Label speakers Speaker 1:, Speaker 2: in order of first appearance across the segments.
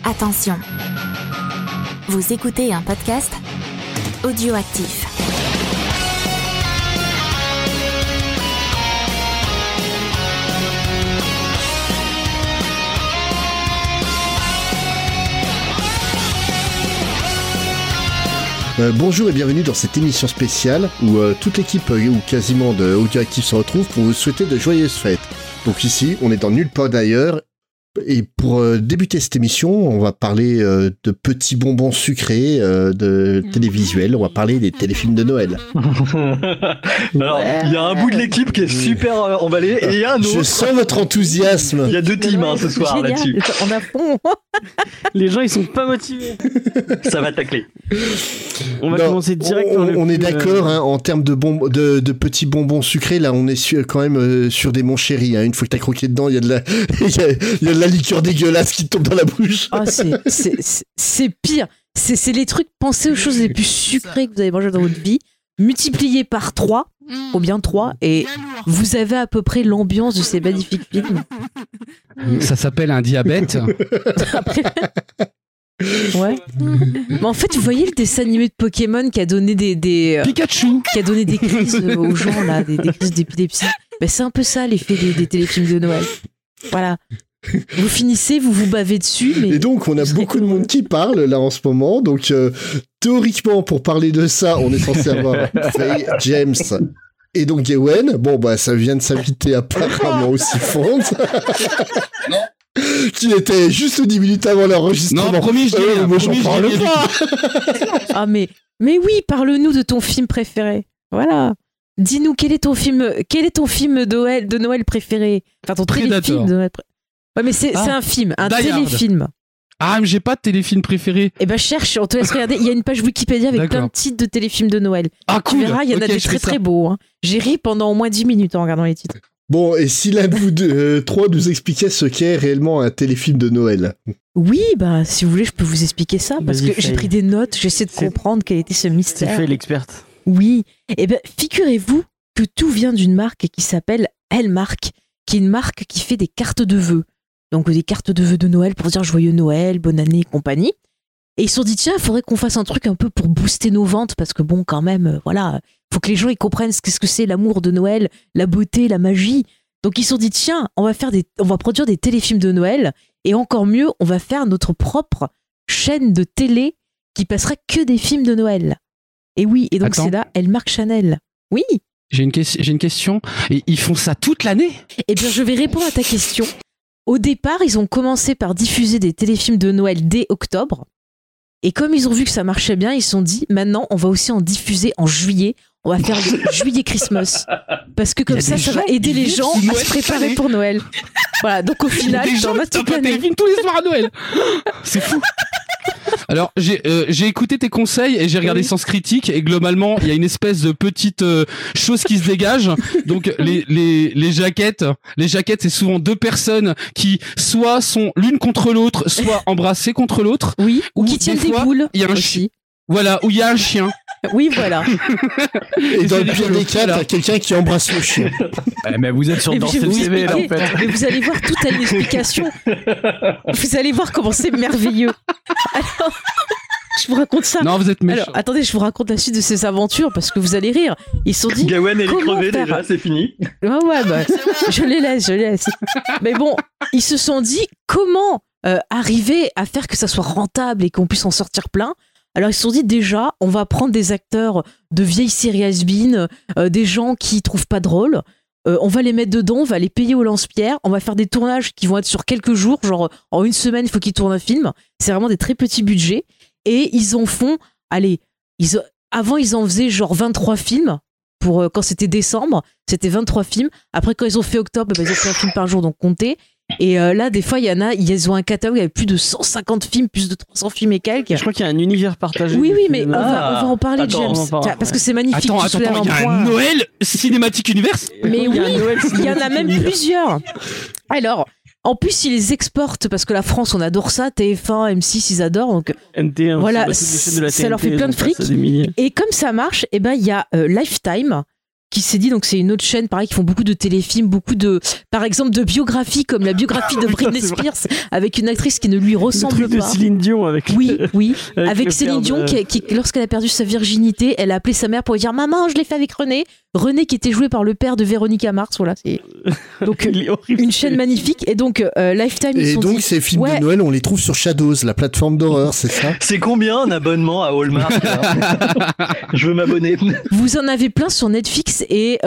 Speaker 1: Attention, vous écoutez un podcast audioactif.
Speaker 2: Bonjour et bienvenue dans cette émission spéciale où toute l'équipe ou quasiment de Audioactif se retrouve pour vous souhaiter de joyeuses fêtes. Donc ici, on est dans nulle part d'ailleurs. Et pour débuter cette émission, on va parler de petits bonbons sucrés, de télévisuels. On va parler des téléfilms de Noël.
Speaker 3: Alors, il y a un bout de l'équipe qui est super emballé et il y a un autre.
Speaker 2: Je sens votre enthousiasme.
Speaker 3: Il y a deux teams ce soir
Speaker 4: Génial.
Speaker 3: là-dessus.
Speaker 4: On a fond.
Speaker 5: Les gens, ils sont pas motivés.
Speaker 3: Ça va tacler.
Speaker 5: On va commencer direct par le
Speaker 2: on est
Speaker 5: plus,
Speaker 2: d'accord, hein, en termes de petits bonbons sucrés, là, on est quand même sur des Mon Chéri. Hein. Une fois que t'as croqué dedans, il y a de la liqueur dégueulasse qui tombe dans la bouche.
Speaker 4: Oh, c'est pire. C'est les trucs, pensez aux choses les plus sucrées que vous avez mangées dans votre vie, multipliées par 3, ou bien 3, et vous avez à peu près l'ambiance de ces magnifiques films.
Speaker 6: Ça s'appelle un diabète.
Speaker 4: Après... Ouais. Mais en fait, vous voyez le dessin animé de Pokémon qui a donné des
Speaker 6: Pikachu
Speaker 4: qui a donné des crises aux gens, là, des crises d'épilepsie. Ben, c'est un peu ça l'effet des téléfilms de Noël. Voilà. Vous finissez, vous bavez dessus, mais...
Speaker 2: Et donc, on a beaucoup de monde qui parle, là, en ce moment. Donc, théoriquement, pour parler de ça, on est censé avoir Faye, James et donc Gawain. Bon, bah, ça vient de s'inviter apparemment aussi Fonds. Qui était juste 10 minutes avant l'enregistrement.
Speaker 6: Non, promis, je dis rien.
Speaker 2: Moi, j'en
Speaker 6: Promis, je
Speaker 2: parle
Speaker 6: dis rien.
Speaker 2: pas.
Speaker 4: Ah, mais oui, parle-nous de ton film préféré. Voilà. Dis-nous, quel est ton film de Noël préféré? Enfin, ton
Speaker 6: Predator.
Speaker 4: téléfilm de Noël préféré. Ouais, mais c'est un film, un
Speaker 6: Die Hard.
Speaker 4: téléfilm.
Speaker 6: Ah, mais j'ai pas de téléfilm préféré.
Speaker 4: Eh ben, cherche, on te laisse regarder. Il y a une page Wikipédia avec plein de titres de téléfilms de Noël.
Speaker 6: Ah,
Speaker 4: Tu
Speaker 6: cool.
Speaker 4: verras, il y en a
Speaker 6: Ok,
Speaker 4: des
Speaker 6: je
Speaker 4: très
Speaker 6: fais ça.
Speaker 4: très beaux. Hein. J'ai ri pendant au moins 10 minutes en regardant les titres.
Speaker 2: Bon, et si l'un de vous trois nous expliquait ce qu'est réellement un téléfilm de Noël?
Speaker 4: Oui, bah, si vous voulez, je peux vous expliquer ça. Parce
Speaker 5: Vas-y,
Speaker 4: que j'ai
Speaker 5: Faye.
Speaker 4: pris des notes, j'essaie de comprendre quel était ce
Speaker 5: C'est
Speaker 4: mystère.
Speaker 5: fait l'experte.
Speaker 4: Oui. Eh ben, figurez-vous que tout vient d'une marque qui s'appelle Hallmark, qui est une marque qui fait des cartes de vœux. Donc des cartes de vœux de Noël pour dire joyeux Noël, bonne année et compagnie. Et ils se sont dit, tiens, il faudrait qu'on fasse un truc un peu pour booster nos ventes, parce que bon, quand même, voilà, faut que les gens ils comprennent ce que c'est l'amour de Noël, la beauté, la magie. Donc ils se sont dit, tiens, on va produire des téléfilms de Noël, et encore mieux, on va faire notre propre chaîne de télé qui passera que des films de Noël. Et oui, et donc
Speaker 6: Attends.
Speaker 4: c'est là, Hallmark Channel. Oui.
Speaker 6: J'ai une question. Et ils font ça toute l'année?
Speaker 4: Eh bien, je vais répondre à ta question. Au départ, ils ont commencé par diffuser des téléfilms de Noël dès octobre. Et comme ils ont vu que ça marchait bien, ils se sont dit, maintenant, on va aussi en diffuser en juillet. On va faire le juillet Christmas. Parce que comme ça va aider les gens à se préparer pour Noël. Voilà, donc au final,
Speaker 6: Des gens
Speaker 4: t'en as
Speaker 6: qui tapent
Speaker 4: toute
Speaker 6: un
Speaker 4: l'année.
Speaker 6: téléfilm tous les soirs à Noël. C'est fou. Alors, j'ai écouté tes conseils et j'ai regardé Sens Critique, et globalement, il y a une espèce de petite chose qui se dégage. Donc, les jaquettes, c'est souvent deux personnes qui soit sont l'une contre l'autre, soit embrassées contre l'autre.
Speaker 4: Oui, ou qui
Speaker 6: des
Speaker 4: tiennent des
Speaker 6: fois,
Speaker 4: boules.
Speaker 6: il y a un
Speaker 4: aussi.
Speaker 6: Voilà, où il y a un chien.
Speaker 4: Oui, voilà.
Speaker 2: Et dans le
Speaker 6: c'est
Speaker 2: pire
Speaker 6: rigolo.
Speaker 2: des cas, t'as quelqu'un qui embrasse le chien.
Speaker 3: Mais vous êtes sur
Speaker 4: Et
Speaker 3: dans
Speaker 4: je vais vous
Speaker 3: CV là en
Speaker 4: expliquer.
Speaker 3: fait.
Speaker 4: Mais vous allez voir, tout a une explication. Vous allez voir comment c'est merveilleux. Alors, je vous raconte ça.
Speaker 6: Non, vous êtes méchant.
Speaker 4: Alors, attendez, je vous raconte la suite de ces aventures parce que vous allez rire. Ils se sont dit.
Speaker 3: Gawain elle est
Speaker 4: comment
Speaker 3: crevée
Speaker 4: faire
Speaker 3: déjà, c'est fini.
Speaker 4: Ouais, bah, je les laisse. Mais bon, ils se sont dit comment arriver à faire que ça soit rentable et qu'on puisse en sortir plein. Alors ils se sont dit déjà, on va prendre des acteurs de vieilles séries has-been, des gens qui trouvent pas drôle. On va les mettre dedans, on va les payer au lance-pierre, on va faire des tournages qui vont être sur quelques jours, genre en une semaine, il faut qu'ils tournent un film. C'est vraiment des très petits budgets. Et ils en font, avant ils en faisaient genre 23 films, pour quand c'était décembre, c'était 23 films. Après quand ils ont fait octobre, ils ont fait un film par jour, donc comptez. Et là, des fois, ils ont un catalogue avec plus de 150 films, plus de 300 films et quelques.
Speaker 5: Je crois qu'il y a un univers partagé.
Speaker 4: Oui, mais on va en parler,
Speaker 3: Attends,
Speaker 4: James.
Speaker 5: on en parlera.
Speaker 4: Tiens, parce que c'est magnifique.
Speaker 6: Attends,
Speaker 4: tu soulèves
Speaker 6: il y a
Speaker 4: point.
Speaker 6: un Noël Cinématique Universe.
Speaker 4: Mais
Speaker 5: Il
Speaker 4: oui,
Speaker 5: y a un Noël
Speaker 4: il y en a même
Speaker 5: cinématique
Speaker 4: plusieurs. Alors, en plus, ils les exportent parce que la France, on adore ça. TF1, M6, ils adorent. Donc,
Speaker 5: NT1,
Speaker 4: voilà,
Speaker 5: toutes les chaînes de la
Speaker 4: ça leur fait
Speaker 5: TNT,
Speaker 4: plein de
Speaker 5: ils ont fait
Speaker 4: fric.
Speaker 5: ça des milliers.
Speaker 4: et comme ça marche, eh ben, il y a Lifetime qui s'est dit, donc c'est une autre chaîne, pareil, qui font beaucoup de téléfilms, beaucoup de, par exemple, de biographies, comme la biographie de Britney Spears, avec une actrice qui ne lui ressemble
Speaker 5: le truc
Speaker 4: pas.
Speaker 5: de Céline Dion avec.
Speaker 4: Oui, avec
Speaker 5: le
Speaker 4: Céline
Speaker 5: père
Speaker 4: Dion,
Speaker 5: de-
Speaker 4: qui, lorsqu'elle a perdu sa virginité, elle a appelé sa mère pour lui dire maman, je l'ai fait avec René. René qui était joué par le père de Véronica Mars, voilà. C'est donc
Speaker 5: Il est horrible,
Speaker 4: une chaîne magnifique. Et donc Lifetime, ils
Speaker 2: Et
Speaker 4: sont
Speaker 2: donc,
Speaker 4: dit,
Speaker 2: ces films
Speaker 4: ouais.
Speaker 2: de Noël, on les trouve sur Shadows, la plateforme d'horreur, c'est ça?
Speaker 3: C'est combien un abonnement à Hallmark là Je veux m'abonner.
Speaker 4: Vous en avez plein sur Netflix et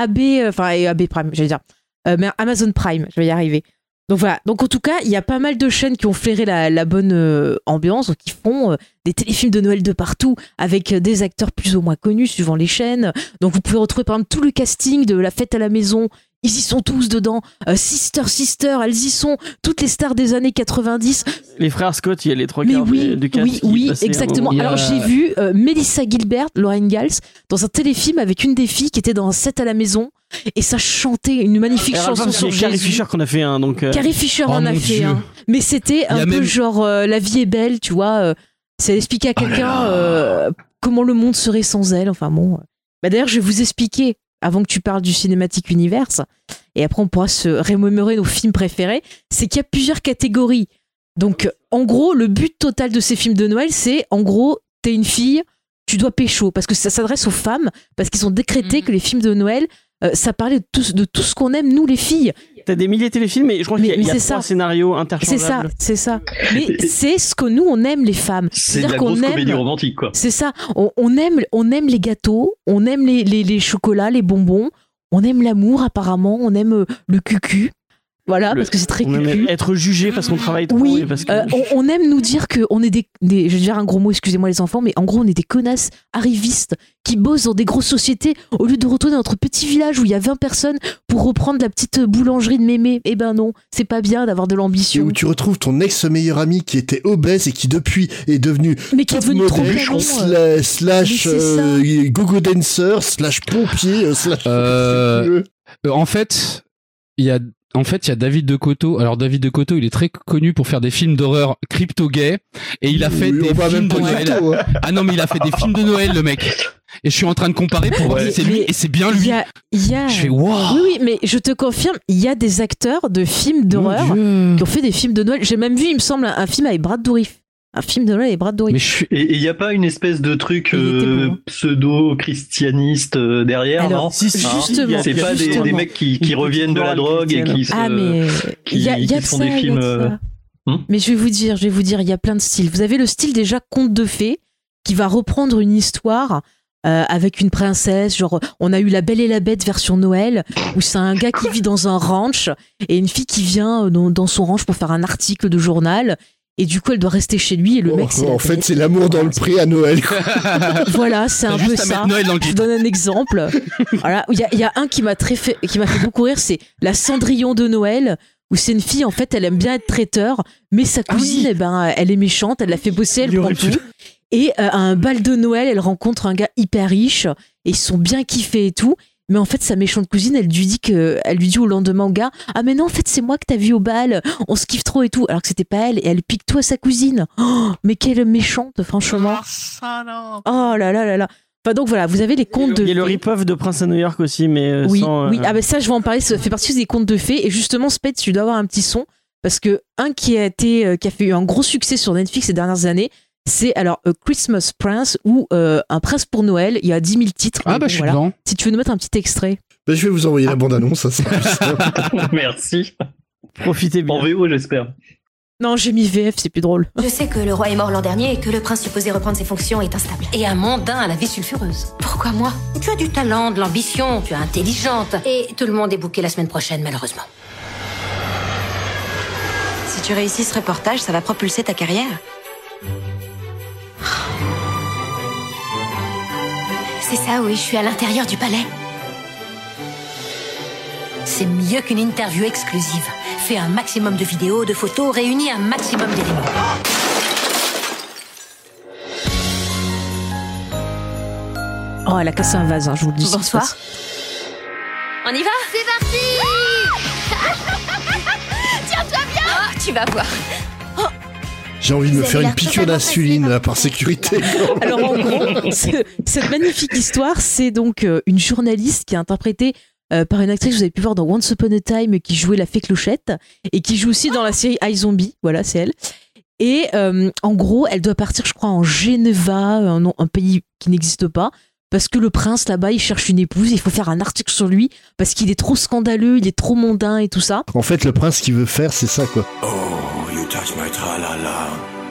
Speaker 4: AB Prime, j'allais dire. Mais Amazon Prime, je vais y arriver. Donc voilà. Donc en tout cas, il y a pas mal de chaînes qui ont flairé la bonne ambiance, qui font des téléfilms de Noël de partout avec des acteurs plus ou moins connus suivant les chaînes. Donc vous pouvez retrouver par exemple tout le casting de La Fête à la Maison. Ils y sont tous dedans. Sister, elles y sont. Toutes les stars des années 90.
Speaker 5: Les frères Scott, il y a les trois
Speaker 4: Mais
Speaker 5: quarts
Speaker 4: oui,
Speaker 5: du cast qui
Speaker 4: oui,
Speaker 5: passaient à un
Speaker 4: exactement.
Speaker 5: moment.
Speaker 4: Alors j'ai vu Melissa Gilbert, Lauren Gals, dans un téléfilm avec une des filles qui était dans un set à la maison et ça chantait une magnifique chanson sur
Speaker 5: Carrie
Speaker 4: Jésus.
Speaker 5: Fisher qu'on a fait un, donc.
Speaker 4: Carrie Fisher
Speaker 6: Oh
Speaker 4: en a
Speaker 6: mon
Speaker 4: fait
Speaker 6: Dieu.
Speaker 4: un. Mais c'était
Speaker 6: Il y a
Speaker 4: un peu
Speaker 6: même-
Speaker 4: genre La vie est belle, tu vois. C'est expliquer à quelqu'un comment le monde serait sans elle. Enfin bon. Bah, d'ailleurs, je vais vous expliquer avant que tu parles du Cinematic Universe. Et après, on pourra se remémorer nos films préférés. C'est qu'il y a plusieurs catégories. Donc, en gros, le but total de ces films de Noël, c'est, en gros, t'es une fille, tu dois pécho. Parce que ça s'adresse aux femmes, parce qu'ils ont décrété que les films de Noël, ça parlait de tout ce qu'on aime, nous, les filles.
Speaker 5: T'as des milliers de téléfilms, mais je crois qu'il y a,
Speaker 4: Mais
Speaker 5: il y a
Speaker 4: c'est
Speaker 5: 3
Speaker 4: ça.
Speaker 5: scénarios interchangeables.
Speaker 4: C'est ça. Mais c'est ce que nous, on aime, les femmes.
Speaker 3: C'est de la grosse comédie romantique, quoi.
Speaker 4: C'est ça. On aime les gâteaux, on aime les chocolats, les bonbons, on aime l'amour, apparemment, on aime le cucu. Voilà, parce que c'est très
Speaker 5: On aime
Speaker 4: cucu.
Speaker 5: être jugé parce qu'on travaille trop.
Speaker 4: Oui,
Speaker 5: et parce que...
Speaker 4: on aime nous dire qu'on est des, je vais dire un gros mot, excusez-moi les enfants, mais en gros on est des connasses arrivistes qui bossent dans des grosses sociétés au lieu de retourner dans notre petit village où il y a 20 personnes pour reprendre la petite boulangerie de mémé. Eh ben non, c'est pas bien d'avoir de
Speaker 2: Et
Speaker 4: l'ambition.
Speaker 2: où tu retrouves ton ex-meilleur ami qui était obèse et qui depuis est devenu
Speaker 4: Mais qui est devenu trop
Speaker 2: modèle,
Speaker 4: canon.
Speaker 2: slash
Speaker 4: Mais c'est ça.
Speaker 2: gogo dancer, slash pompier, slash...
Speaker 6: En fait, il y a David de Coteau. Alors David de Coteau, il est très connu pour faire des films d'horreur crypto-gay et il a fait
Speaker 2: Oui,
Speaker 6: des
Speaker 2: on va
Speaker 6: films
Speaker 2: même
Speaker 6: de
Speaker 2: pas
Speaker 6: Noël.
Speaker 2: crypto, hein.
Speaker 6: Ah non, mais il a fait des films de Noël, le mec. Et je suis en train de comparer pour voir si c'est lui
Speaker 4: Mais
Speaker 6: et c'est bien
Speaker 4: Il
Speaker 6: lui.
Speaker 4: y a...
Speaker 6: Je fais waouh.
Speaker 4: Oui, mais je te confirme, il y a des acteurs de films d'horreur qui ont fait des films de Noël. J'ai même vu, il me semble, un film avec Brad Dourif. Un film de Noël avec Brad Dourif.
Speaker 6: Mais je suis.
Speaker 3: Et il n'y a pas une espèce de truc
Speaker 4: Il était beau, hein.
Speaker 3: pseudo-christianiste derrière,
Speaker 4: Alors,
Speaker 3: non
Speaker 5: Si, si,
Speaker 3: Hein
Speaker 5: justement.
Speaker 4: justement,
Speaker 3: C'est pas
Speaker 5: justement.
Speaker 3: des mecs qui reviennent de la drogue et qui se...
Speaker 4: Ah, mais il y a
Speaker 3: qui
Speaker 4: de
Speaker 3: font
Speaker 4: ça,
Speaker 3: des
Speaker 4: il y a
Speaker 3: films,
Speaker 4: de ça.
Speaker 3: Hmm
Speaker 4: Mais je vais vous dire, il y a plein de styles. Vous avez le style déjà conte de fées qui va reprendre une histoire avec une princesse, genre on a eu La Belle et la Bête version Noël, où c'est un gars qui vit dans un ranch et une fille qui vient dans son ranch pour faire un article de journal. Et du coup, elle doit rester chez lui et le mec, c'est
Speaker 2: en
Speaker 4: la
Speaker 2: fait,
Speaker 4: bête.
Speaker 2: c'est l'amour dans le pré à Noël.
Speaker 4: Voilà, c'est
Speaker 6: T'as
Speaker 4: un peu
Speaker 6: juste à
Speaker 4: ça.
Speaker 6: mettre Noël dans le
Speaker 4: Je
Speaker 6: titre.
Speaker 4: donne un exemple. Voilà, il y a un qui m'a fait beaucoup rire, c'est La Cendrillon de Noël, où c'est une fille, en fait, elle aime bien être traiteur, mais sa cousine, eh ben, elle est méchante, elle la fait bosser, elle prend tout. Et à un bal de Noël, elle rencontre un gars hyper riche, et ils sont bien kiffés et tout. Mais en fait, sa méchante cousine, elle lui dit au lendemain au gars, ah mais non, en fait, c'est moi que t'as vu au bal, on se kiffe trop et tout. Alors que c'était pas elle, et elle pique tout à sa cousine. Oh, mais quelle méchante, franchement. Oh là là là là. Enfin donc voilà, vous avez les contes de
Speaker 5: Il y a le
Speaker 4: fées.
Speaker 5: rip-off de Prince à New York aussi, mais
Speaker 4: Oui,
Speaker 5: sans...
Speaker 4: oui. Ah ben ça, je vais en parler. Ça fait partie des contes de fées. Et justement, Spade, tu dois avoir un petit son parce que un qui a fait un gros succès sur Netflix ces dernières années, c'est alors A Christmas Prince ou Un Prince pour Noël. Il y a 10 000 titres.
Speaker 6: Ah
Speaker 4: Mais
Speaker 6: bah
Speaker 4: bon,
Speaker 6: je suis
Speaker 4: voilà.
Speaker 6: dedans.
Speaker 4: Si tu veux nous mettre un petit extrait.
Speaker 2: Ben, je vais vous envoyer la bande-annonce, ça c'est plus simple.
Speaker 3: Merci.
Speaker 5: Profitez bien.
Speaker 3: En VO, j'espère.
Speaker 4: Non, j'ai mis VF, c'est plus drôle.
Speaker 7: Je sais que le roi est mort l'an dernier et que le prince supposé reprendre ses fonctions est instable.
Speaker 8: Et un mondain à la vie sulfureuse.
Speaker 7: Pourquoi moi?
Speaker 8: Tu as du talent, de l'ambition, tu es intelligente. Et tout le monde est booké la semaine prochaine, malheureusement.
Speaker 7: Si tu réussis ce reportage, ça va propulser ta carrière.
Speaker 8: C'est ça, oui, je suis à l'intérieur du palais. C'est mieux qu'une interview exclusive. Fais un maximum de vidéos, de photos, réunis un maximum d'éléments.
Speaker 4: Oh, elle a cassé un vase, hein, je vous le dis.
Speaker 7: Bonsoir. On y va?
Speaker 8: C'est parti.
Speaker 7: Tu vas voir.
Speaker 2: J'ai envie de me faire une piqûre d'insuline là, par sécurité.
Speaker 4: Alors en gros, cette magnifique histoire, c'est donc une journaliste qui est interprétée par une actrice que vous avez pu voir dans Once Upon a Time, qui jouait la fée Clochette et qui joue aussi dans la série iZombie. Voilà, c'est elle. Et en gros, elle doit partir, je crois, en Geneva, un pays qui n'existe pas, parce que le prince là-bas, il cherche une épouse. Il faut faire un article sur lui parce qu'il est trop scandaleux, il est trop mondain et tout ça.
Speaker 2: En fait, le prince, ce qu'il veut faire, c'est ça, quoi.
Speaker 9: Oh, you touch my tra-la-la.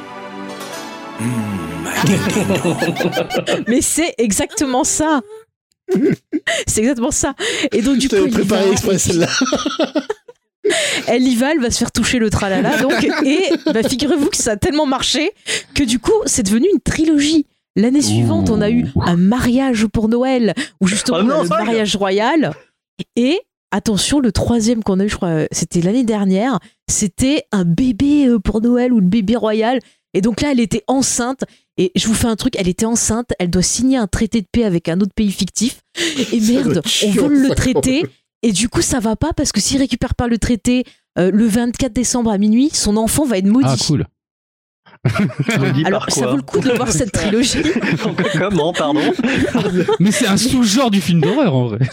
Speaker 4: Mais c'est exactement ça. C'est exactement ça. Et donc, du
Speaker 2: Je t'avais préparé exprès celle-là.
Speaker 4: Elle y va, elle va se faire toucher le tralala. Donc, et figurez-vous que ça a tellement marché que du coup, c'est devenu une trilogie. L'année suivante, on a eu un mariage pour Noël, où justement, on a le mariage royal. Et attention, le troisième qu'on a eu, je crois, c'était l'année dernière, c'était un bébé pour Noël ou le bébé royal. Et donc là, elle était enceinte. Et je vous fais un truc, elle était enceinte, elle doit signer un traité de paix avec un autre pays fictif. Et merde, on vole le traité. Et du coup, ça va pas parce que s'il récupère pas le traité le 24 décembre à minuit, son enfant va être maudit.
Speaker 6: Ah, cool.
Speaker 4: Alors, ça vaut le coup de voir cette trilogie.
Speaker 3: Comment, pardon?
Speaker 6: Mais c'est un sous-genre du film d'horreur, en vrai.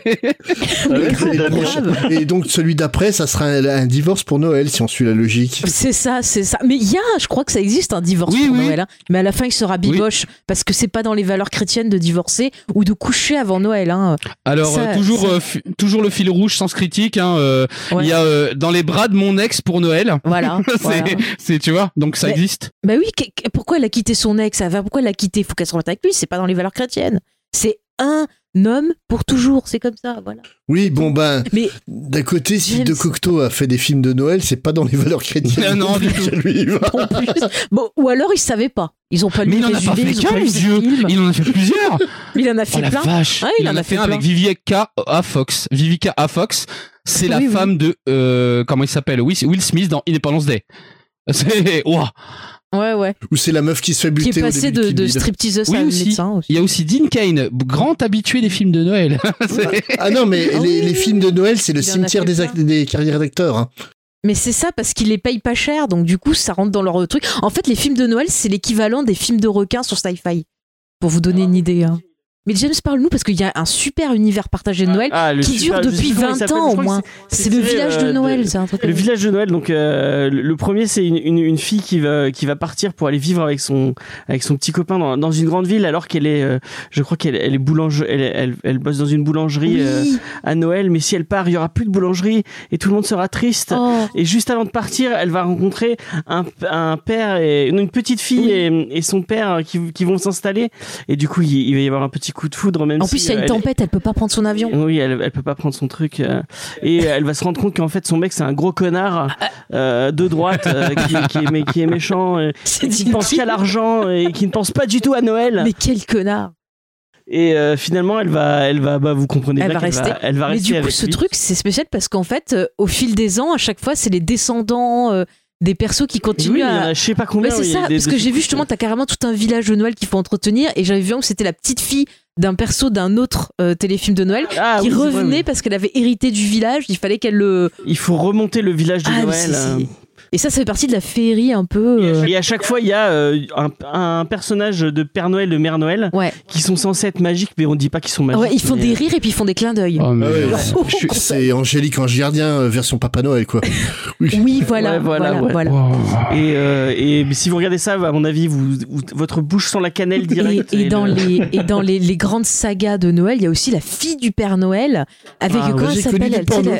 Speaker 2: Et donc, celui d'après, ça sera un divorce pour Noël, si on suit la logique.
Speaker 4: C'est ça. Mais il y a, je crois que ça existe, un divorce pour Noël. Hein. Mais à la fin, il sera biboche, parce que c'est pas dans les valeurs chrétiennes de divorcer ou de coucher avant Noël. Hein.
Speaker 6: Alors, ça, toujours le fil rouge, Sens Critique. Hein, il y a dans les bras de mon ex pour Noël.
Speaker 4: Voilà.
Speaker 6: Tu vois, donc ça existe.
Speaker 4: Bah oui, pourquoi elle a quitté son ex? Pourquoi elle l'a quitté? Il faut qu'elle se remette avec lui, c'est pas dans les valeurs chrétiennes. C'est un homme pour toujours, c'est comme ça, voilà.
Speaker 2: Oui, bon mais d'un côté, si De Cocteau a fait des films de Noël, c'est pas dans les valeurs chrétiennes.
Speaker 6: Non, du tout.
Speaker 4: Bon, ou alors ils savaient pas. Ils ont pas lu
Speaker 6: les résumés, il en a fait plusieurs.
Speaker 4: Il en a fait plein.
Speaker 6: Vache. Il en a fait un avec Vivica A. Fox. Vivica A. Fox, c'est la femme de comment il s'appelle, Will Smith dans Independence Day. C'est
Speaker 4: Ouais.
Speaker 2: Ou c'est la meuf qui se fait buter.
Speaker 4: Qui est passée de stripteaseuse à médecin aussi.
Speaker 6: Il y a aussi Dean Cain, grand habitué des films de Noël.
Speaker 2: Ah non, mais les films de Noël, c'est le cimetière des carrières d'acteurs. Hein.
Speaker 4: Mais c'est ça, parce qu'ils les payent pas cher, donc du coup, ça rentre dans leur truc. En fait, les films de Noël, c'est l'équivalent des films de requins sur Sci-Fi. Pour vous donner une idée. Hein. Mais James, parle-nous, parce qu'il y a un super univers partagé de Noël qui dure depuis 20 ans au moins. C'est le village de Noël. C'est un truc.
Speaker 5: Le village de Noël, donc le premier, c'est une fille qui va partir pour aller vivre avec son petit copain dans une grande ville, alors qu'elle est, je crois qu'elle est boulanger, elle bosse dans une boulangerie à Noël, mais si elle part, il y aura plus de boulangerie et tout le monde sera triste. Et juste avant de partir, elle va rencontrer un père et une petite fille et son père qui vont s'installer, et du coup il va y avoir un petit coup de foudre, même
Speaker 4: en plus il y a une tempête, elle peut pas prendre son avion.
Speaker 5: Oui, elle peut pas prendre son truc et elle va se rendre compte qu'en fait son mec c'est un gros connard de droite qui est méchant, qui ne pense qu'à l'argent et qui ne pense pas du tout à Noël.
Speaker 4: Mais quel connard.
Speaker 5: Et finalement elle va vous comprenez bien elle va rester.
Speaker 4: Mais du coup ce truc c'est spécial parce qu'en fait au fil des ans, à chaque fois c'est les descendants des persos qui continuent
Speaker 5: je sais pas combien.
Speaker 4: Mais c'est ça, parce que j'ai vu justement, t'as carrément tout un village de Noël qu'il faut entretenir, et j'avais vu que c'était la petite fille d'un perso d'un autre téléfilm de Noël qui revenait parce qu'elle avait hérité du village, il fallait qu'elle le...
Speaker 5: Il faut remonter le village de Noël.
Speaker 4: Et ça fait partie de la féerie un peu.
Speaker 5: Et à chaque fois, il y a un personnage de Père Noël, de Mère Noël, qui sont censés être magiques, mais on ne dit pas qu'ils sont magiques.
Speaker 4: Ouais, ils font des rires et puis ils font des clins d'œil.
Speaker 2: C'est Angélique Ange Gardien version Papa Noël, quoi.
Speaker 4: Oui, voilà.
Speaker 5: Wow. Et si vous regardez ça, à mon avis, votre bouche sent la cannelle direct.
Speaker 4: Et dans les grandes sagas de Noël, il y a aussi la fille du Père Noël, avec comment elle s'appelle,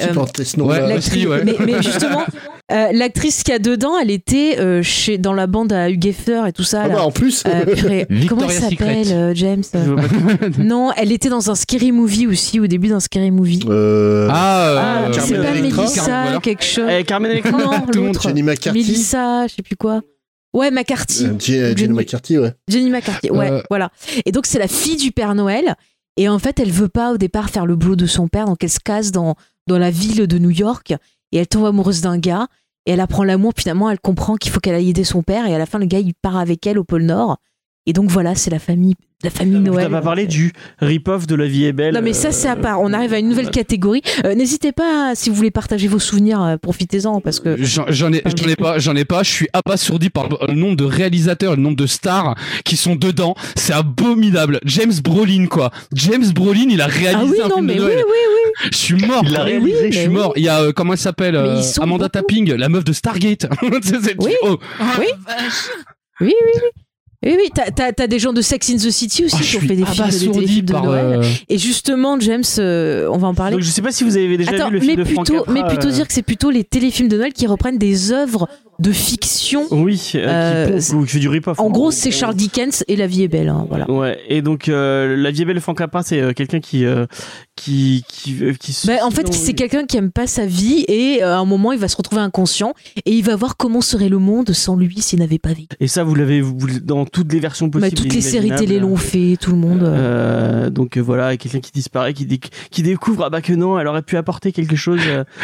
Speaker 4: mais justement. L'actrice qu'il y a dedans, elle était dans la bande à Hugh Hefner et tout ça.
Speaker 2: En plus.
Speaker 4: Comment elle s'appelle, James? Non, elle était dans un Scary Movie aussi, au début d'un Scary Movie. C'est pas Mélissa, quelque chose.
Speaker 5: Carmen Electra.
Speaker 4: Non, l'autre.
Speaker 2: Jenny McCarthy.
Speaker 4: Mélissa, je sais plus quoi. Ouais, McCarthy.
Speaker 2: Jenny McCarthy, ouais.
Speaker 4: Jenny McCarthy, ouais, voilà. Et donc, c'est la fille du Père Noël. Et en fait, elle veut pas au départ faire le boulot de son père, donc elle se casse dans la ville de New York. Et elle tombe amoureuse d'un gars, et elle apprend l'amour, finalement elle comprend qu'il faut qu'elle aille aider son père, et à la fin le gars il part avec elle au pôle Nord, Et donc voilà, c'est la famille Noël.
Speaker 5: On n'a pas parlé du rip-off de La Vie est belle.
Speaker 4: Non mais ça c'est à part, on arrive à une nouvelle catégorie. N'hésitez pas, si vous voulez partager vos souvenirs, profitez-en parce que...
Speaker 6: J'en ai pas, je suis abasourdi par le nombre de réalisateurs, le nombre de stars qui sont dedans, c'est abominable. James Brolin quoi, il a réalisé un film de Noël.
Speaker 4: Oui.
Speaker 6: Je suis mort.
Speaker 3: Il l'a réalisé.
Speaker 6: Je suis mort. Il y a comment elle s'appelle, Amanda Tapping, la meuf de Stargate.
Speaker 4: Oui, t'as des gens de Sex in the City aussi qui ont fait des films de Noël. Et justement, James, on va en parler.
Speaker 5: Donc, je sais pas si vous avez déjà vu le film de Frank Capra.
Speaker 4: Mais plutôt dire que c'est plutôt les téléfilms de Noël qui reprennent des œuvres de fiction.
Speaker 5: Oui, qui fait du rip-off.
Speaker 4: En gros, c'est Charles Dickens et La Vie est belle. Hein, voilà.
Speaker 5: Ouais, et donc La Vie est belle de Frank Capra, c'est quelqu'un qui
Speaker 4: en fait, c'est quelqu'un qui aime pas sa vie et à un moment, il va se retrouver inconscient et il va voir comment serait le monde sans lui s'il n'avait pas vécu.
Speaker 5: Et ça, vous l'avez dans toutes les versions possibles.
Speaker 4: Toutes les séries télé l'ont fait, tout le monde.
Speaker 5: Donc voilà, quelqu'un qui disparaît, qui découvre que non, elle aurait pu apporter quelque chose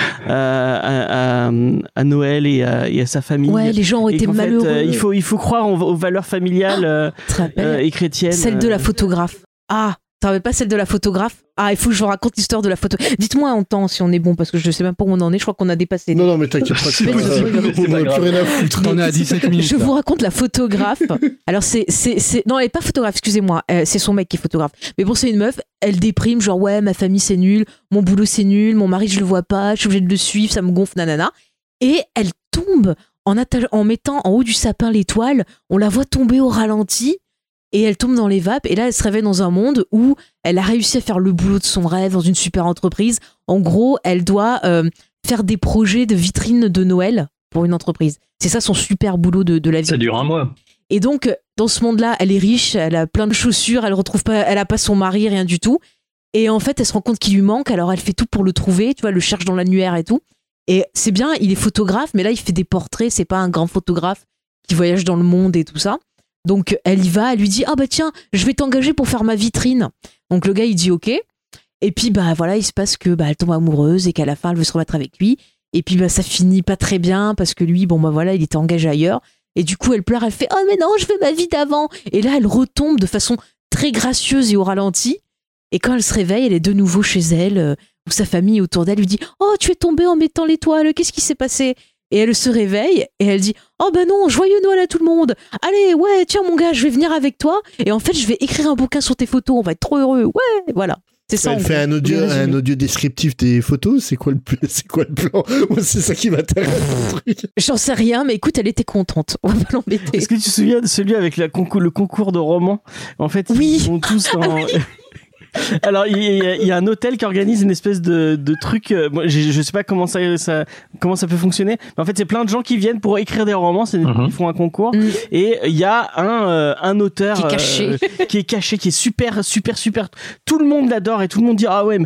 Speaker 5: à Noël et à sa famille.
Speaker 4: Ouais, les gens ont été malheureux.
Speaker 5: Il faut croire aux valeurs familiales et chrétiennes.
Speaker 4: Celle de la photographe. Ah, t'en avais pas celle de la photographe? Ah, il faut que je vous raconte l'histoire de la photo. Dites-moi en temps si on est bon, parce que je sais même pas où on en est. Je crois qu'on a dépassé.
Speaker 2: Non, mais t'inquiète pas. On n'a plus rien à foutre.
Speaker 6: On est à 17 minutes.
Speaker 4: Je vous raconte la photographe. Alors, non, elle est pas photographe, excusez-moi. C'est son mec qui est photographe. Mais bon, c'est une meuf. Elle déprime, genre, ouais, ma famille c'est nul, mon boulot c'est nul, mon mari je le vois pas, je suis obligée de le suivre, ça me gonfle, nanana. Et elle tombe en mettant en haut du sapin l'étoile. On la voit tomber au ralenti. Et elle tombe dans les vapes, et là elle se réveille dans un monde où elle a réussi à faire le boulot de son rêve dans une super entreprise. En gros, elle doit faire des projets de vitrine de Noël pour une entreprise. C'est ça son super boulot de la vie.
Speaker 3: Ça dure un mois.
Speaker 4: Et donc, dans ce monde-là, elle est riche, elle a plein de chaussures, elle a pas son mari, rien du tout. Et en fait, elle se rend compte qu'il lui manque, alors elle fait tout pour le trouver, tu vois, elle le cherche dans l'annuaire et tout. Et c'est bien, il est photographe, mais là il fait des portraits, c'est pas un grand photographe qui voyage dans le monde et tout ça. Donc elle y va, elle lui dit ah bah tiens, je vais t'engager pour faire ma vitrine. Donc le gars il dit ok. Et puis bah voilà, il se passe que elle tombe amoureuse et qu'à la fin elle veut se remettre avec lui. Et puis ça finit pas très bien parce que lui voilà, il était engagé ailleurs. Et du coup elle pleure, elle fait oh mais non, je veux ma vie d'avant. Et là elle retombe de façon très gracieuse et au ralenti. Et quand elle se réveille, elle est de nouveau chez elle, où sa famille autour d'elle lui dit oh tu es tombée en mettant l'étoile, qu'est-ce qui s'est passé? Et elle se réveille et elle dit oh ben non, joyeux Noël à tout le monde, allez ouais tiens mon gars, je vais venir avec toi et en fait je vais écrire un bouquin sur tes photos, on va être trop heureux, ouais voilà. C'est ça.
Speaker 2: Elle fait un audio descriptif des photos, c'est quoi le plan? Moi c'est ça qui m'intéresse.
Speaker 4: J'en sais rien, mais écoute, elle était contente, on va pas l'embêter.
Speaker 5: Est-ce que tu te souviens de celui avec le concours de romans? En fait ils sont tous en... Alors il y a un hôtel qui organise une espèce de truc. Moi, je sais pas comment ça peut fonctionner. Mais en fait, c'est plein de gens qui viennent pour écrire des romans. Ils font un concours et il y a un auteur qui est caché, qui est super. Tout le monde l'adore et tout le monde dit ah ouais,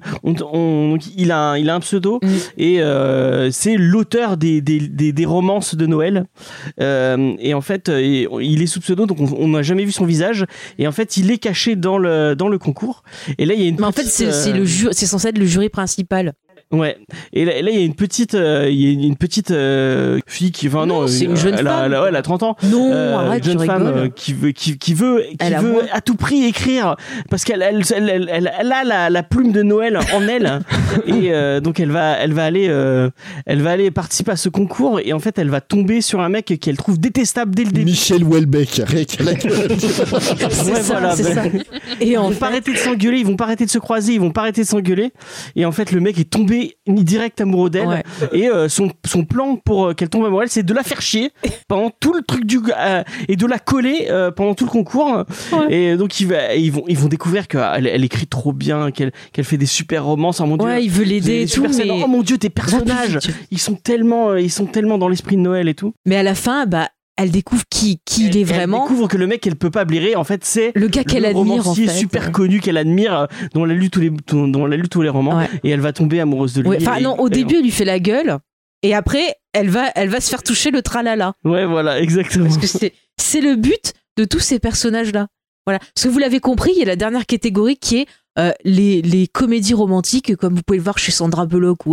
Speaker 5: il a un pseudo et c'est l'auteur des romances de Noël. Et en fait, il est sous pseudo, donc on n'a jamais vu son visage. Et en fait, il est caché dans le concours. Et là, il y a une.
Speaker 4: Mais en fait, c'est censé être le jury principal.
Speaker 5: Ouais. Et là, il y a une petite fille qui, enfin non,
Speaker 4: c'est une jeune femme.
Speaker 5: Elle a 30 ans.
Speaker 4: Non, arrête,
Speaker 5: jeune femme qui veut à tout prix écrire parce qu'elle a la plume de Noël en elle et donc elle va aller participer à ce concours et en fait elle va tomber sur un mec qu'elle trouve détestable dès le début.
Speaker 2: Michel Houellebecq.
Speaker 4: C'est ça. Et
Speaker 5: ils vont pas arrêter de s'engueuler, ils vont pas arrêter de se croiser, ils vont pas arrêter de s'engueuler et en fait le mec est tombé direct amoureux d'elle et son plan pour qu'elle tombe amoureuse, c'est de la faire chier pendant tout le truc et de la coller pendant tout le concours et donc ils vont découvrir qu'elle écrit trop bien, qu'elle fait des super romances. Oh mon Dieu,
Speaker 4: il veut l'aider et tout, mais...
Speaker 5: oh mon Dieu, tes personnages ils sont tellement dans l'esprit de Noël et tout,
Speaker 4: mais à la fin elle découvre qui il est vraiment.
Speaker 5: Elle découvre que le mec qu'elle peut pas blairer, en fait, c'est
Speaker 4: le gars qu'elle admire, en fait.
Speaker 5: Super connu qu'elle admire, dont elle a lu tous les romans, et elle va tomber amoureuse de lui.
Speaker 4: Enfin non, au début, elle lui fait la gueule, et après, elle va se faire toucher le tralala.
Speaker 5: Ouais, voilà, exactement.
Speaker 4: Parce que c'est le but de tous ces personnages-là. Voilà. Parce que vous l'avez compris, il y a la dernière catégorie qui est les comédies romantiques, comme vous pouvez le voir chez Sandra Bullock ou autre.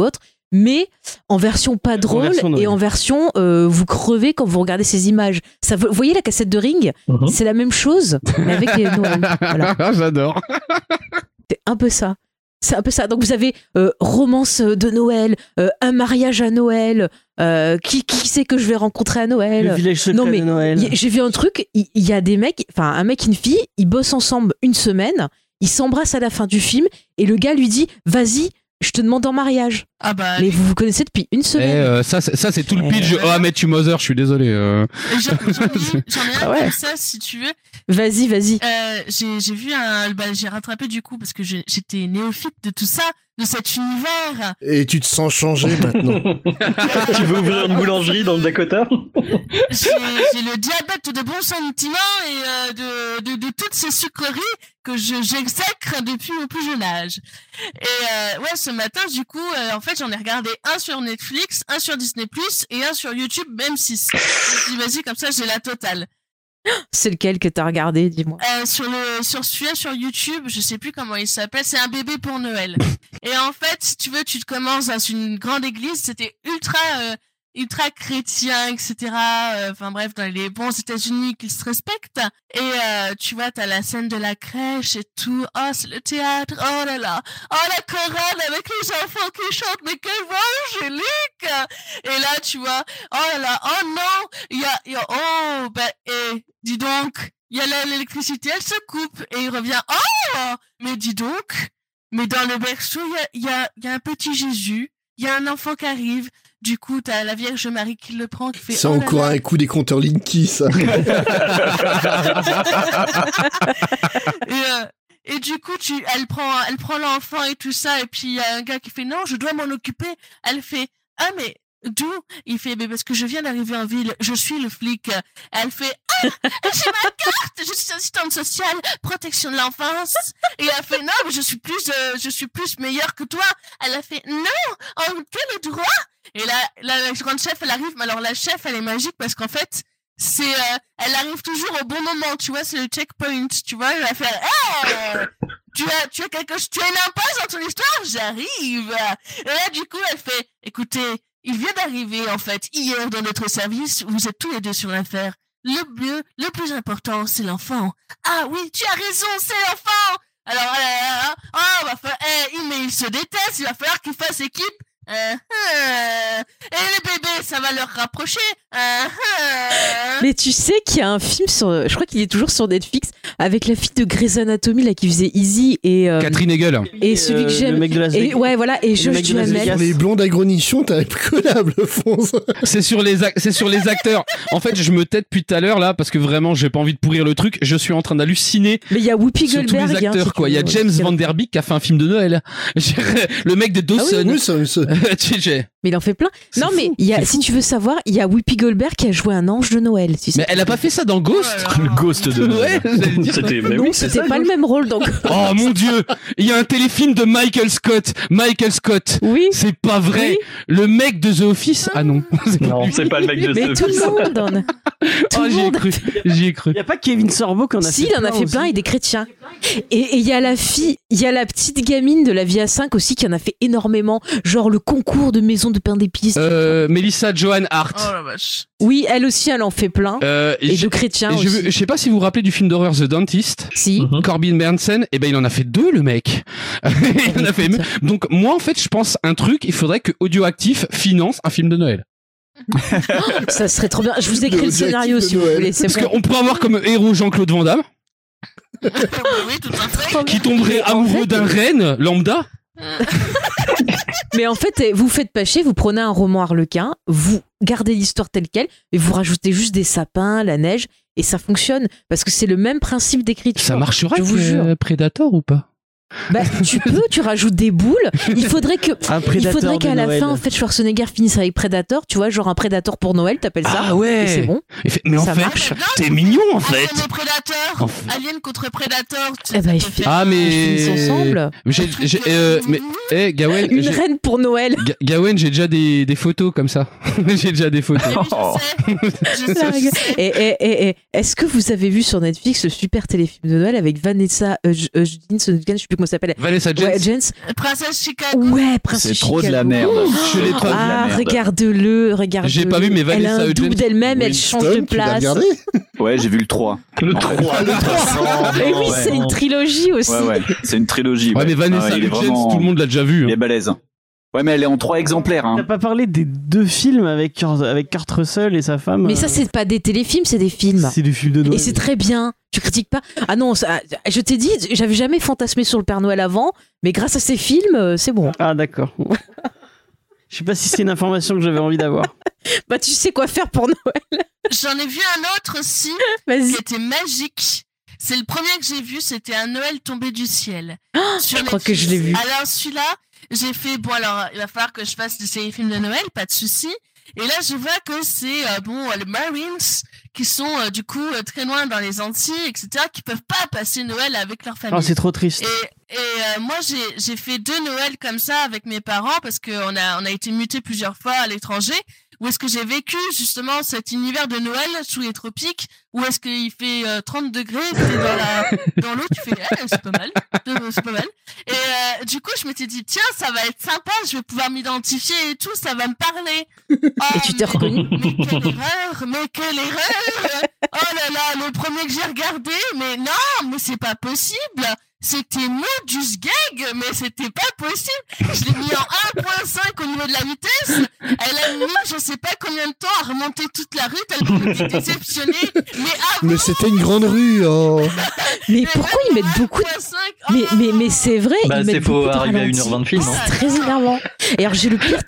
Speaker 4: mais en version pas drôle et en version vous crevez quand vous regardez ces images. Vous voyez la cassette de Ring, c'est la même chose, mais avec les Noël. Voilà.
Speaker 6: J'adore.
Speaker 4: C'est un peu ça. C'est un peu ça. Donc vous avez romance de Noël, un mariage à Noël, qui c'est que je vais rencontrer à Noël.
Speaker 5: Le village secret de Noël.
Speaker 4: J'ai vu un truc, il y a des mecs, enfin un mec et une fille, ils bossent ensemble une semaine, ils s'embrassent à la fin du film et le gars lui dit vas-y, je te demande en mariage.
Speaker 10: Ah bah,
Speaker 4: mais vous connaissez depuis une semaine.
Speaker 6: Ça c'est tout le pitch. Oh, Met You Mother, je suis désolé.
Speaker 10: J'en ai un comme ça, si tu veux.
Speaker 4: Vas-y.
Speaker 10: J'ai vu j'ai rattrapé du coup parce que j'étais néophyte de tout ça, de cet univers.
Speaker 2: Et tu te sens changé maintenant.
Speaker 3: Tu veux ouvrir une boulangerie dans le Dakota?
Speaker 10: J'ai le diabète de bons sentiments et de toutes ces sucreries que j'exècre depuis mon plus jeune âge. Et ce matin, du coup, en fait, j'en ai regardé un sur Netflix, un sur Disney+, et un sur YouTube, même 6. Je me dis, vas-y, comme ça, j'ai la totale.
Speaker 4: C'est lequel que t'as regardé, dis-moi.
Speaker 10: Sur celui-là sur YouTube, je sais plus comment il s'appelle, c'est un bébé pour Noël. Et en fait, si tu veux, tu te commences dans une grande église, c'était ultra chrétien, etc. Enfin bref, dans les bons États-Unis qui se respectent. Et tu vois, t'as la scène de la crèche et tout. Oh, c'est le théâtre. Oh là là. Oh, la chorale avec les enfants qui chantent. Mais quelle voix angélique. Et là, tu vois. Oh là là. Oh non. Dis donc. Il y a l'électricité, elle se coupe. Et il revient. Oh, mais dis donc. Mais dans le berceau, il y a un petit Jésus. Il y a un enfant qui arrive. Du coup, t'as la Vierge Marie qui le prend, qui fait.
Speaker 2: C'est encore un coup des compteurs Linky, ça.
Speaker 10: Et du coup, elle prend l'enfant et tout ça, et puis il y a un gars qui fait non, je dois m'en occuper. Elle fait ah mais d'où? Il fait mais parce que je viens d'arriver en ville, je suis le flic. Elle fait ah j'ai ma carte, je suis assistante sociale, protection de l'enfance. Et elle fait non mais je suis plus meilleure que toi. Elle a fait non, en quel droit? Et là, la grande chef, elle arrive, mais alors la chef, elle est magique parce qu'en fait, elle arrive toujours au bon moment, tu vois, c'est le checkpoint, tu vois, elle va faire, hey, tu as une impasse dans ton histoire, j'arrive. Et là, du coup, elle fait, écoutez, il vient d'arriver, en fait, hier dans notre service, vous êtes tous les deux sur l'affaire. Le plus important, c'est l'enfant. Ah oui, tu as raison, c'est l'enfant. Alors, mais il se déteste, il va falloir qu'il fasse équipe. Et les bébés, ça va leur rapprocher.
Speaker 4: Mais tu sais qu'il y a un film je crois qu'il est toujours sur Netflix avec la fille de Grey's Anatomy là qui faisait Easy et
Speaker 6: Catherine Hegel
Speaker 4: et celui que j'aime.
Speaker 5: Le mec de Las Vegas.
Speaker 4: Ouais voilà et Josh Duhamel.
Speaker 2: Sur les blondes agronichons, t'as collable, Fonce.
Speaker 6: C'est sur les acteurs. En fait, je me tais depuis tout à l'heure là parce que vraiment, j'ai pas envie de pourrir le truc. Je suis en train d'halluciner.
Speaker 4: Mais il y a Whoopi
Speaker 6: sur
Speaker 4: Goldberg.
Speaker 6: tous les acteurs quoi. Il y a James Van Der Beek qui a fait un film de Noël. Le mec de Dawson.
Speaker 4: Mais il en fait plein. Non,
Speaker 6: fou,
Speaker 4: mais si tu veux savoir, il y a Whoopi Goldberg qui a joué un ange de Noël.
Speaker 6: Mais elle a pas fait ça dans Ghost?
Speaker 3: Le Ghost de Noël.
Speaker 6: Ouais,
Speaker 4: c'était pas le même rôle donc.
Speaker 6: Oh mon dieu, il y a un téléfilm de Michael Scott.
Speaker 4: Oui.
Speaker 6: C'est pas vrai.
Speaker 4: Oui.
Speaker 6: Le mec de The Office. Ah non.
Speaker 3: Non, c'est pas le mec de
Speaker 4: Mais
Speaker 3: The
Speaker 4: tout
Speaker 3: Office.
Speaker 4: le monde.
Speaker 6: J'y ai cru.
Speaker 5: Il y a pas Kevin Sorbo qu'on a fait.
Speaker 4: Si, il en a fait plein,
Speaker 5: aussi.
Speaker 4: et des chrétiens. Et il y a il y a la petite gamine de la vie à 5 aussi qui en a fait énormément. Genre le concours de maison de pain d'épices.
Speaker 6: Melissa Joan Hart.
Speaker 10: Oh la vache.
Speaker 4: Oui, elle aussi, elle en fait plein. Et de chrétiens aussi.
Speaker 6: Je sais pas si vous vous rappelez du film d'horreur The Dentist.
Speaker 4: Si.
Speaker 6: Corbin Bernsen, et ben il en a fait 2 le mec. Il en a fait. Donc moi en fait je pense un truc, il faudrait que Audioactif finance un film de Noël.
Speaker 4: Ça serait trop bien. Je vous écris le scénario si vous voulez.
Speaker 6: Parce qu'on pourrait avoir comme héros Jean-Claude Van Damme.
Speaker 10: Oui, tout à fait.
Speaker 6: Qui tomberait amoureux d'un renne lambda.
Speaker 4: Mais en fait, vous faites pas chier, vous prenez un roman Harlequin, vous gardez l'histoire telle quelle, et vous rajoutez juste des sapins, la neige, et ça fonctionne. Parce que c'est le même principe d'écriture.
Speaker 6: Ça marchera
Speaker 4: je vous jure.
Speaker 6: Predator ou pas?
Speaker 4: Bah, tu rajoutes des boules. Il faudrait qu'à la fin, en fait, Schwarzenegger finisse avec Predator, tu vois, genre un Predator pour Noël, t'appelles ça.
Speaker 6: Ah ouais.
Speaker 4: Et c'est bon.
Speaker 6: Mais en
Speaker 4: ça
Speaker 6: fait,
Speaker 4: marche.
Speaker 6: t'es mignon en fait.
Speaker 10: Alien et Predator. Alien contre Predator.
Speaker 4: Eh ben, ils finissent ensemble.
Speaker 6: Gawen.
Speaker 4: Une reine pour Noël.
Speaker 6: Gawen, j'ai déjà des photos comme ça. J'ai déjà des photos.
Speaker 10: Je sais.
Speaker 4: Et est-ce que vous avez vu sur Netflix le super téléfilm de Noël avec Vanessa Hudgens, je sais plus comment ça s'appelle.
Speaker 6: Vanessa
Speaker 4: Ouais,
Speaker 6: Jens.
Speaker 10: Princesse Chicago.
Speaker 4: Ouais, Princesse
Speaker 11: C'est trop de
Speaker 4: Chicago.
Speaker 11: la merde.
Speaker 6: Je l'ai pas
Speaker 4: Ah,
Speaker 11: merde.
Speaker 4: regarde-le.
Speaker 6: J'ai pas vu, mais
Speaker 4: Elle a
Speaker 6: Vanessa
Speaker 4: un double
Speaker 6: Hudgens.
Speaker 4: d'elle-même, elle change de
Speaker 2: Winston, tu l'as
Speaker 4: place.
Speaker 2: regardé?
Speaker 11: Ouais, j'ai vu le 3.
Speaker 3: Le 3, le 3.
Speaker 4: Et oui, c'est une trilogie aussi.
Speaker 11: Ouais, c'est une trilogie.
Speaker 6: Ouais, mais Vanessa
Speaker 11: il est
Speaker 6: Hudgens,
Speaker 11: vraiment-
Speaker 6: tout le monde l'a déjà vu.
Speaker 11: Il est balèze. Ouais, mais elle est en 3 exemplaires.
Speaker 5: T'as
Speaker 11: Hein.
Speaker 5: pas parlé des 2 films avec Kurt Russell et sa femme.
Speaker 4: Mais ça, c'est pas des téléfilms, c'est des films.
Speaker 5: C'est des films de Noël.
Speaker 4: Et c'est très bien. Tu critiques pas. Ah non, je t'ai dit, j'avais jamais fantasmé sur le Père Noël avant, mais grâce à ces films, c'est bon.
Speaker 5: Ah d'accord. Je sais pas si c'est une information que j'avais envie d'avoir.
Speaker 4: Bah, tu sais quoi faire pour Noël.
Speaker 10: J'en ai vu un autre aussi
Speaker 4: Vas-y.
Speaker 10: qui était magique. C'est le premier que j'ai vu, c'était un Noël tombé du ciel.
Speaker 4: Je crois que je l'ai vu.
Speaker 10: Alors celui-là, j'ai fait, bon alors, il va falloir que je fasse des séries-films de Noël, pas de souci. Et là, je vois que c'est, les Marines qui sont du coup très loin dans les Antilles, etc., qui peuvent pas passer Noël avec leur famille.
Speaker 5: Oh, c'est trop triste.
Speaker 10: Et moi, j'ai fait 2 Noëls comme ça avec mes parents parce qu'on a été mutés plusieurs fois à l'étranger. Où est-ce que j'ai vécu justement cet univers de Noël sous les tropiques, où est-ce qu'il fait 30 degrés, t'es dans l'eau, tu fais c'est pas mal, c'est pas mal. Et du coup, je m'étais dit tiens, ça va être sympa, je vais pouvoir m'identifier et tout, ça va me parler. Oh,
Speaker 4: Et tu t'es reconnu.
Speaker 10: Mais quelle erreur. Oh là là, le premier que j'ai regardé, mais non, mais c'est pas possible. C'était Modus Gag, mais c'était pas possible. Je l'ai mis en 1.5 au niveau de la vitesse. Elle a mis, je sais pas combien de temps à remonter toute la rue, tellement j'étais déceptionnée.
Speaker 2: Mais c'était une grande rue, oh.
Speaker 4: Mais pourquoi ils mettent beaucoup de... Mais c'est vrai,
Speaker 3: Bah,
Speaker 4: ils
Speaker 3: c'est
Speaker 4: mettent
Speaker 3: faut
Speaker 4: beaucoup de
Speaker 3: arriver à
Speaker 4: ralentis.
Speaker 3: 1h20 de film. hein.
Speaker 4: C'est très énervant. Et alors, j'ai le pire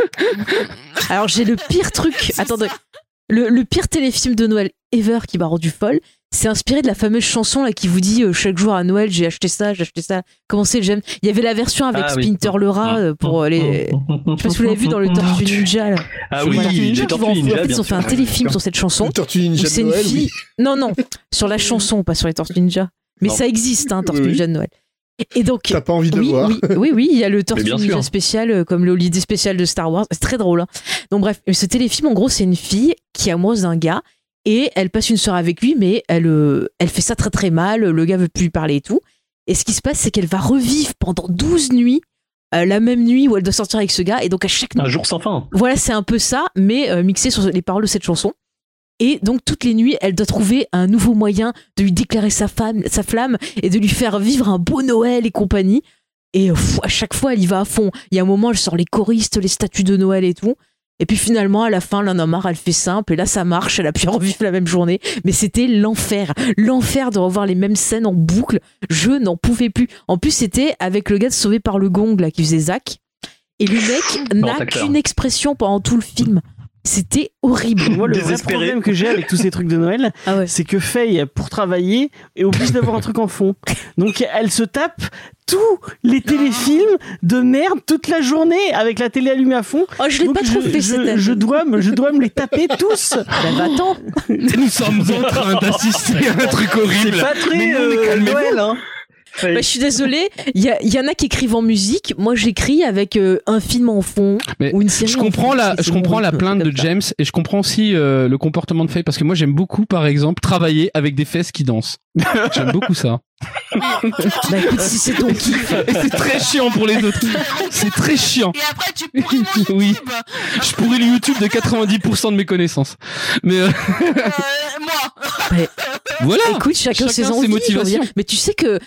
Speaker 4: truc. Attendez. Le pire téléfilm de Noël ever qui m'a rendu folle, c'est inspiré de la fameuse chanson là qui vous dit chaque jour à Noël j'ai acheté ça. Comment c'est, j'aime. Il y avait la version avec
Speaker 3: Ah oui.
Speaker 4: Splinter le rat pour les. Je sais pas si vous l'avez vu dans le Tortue Ninja. Là.
Speaker 3: Ah
Speaker 4: Sur
Speaker 3: oui,
Speaker 4: le Tortue
Speaker 3: les
Speaker 4: Ninja qui
Speaker 3: Tortues
Speaker 4: vont en-
Speaker 3: Ninja,
Speaker 4: en fait,
Speaker 3: bien
Speaker 4: ils ont fait un
Speaker 3: sûr.
Speaker 4: téléfilm sur cette chanson.
Speaker 2: Tortue
Speaker 4: où
Speaker 2: Ninja
Speaker 4: c'est
Speaker 2: de
Speaker 4: une
Speaker 2: Noël,
Speaker 4: fille.
Speaker 2: oui.
Speaker 4: Non, sur la chanson, pas sur les Tortues Ninja. Mais
Speaker 3: Non.
Speaker 4: ça existe, hein, Tortue
Speaker 2: Oui.
Speaker 4: Ninja de Noël. Et donc.
Speaker 2: T'as pas envie de le voir.
Speaker 4: Oui, il y a le Tortue
Speaker 3: bien
Speaker 4: Ninja
Speaker 3: sûr.
Speaker 4: spécial, comme le holiday spécial de Star Wars. C'est très drôle. Hein. Donc bref, ce téléfilm, en gros, c'est une fille qui est amoureuse d'un gars et elle passe une soirée avec lui, mais elle fait ça très très mal. Le gars veut plus lui parler et tout. Et ce qui se passe, c'est qu'elle va revivre pendant 12 nuits la même nuit où elle doit sortir avec ce gars. Et donc à chaque nuit,
Speaker 3: Un jour sans fin.
Speaker 4: voilà, c'est un peu ça, mais mixé sur les paroles de cette chanson. Et donc toutes les nuits, elle doit trouver un nouveau moyen de lui déclarer sa flamme et de lui faire vivre un beau Noël et compagnie. Et à chaque fois, elle y va à fond. Il y a un moment, elle sort les choristes, les statues de Noël et tout. Et puis finalement, à la fin, elle en a marre, elle fait simple. Et là, ça marche, elle a pu revivre la même journée. Mais c'était l'enfer. L'enfer de revoir les mêmes scènes en boucle. Je n'en pouvais plus. En plus, c'était avec le gars de Sauvé par le Gong, là, qui faisait Zach. Et le mec n'a
Speaker 3: acteur.
Speaker 4: qu'une expression pendant tout le film. C'était horrible.
Speaker 5: Moi, le vrai
Speaker 3: Désespéré.
Speaker 5: problème que j'ai avec tous ces trucs de Noël,
Speaker 4: Ah ouais.
Speaker 5: c'est que Faye, pour travailler, est obligée d'avoir un truc en fond. Donc, elle se tape tous les téléfilms de merde toute la journée avec la télé allumée à fond.
Speaker 4: Oh, je l'ai
Speaker 5: Donc,
Speaker 4: pas trop fait cette année.
Speaker 5: je dois me les taper tous.
Speaker 4: Bah, attends.
Speaker 6: Nous sommes en train d'assister à un truc horrible.
Speaker 3: C'est pas très
Speaker 6: Mais non, mais calmez-vous.
Speaker 3: Noël, hein.
Speaker 4: Bah, je suis désolée, il y en a qui écrivent en musique. Moi, j'écris avec un film en fond
Speaker 6: Mais
Speaker 4: ou une série.
Speaker 6: je
Speaker 4: en
Speaker 6: comprends
Speaker 4: fond.
Speaker 6: la
Speaker 4: C'est mon
Speaker 6: plainte
Speaker 4: rythme,
Speaker 6: de
Speaker 4: comme ça.
Speaker 6: James et je comprends aussi le comportement de Faye parce que moi j'aime beaucoup par exemple travailler avec des fesses qui dansent. J'aime beaucoup ça.
Speaker 4: Bah écoute, si c'est ton kiff.
Speaker 6: Et c'est très chiant pour les autres. C'est très chiant.
Speaker 10: Et après, tu pourris mon YouTube.
Speaker 6: Oui. Je pourrais le YouTube de 90% de mes connaissances. Mais
Speaker 10: Moi.
Speaker 6: voilà.
Speaker 4: Écoute, chacun ses
Speaker 6: ses
Speaker 4: envies.
Speaker 6: motivations.
Speaker 4: j'ai envie de dire. Mais tu sais que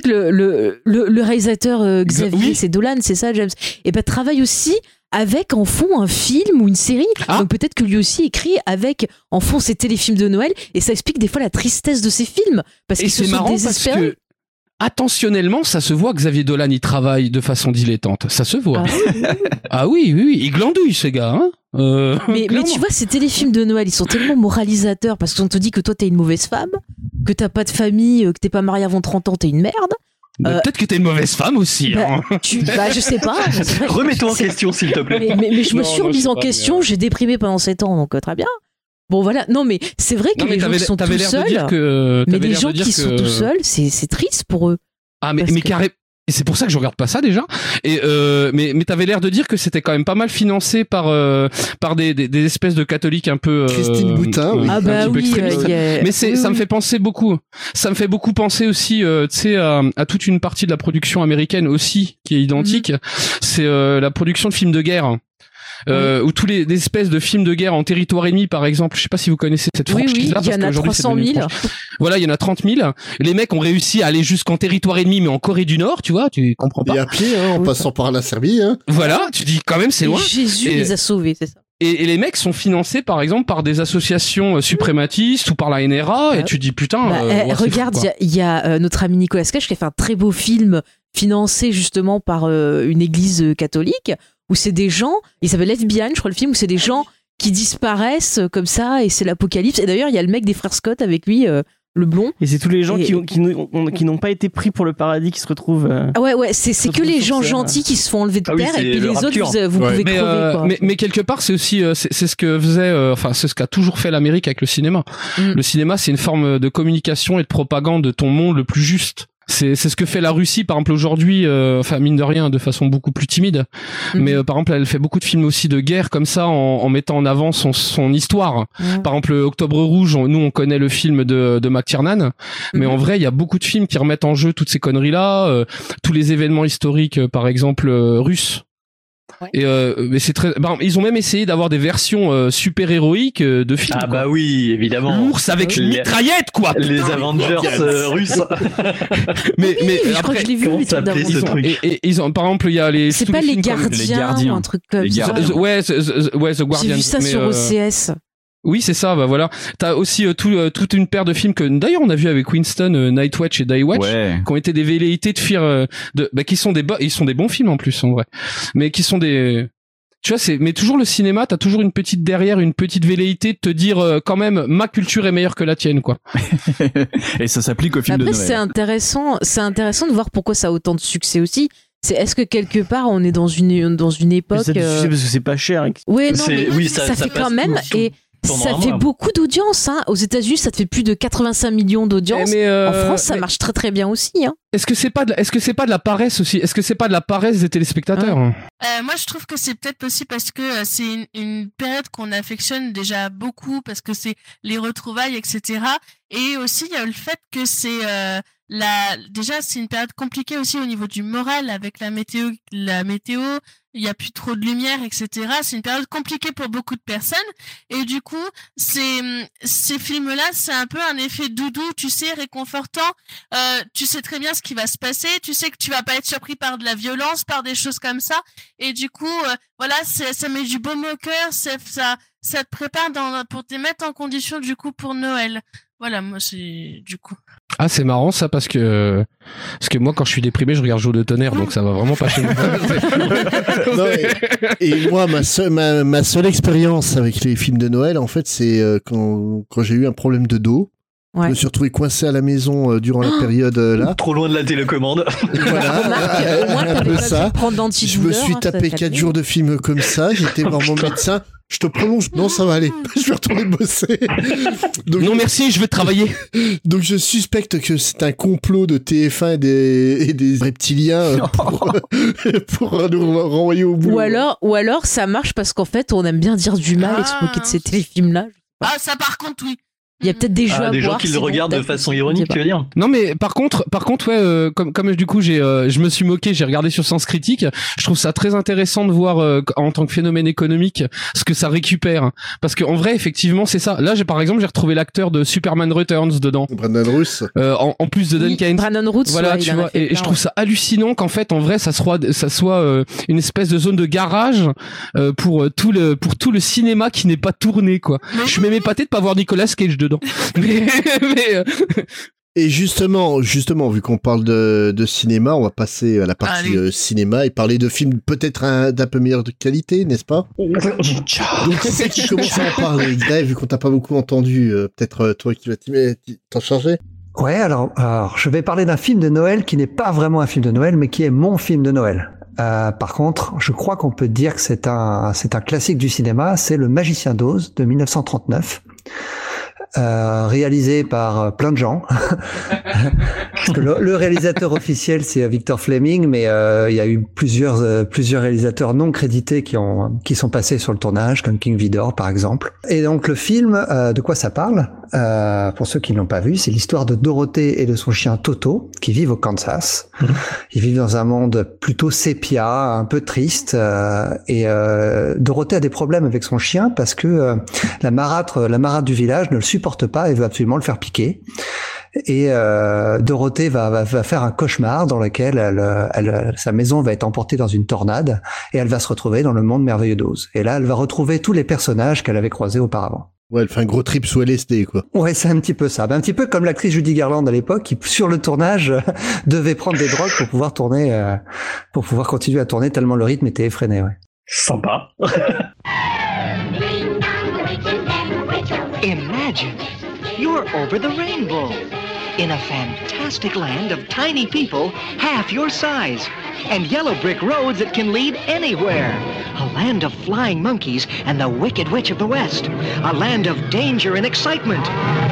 Speaker 4: le réalisateur Xavier,
Speaker 6: Oui.
Speaker 4: c'est Dolan, c'est ça, James. Et bah travaille aussi avec en fond un film ou une série.
Speaker 6: Ah.
Speaker 4: Donc peut-être que lui aussi écrit avec en fond ses téléfilms de Noël et ça explique des fois la tristesse de ses films parce
Speaker 6: Et
Speaker 4: qu'ils se
Speaker 6: c'est
Speaker 4: sont
Speaker 6: marrant parce
Speaker 4: désespérés.
Speaker 6: que attentionnellement, ça se voit que Xavier Dolan il travaille de façon dilettante. Ça se voit. Ah oui, il glandouille ce gars. Hein
Speaker 4: Mais
Speaker 6: clairement.
Speaker 4: tu vois, ces téléfilms de Noël, ils sont tellement moralisateurs parce qu'on te dit que toi t'es une mauvaise femme, que t'as pas de famille, que t'es pas marié avant 30 ans, t'es une merde.
Speaker 6: Bah, peut-être que t'es une mauvaise femme aussi.
Speaker 4: Bah,
Speaker 6: hein.
Speaker 4: je sais pas. C'est vrai que
Speaker 3: Remets-toi en
Speaker 4: c'est-
Speaker 3: question, s'il te plaît.
Speaker 4: Mais je me
Speaker 6: Non,
Speaker 4: suis
Speaker 6: moi, je
Speaker 4: remise
Speaker 6: sais
Speaker 4: en
Speaker 6: pas,
Speaker 4: question,
Speaker 6: mais,
Speaker 4: j'ai déprimé pendant 7 ans, donc très bien. Bon voilà, non mais c'est vrai que
Speaker 6: Non, mais
Speaker 4: les gens qui sont tout
Speaker 6: t'avais l'air de
Speaker 4: seuls,
Speaker 6: dire que.
Speaker 4: mais
Speaker 6: t'avais
Speaker 4: les
Speaker 6: l'air
Speaker 4: gens
Speaker 6: de dire
Speaker 4: qui sont
Speaker 6: que-
Speaker 4: tout seuls, c'est triste pour eux.
Speaker 6: Ah mais
Speaker 4: Parce que-
Speaker 6: carré. Et c'est pour ça que je regarde pas ça déjà. Et mais t'avais l'air de dire que c'était quand même pas mal financé par des espèces de catholiques un peu
Speaker 2: Christine Boutin, oui.
Speaker 4: Ah bah oui,
Speaker 6: mais ça me fait penser beaucoup. Ça me fait beaucoup penser aussi, tu sais, à toute une partie de la production américaine aussi qui est identique. C'est la production de films de guerre. Où tous les espèces de films de guerre en territoire ennemi, par exemple, je sais pas si vous connaissez cette franchise-là.
Speaker 4: Oui, il y en a 300 000.
Speaker 6: Voilà, il y en a 30 000. Les mecs ont réussi à aller jusqu'en territoire ennemi, mais en Corée du Nord, tu vois, tu comprends pas.
Speaker 2: Et à pied, en passant par la Serbie.
Speaker 6: Voilà, tu dis quand même c'est loin.
Speaker 4: Jésus les a sauvés, c'est ça.
Speaker 6: Et les mecs sont financés, par exemple, par des associations suprématistes ou par la NRA, et tu dis putain.
Speaker 4: Regarde, il y a notre ami Nicolas Cage qui a fait un très beau film financé justement par une église catholique, où c'est des gens, il s'appelle Lesbian, je crois le film, où c'est des gens qui disparaissent comme ça, et c'est l'apocalypse. Et d'ailleurs, il y a le mec des frères Scott avec lui, le blond.
Speaker 5: Et c'est tous les gens qui n'ont pas été pris pour le paradis qui se retrouvent.
Speaker 4: Ah ouais, c'est que les gens gentils qui se font enlever de terre, et puis les autres, vous pouvez crever. Quoi.
Speaker 6: Mais quelque part, c'est aussi, c'est ce que faisait, c'est ce qu'a toujours fait l'Amérique avec le cinéma. Le cinéma, c'est une forme de communication et de propagande de ton monde le plus juste. C'est ce que fait la Russie, par exemple, aujourd'hui, mine de rien, de façon beaucoup plus timide. Mais par exemple, elle fait beaucoup de films aussi de guerre comme ça, en mettant en avant son histoire. Par exemple, Octobre Rouge, nous on connaît le film de McTiernan, mais en vrai, il y a beaucoup de films qui remettent en jeu toutes ces conneries-là, tous les événements historiques, par exemple, russes. Et mais c'est très. Ils ont même essayé d'avoir des versions super héroïques de films.
Speaker 3: Ah bah oui, évidemment.
Speaker 6: L'ours avec une mitraillette, quoi.
Speaker 3: Les Avengers russes.
Speaker 6: mais
Speaker 4: je crois que je l'ai vu.
Speaker 6: Ils ont, par exemple, il y a les.
Speaker 4: C'est pas les gardiens ou un truc comme ça.
Speaker 6: Ouais, The Guardian.
Speaker 4: J'ai vu ça sur OCS.
Speaker 6: Oui, c'est ça, bah voilà. T'as aussi toute une paire de films que d'ailleurs on a vu avec Winston, Night Watch et Day Watch, qui ont été des velléités de faire qui sont ils sont des bons films en plus en vrai. Mais qui sont des tu vois, mais toujours le cinéma, t'as toujours une petite velléité de te dire quand même ma culture est meilleure que la tienne, quoi.
Speaker 11: Et ça s'applique au film de Noël.
Speaker 4: Après, c'est intéressant de voir pourquoi ça a autant de succès aussi. Est-ce que quelque part on est dans une époque
Speaker 5: parce que c'est pas cher.
Speaker 4: Ouais, non, mais ça fait quand même et ça fait beaucoup d'audience, hein. Aux États-Unis, ça te fait plus de 85 millions d'audience. En France, ça marche très très bien aussi, hein.
Speaker 6: Est-ce que c'est pas de la paresse aussi? Est-ce que c'est pas de la paresse des téléspectateurs?
Speaker 10: Moi, je trouve que c'est peut-être aussi parce que c'est une période qu'on affectionne déjà beaucoup parce que c'est les retrouvailles, etc. Et aussi, il y a le fait que c'est déjà c'est une période compliquée aussi au niveau du moral avec la météo, il y a plus trop de lumière, etc. C'est une période compliquée pour beaucoup de personnes et du coup ces films-là, c'est un peu un effet doudou, tu sais, réconfortant. Tu sais très bien ce qui va se passer, tu sais que tu vas pas être surpris par de la violence, par des choses comme ça et du coup voilà, ça met du baume au cœur, ça te prépare pour te mettre en condition du coup pour Noël. Voilà, moi c'est du coup.
Speaker 6: Ah, c'est marrant ça parce que moi quand je suis déprimé je regarde Jour de tonnerre donc ça va vraiment pas chez moi.
Speaker 2: Non, et moi ma seule expérience avec les films de Noël en fait c'est quand j'ai eu un problème de dos. Ouais. Je me suis retrouvé coincé à la maison durant la période là.
Speaker 3: Trop loin de la télécommande.
Speaker 2: Voilà, un peu ça. Je me suis tapé 4 jours de films comme ça. J'étais voir mon médecin. Je te prolonge. Non, ça va aller. Je vais retourner bosser.
Speaker 6: Donc, non, merci, je vais travailler.
Speaker 2: Donc, je suspecte que c'est un complot de TF1 et des reptiliens pour nous renvoyer au bout.
Speaker 4: Ou alors, ça marche parce qu'en fait, on aime bien dire du mal et se moquer de ces téléfilms-là.
Speaker 10: Ah, ça par contre, oui.
Speaker 4: Il y a peut-être des jeux à
Speaker 3: des
Speaker 4: voir,
Speaker 3: gens qui le regardent de façon ironique, tu veux dire?
Speaker 6: Non, mais par contre, ouais, comme du coup je me suis moqué, j'ai regardé sur Sens Critique. Je trouve ça très intéressant de voir en tant que phénomène économique ce que ça récupère, parce que en vrai, effectivement, c'est ça. Là, par exemple, j'ai retrouvé l'acteur de Superman Returns dedans.
Speaker 2: Brandon Routh.
Speaker 6: En plus de Duncan.
Speaker 4: Brandon Routh.
Speaker 6: Voilà, tu vois. Et je trouve ça hallucinant qu'en fait, en vrai, ça soit une espèce de zone de garage pour tout le cinéma qui n'est pas tourné, quoi. Je suis même épaté de pas voir Nicolas Cage dedans.
Speaker 2: Et justement, vu qu'on parle de cinéma, on va passer à la partie cinéma et parler de films peut-être d'un peu meilleure qualité, n'est-ce pas? Donc, c'est qui commence à en parler, Greg, vu qu'on t'a pas beaucoup entendu, peut-être toi qui vas t'en charger?
Speaker 12: Ouais, alors, je vais parler d'un film de Noël qui n'est pas vraiment un film de Noël, mais qui est mon film de Noël. Par contre, je crois qu'on peut dire que c'est un classique du cinéma, c'est Le Magicien d'Oz de 1939. Réalisé par plein de gens Parce que le réalisateur officiel, c'est Victor Fleming, mais il y a eu plusieurs réalisateurs non crédités qui sont passés sur le tournage, comme King Vidor, par exemple. Et donc, le film, de quoi ça parle? Pour ceux qui ne l'ont pas vu, c'est l'histoire de Dorothée et de son chien Toto, qui vivent au Kansas. Ils vivent dans un monde plutôt sépia, un peu triste, et Dorothée a des problèmes avec son chien parce que la marâtre du village ne le supporte pas et veut absolument le faire piquer. Et Dorothée va faire un cauchemar dans lequel sa maison va être emportée dans une tornade et elle va se retrouver dans le monde merveilleux d'Oz. Et là, elle va retrouver tous les personnages qu'elle avait croisés auparavant.
Speaker 2: Ouais, elle fait un gros trip sous LSD, quoi.
Speaker 12: Ouais, c'est un petit peu ça. Un petit peu comme l'actrice Judy Garland à l'époque, qui sur le tournage devait prendre des drogues pour pouvoir continuer à tourner tellement le rythme était effréné. Ouais.
Speaker 3: Sympa.
Speaker 13: Imagine you're over the rainbow in a fantastic land of tiny people half your size and yellow brick roads that can lead anywhere. A land of flying monkeys and the Wicked Witch of the West. A land of danger and excitement.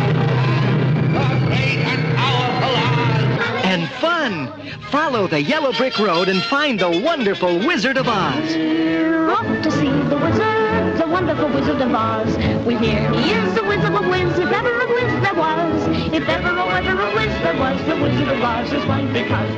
Speaker 13: And fun. Follow the yellow brick road and find the wonderful Wizard of Oz.
Speaker 14: We're off to see the wizard, the wonderful Wizard of Oz. We hear he is the whiz of a whiz, if ever a whiz there was. If ever a whiz there was, the Wizard of Oz is one because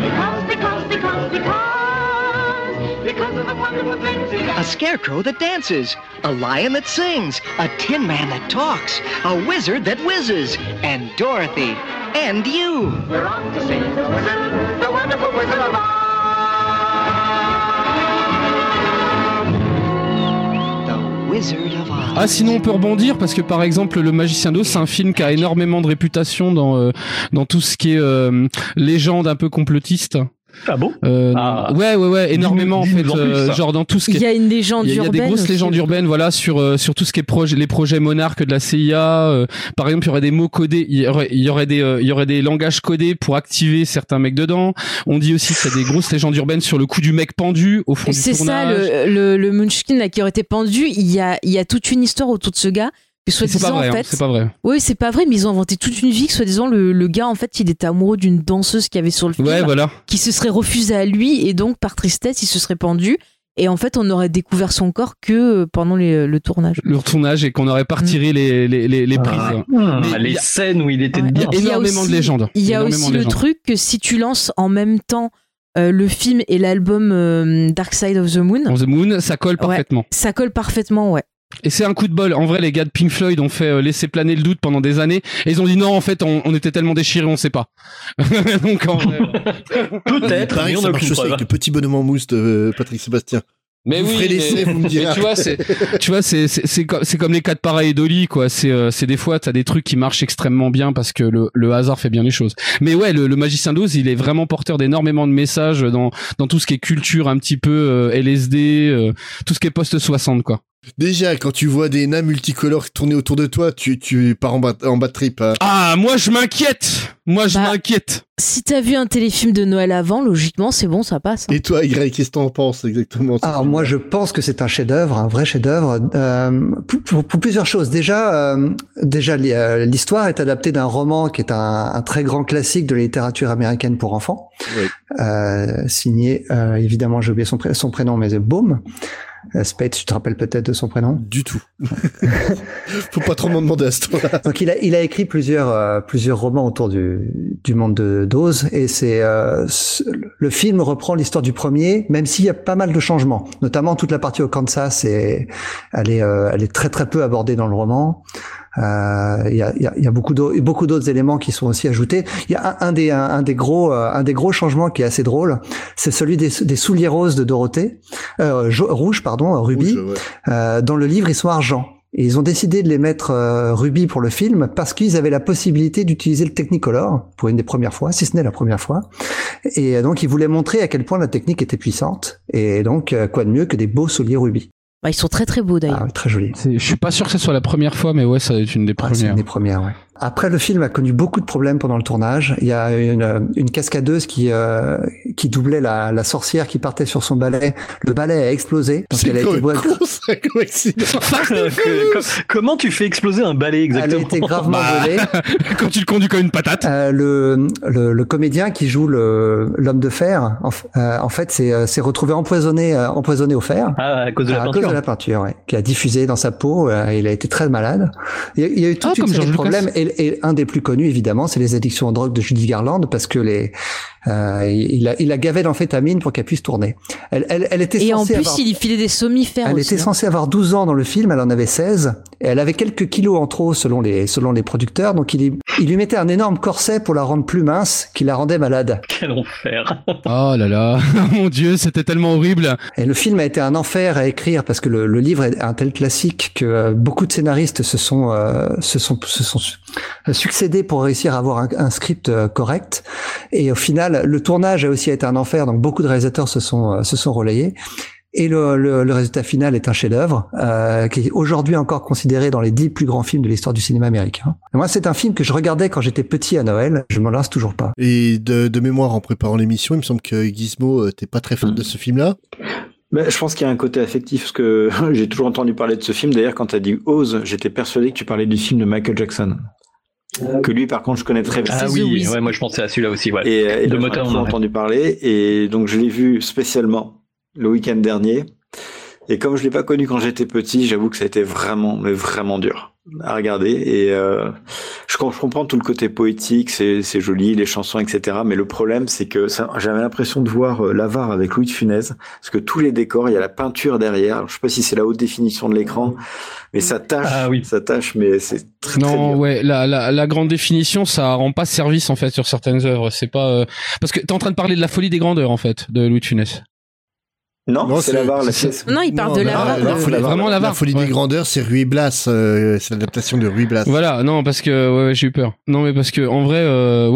Speaker 14: of the wonderful things he does.
Speaker 13: A scarecrow that dances, a lion that sings, a tin man that talks, a wizard that whizzes, and Dorothy, and you.
Speaker 14: We're off to see the wizard, the wonderful Wizard of Oz.
Speaker 6: Ah, sinon on peut rebondir parce que par exemple Le Magicien d'Oz, c'est un film qui a énormément de réputation dans tout ce qui est légende un peu complotiste.
Speaker 3: Ah bon
Speaker 6: Ouais, énormément en fait, genre dans tout ce qui est...
Speaker 4: Il y a une légende urbaine.
Speaker 6: Il y a des grosses légendes urbaines, voilà, sur tout ce qui est les projets monarques de la CIA. Par exemple, il y aurait des mots codés, il y aurait des langages codés pour activer certains mecs dedans. On dit aussi qu'il y a des grosses légendes urbaines sur le coup du mec pendu au fond du tournage.
Speaker 4: C'est ça, le Munchkin là qui aurait été pendu. Il y a toute une histoire autour de ce gars.
Speaker 6: C'est pas vrai, en fait, c'est pas vrai.
Speaker 4: Oui, c'est pas vrai, mais ils ont inventé toute une vie que soi-disant le gars en fait il était amoureux d'une danseuse qu'il y avait sur le film, qui se serait refusée à lui et donc par tristesse il se serait pendu et en fait on aurait découvert son corps que pendant le tournage.
Speaker 6: Le tournage et qu'on n'aurait pas retiré les prises.
Speaker 3: Les scènes où il était
Speaker 6: dedans. Il y a énormément de légendes.
Speaker 4: Il y a aussi le truc que si tu lances en même temps le film et l'album Dark Side of the Moon,
Speaker 6: ça colle parfaitement.
Speaker 4: Ouais, ça colle parfaitement, ouais.
Speaker 6: Et c'est un coup de bol. En vrai, les gars de Pink Floyd ont fait laisser planer le doute pendant des années. Et ils ont dit non, en fait, on était tellement déchirés, on sait pas. Donc, en vrai...
Speaker 3: Peut-être.
Speaker 2: Pareil, ça marche aussi avec le petit bonhomme en mousse de Patrick Sébastien.
Speaker 6: Mais
Speaker 2: vous ferez l'essai, vous me direz.
Speaker 6: Tu vois, c'est comme les 4 pareils d'Oli, quoi. C'est des fois, t'as des trucs qui marchent extrêmement bien parce que le hasard fait bien les choses. Mais ouais, le Magicien d'Oz, il est vraiment porteur d'énormément de messages dans tout ce qui est culture un petit peu LSD, tout ce qui est post-60, quoi.
Speaker 2: Déjà, quand tu vois des nains multicolores tourner autour de toi, tu pars en bas de trip. Hein.
Speaker 6: Ah, moi je m'inquiète.
Speaker 4: Si t'as vu un téléfilm de Noël avant, logiquement, c'est bon, ça passe.
Speaker 2: Et toi, Y, qu'est-ce que t'en penses exactement?
Speaker 12: Alors moi, je pense que c'est un chef-d'œuvre, un vrai chef-d'œuvre, pour plusieurs choses. Déjà, l'histoire est adaptée d'un roman qui est un très grand classique de la littérature américaine pour enfants, signé, évidemment, j'ai oublié son prénom, mais Baum. Spade, tu te rappelles peut-être de son prénom?
Speaker 2: Du tout. Faut pas trop m'en demander à ce temps-là.
Speaker 12: Donc il a écrit plusieurs romans autour du monde d'Oz et le film reprend l'histoire du premier, même s'il y a pas mal de changements, notamment toute la partie au Kansas elle est très très peu abordée dans le roman. Il y a beaucoup d'autres éléments qui sont aussi ajoutés. Il y a un des gros changements qui est assez drôle, c'est celui des souliers roses de Dorothée, rubis. Dans le livre, ils sont argent. Et ils ont décidé de les mettre rubis pour le film parce qu'ils avaient la possibilité d'utiliser le Technicolor pour une des premières fois, si ce n'est la première fois. Et donc, ils voulaient montrer à quel point la technique était puissante. Et donc, quoi de mieux que des beaux souliers rubis.
Speaker 4: Bah, ils sont très très beaux d'ailleurs.
Speaker 12: Ah, très jolis.
Speaker 6: Je suis pas sûr que ce soit la première fois, mais ouais, ça va être une des premières.
Speaker 12: C'est une des premières, ouais. Après, le film a connu beaucoup de problèmes pendant le tournage. Il y a une cascadeuse qui qui doublait la sorcière qui partait sur son balai. Le balai a explosé parce qu'elle a été
Speaker 3: Comment tu fais exploser un balai exactement?
Speaker 12: Elle a été gravement volée.
Speaker 6: Quand tu le conduis comme une patate.
Speaker 12: Le comédien qui joue l'homme de fer, en fait, s'est retrouvé empoisonné au fer.
Speaker 3: Ah, à cause de la peinture.
Speaker 12: À cause de la peinture, ouais, qui a diffusé dans sa peau. Il a été très malade. Il y a eu toute une série de problèmes. Et un des plus connus, évidemment, c'est les addictions aux drogues de Judy Garland, parce que il a gavé d'amphétamine pour qu'elle puisse tourner. Elle était
Speaker 4: et en
Speaker 12: censée
Speaker 4: plus, il filait des somnifères.
Speaker 12: Elle
Speaker 4: aussi,
Speaker 12: était censée avoir 12 ans dans le film, elle en avait 16, et elle avait quelques kilos en trop selon les producteurs, donc il lui mettait un énorme corset pour la rendre plus mince, qui la rendait malade.
Speaker 3: Quel enfer.
Speaker 6: Oh là là, mon Dieu, c'était tellement horrible.
Speaker 12: Et le film a été un enfer à écrire, parce que le livre est un tel classique que beaucoup de scénaristes se sont succédés pour réussir à avoir un script correct. Et au final, le tournage a aussi été un enfer, donc beaucoup de réalisateurs se sont relayés. Et le résultat final est un chef-d'œuvre qui est aujourd'hui encore considéré dans les 10 plus grands films de l'histoire du cinéma américain. Et moi, c'est un film que je regardais quand j'étais petit à Noël. Je m'en lasse toujours pas.
Speaker 2: Et de mémoire, en préparant l'émission, il me semble que Gizmo, t'es pas très fan de ce film-là.
Speaker 15: Ben, je pense qu'il y a un côté affectif, parce que j'ai toujours entendu parler de ce film. D'ailleurs, quand t'as dit Oz, j'étais persuadé que tu parlais du film de Michael Jackson. Que lui, par contre, je connais très bien.
Speaker 3: Ah oui, ouais, moi je pensais à celui-là aussi. Ouais.
Speaker 15: Et
Speaker 3: de
Speaker 15: j'en ai entendu parler, et donc je l'ai vu spécialement le week-end dernier. Et comme je l'ai pas connu quand j'étais petit, j'avoue que ça a été vraiment, mais vraiment dur à regarder. Et je comprends tout le côté poétique, c'est joli, les chansons, etc. Mais le problème, c'est que j'avais l'impression de voir l'Avare avec Louis de Funès, parce que tous les décors, il y a la peinture derrière. Alors, je sais pas si c'est la haute définition de l'écran, mais ça tâche, mais c'est très dur.
Speaker 6: Non, ouais, la grande définition, ça rend pas service en fait sur certaines œuvres. C'est pas parce que t'es en train de parler de la folie des grandeurs en fait de Louis de Funès.
Speaker 15: Non, c'est l'Avare, la pièce.
Speaker 4: Non, il parle de l'Avare.
Speaker 6: Vraiment l'Avare.
Speaker 2: La folie des grandeurs, c'est Ruy Blas, c'est l'adaptation de Ruy Blas.
Speaker 6: Voilà, non, parce que ouais, j'ai eu peur. Non, mais parce que en vrai,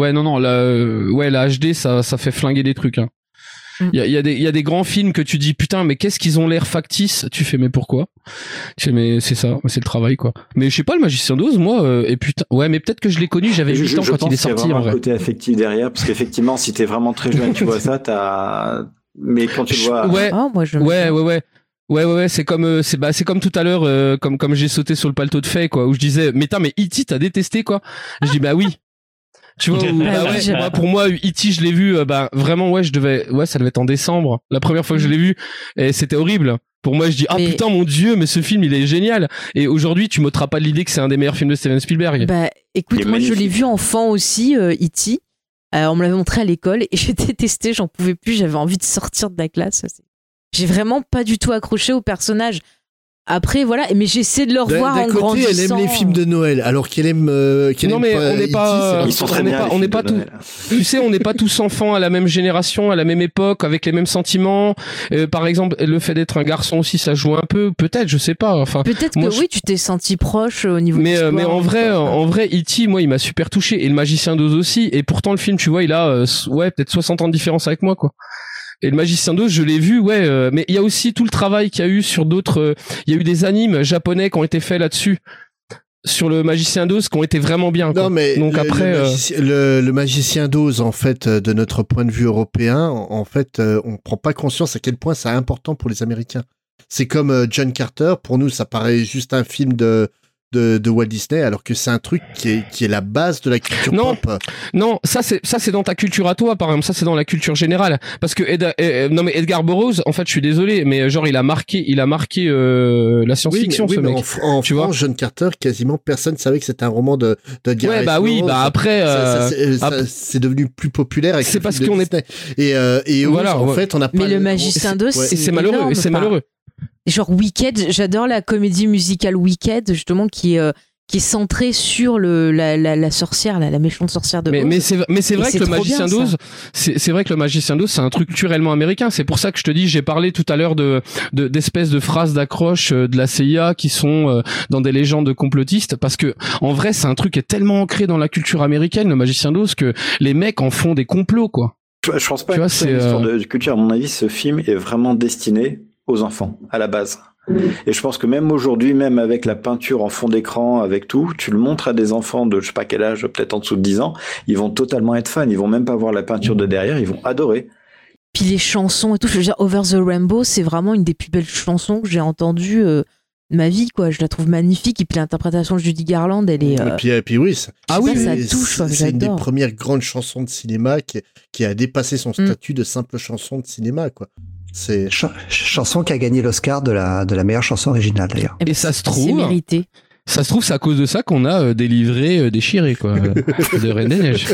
Speaker 6: la HD, ça fait flinguer des trucs. Hein. Il y a des grands films que tu dis putain, mais qu'est-ce qu'ils ont l'air factices. Tu fais mais pourquoi? Tu fais mais c'est ça, c'est le travail quoi. Mais je sais pas, le Magicien d'Oz, moi, et putain, ouais, mais peut-être que je l'ai connu, j'avais 8 ans quand il est sorti.
Speaker 15: Je pense qu'il y a vraiment
Speaker 6: en vrai.
Speaker 15: un côté affectif derrière, parce qu'effectivement, si t'es vraiment très jeune, tu vois ça, mais quand tu le vois.
Speaker 6: Ouais.
Speaker 4: Oh, moi,
Speaker 6: Ouais, c'est comme tout à l'heure, comme j'ai sauté sur le paletot de Faye, quoi, où je disais, mais E.T. t'as détesté, quoi. Je dis, bah oui. Tu vois, moi, pour moi, E.T. je l'ai vu, vraiment, ça devait être en décembre, la première fois que je l'ai vu, et c'était horrible. Pour moi, je dis, putain, mon Dieu, mais ce film, il est génial. Et aujourd'hui, tu m'ôteras pas de l'idée que c'est un des meilleurs films de Steven Spielberg.
Speaker 4: Bah, écoute, moi, je l'ai vu enfant aussi, E.T. On me l'avait montré à l'école et j'ai détesté, j'en pouvais plus, j'avais envie de sortir de la classe. J'ai vraiment pas du tout accroché au personnage. Après, voilà, mais j'essaie de le revoir en grandissant.
Speaker 2: D'un côté, elle aime les films de Noël, alors qu'elle aime.
Speaker 6: Non, mais on n'est pas. On n'est pas tous. Tu sais, on n'est pas tous enfants à la même génération, à la même époque, avec les mêmes sentiments. Par exemple, le fait d'être un garçon aussi, ça joue un peu. Peut-être, je sais pas. Enfin.
Speaker 4: Peut-être que oui, tu t'es senti proche au niveau.
Speaker 6: Mais en vrai, E.T., moi, il m'a super touché, et le Magicien d'Oz aussi. Et pourtant, le film, tu vois, il a peut-être 60 ans de différence avec moi, quoi. Et le Magicien d'Oz, je l'ai vu, mais il y a aussi tout le travail qu'il y a eu sur d'autres. Il y a eu des animes japonais qui ont été faits là-dessus, sur le Magicien d'Oz, qui ont été vraiment bien. Quoi.
Speaker 2: Non, mais
Speaker 6: donc
Speaker 2: le Magicien d'Oz, en fait, de notre point de vue européen, en fait, on prend pas conscience à quel point c'est important pour les Américains. C'est comme John Carter. Pour nous, ça paraît juste un film de Walt Disney, alors que c'est un truc qui est la base de la culture pop.
Speaker 6: Non, ça c'est dans ta culture à toi, par exemple, ça c'est dans la culture générale, parce que Edgar Burroughs, en fait, je suis désolé, mais genre il a marqué la science-fiction, ce mec.
Speaker 2: En France, John Carter, quasiment personne savait que c'était un roman de Edgar
Speaker 6: Burroughs. Après
Speaker 2: c'est devenu plus populaire avec
Speaker 6: c'est parce qu'on est
Speaker 2: et voilà, en fait, on a pas.
Speaker 4: Mais le Magicien d'Oz,
Speaker 6: c'est malheureux, c'est malheureux.
Speaker 4: Genre Wicked, j'adore la comédie musicale Wicked, justement, qui est centrée sur la sorcière, la méchante sorcière de Oz.
Speaker 6: Mais c'est vrai que le Magicien d'Oz, c'est vrai que le Magicien d'Oz, c'est un truc culturellement américain. C'est pour ça que je te dis, j'ai parlé tout à l'heure d'espèces de phrases d'accroche de la CIA qui sont dans des légendes complotistes, parce que en vrai, c'est un truc qui est tellement ancré dans la culture américaine, le Magicien d'Oz, que les mecs en font des complots, quoi.
Speaker 15: Je pense pas que c'est une histoire de culture. À mon avis, ce film est vraiment destiné aux enfants, à la base. Et je pense que même aujourd'hui, même avec la peinture en fond d'écran, avec tout, tu le montres à des enfants de je sais pas quel âge, peut-être en dessous de 10 ans, ils vont totalement être fans, ils vont même pas voir la peinture de derrière, ils vont adorer.
Speaker 4: Puis les chansons et tout, je veux dire, Over the Rainbow, c'est vraiment une des plus belles chansons que j'ai entendues de ma vie, quoi. Je la trouve magnifique. Et puis l'interprétation de Judy Garland, elle est.
Speaker 2: Et puis oui, ça
Speaker 4: touche.
Speaker 2: C'est une des premières grandes chansons de cinéma qui a dépassé son statut de simple chanson de cinéma, quoi. C'est
Speaker 12: chanson qui a gagné l'Oscar de la meilleure chanson originale, d'ailleurs.
Speaker 6: Et ça se trouve.
Speaker 4: C'est mérité.
Speaker 6: Ça se trouve, c'est à cause de ça qu'on a des livrets déchirés, quoi, de Reine des Neiges.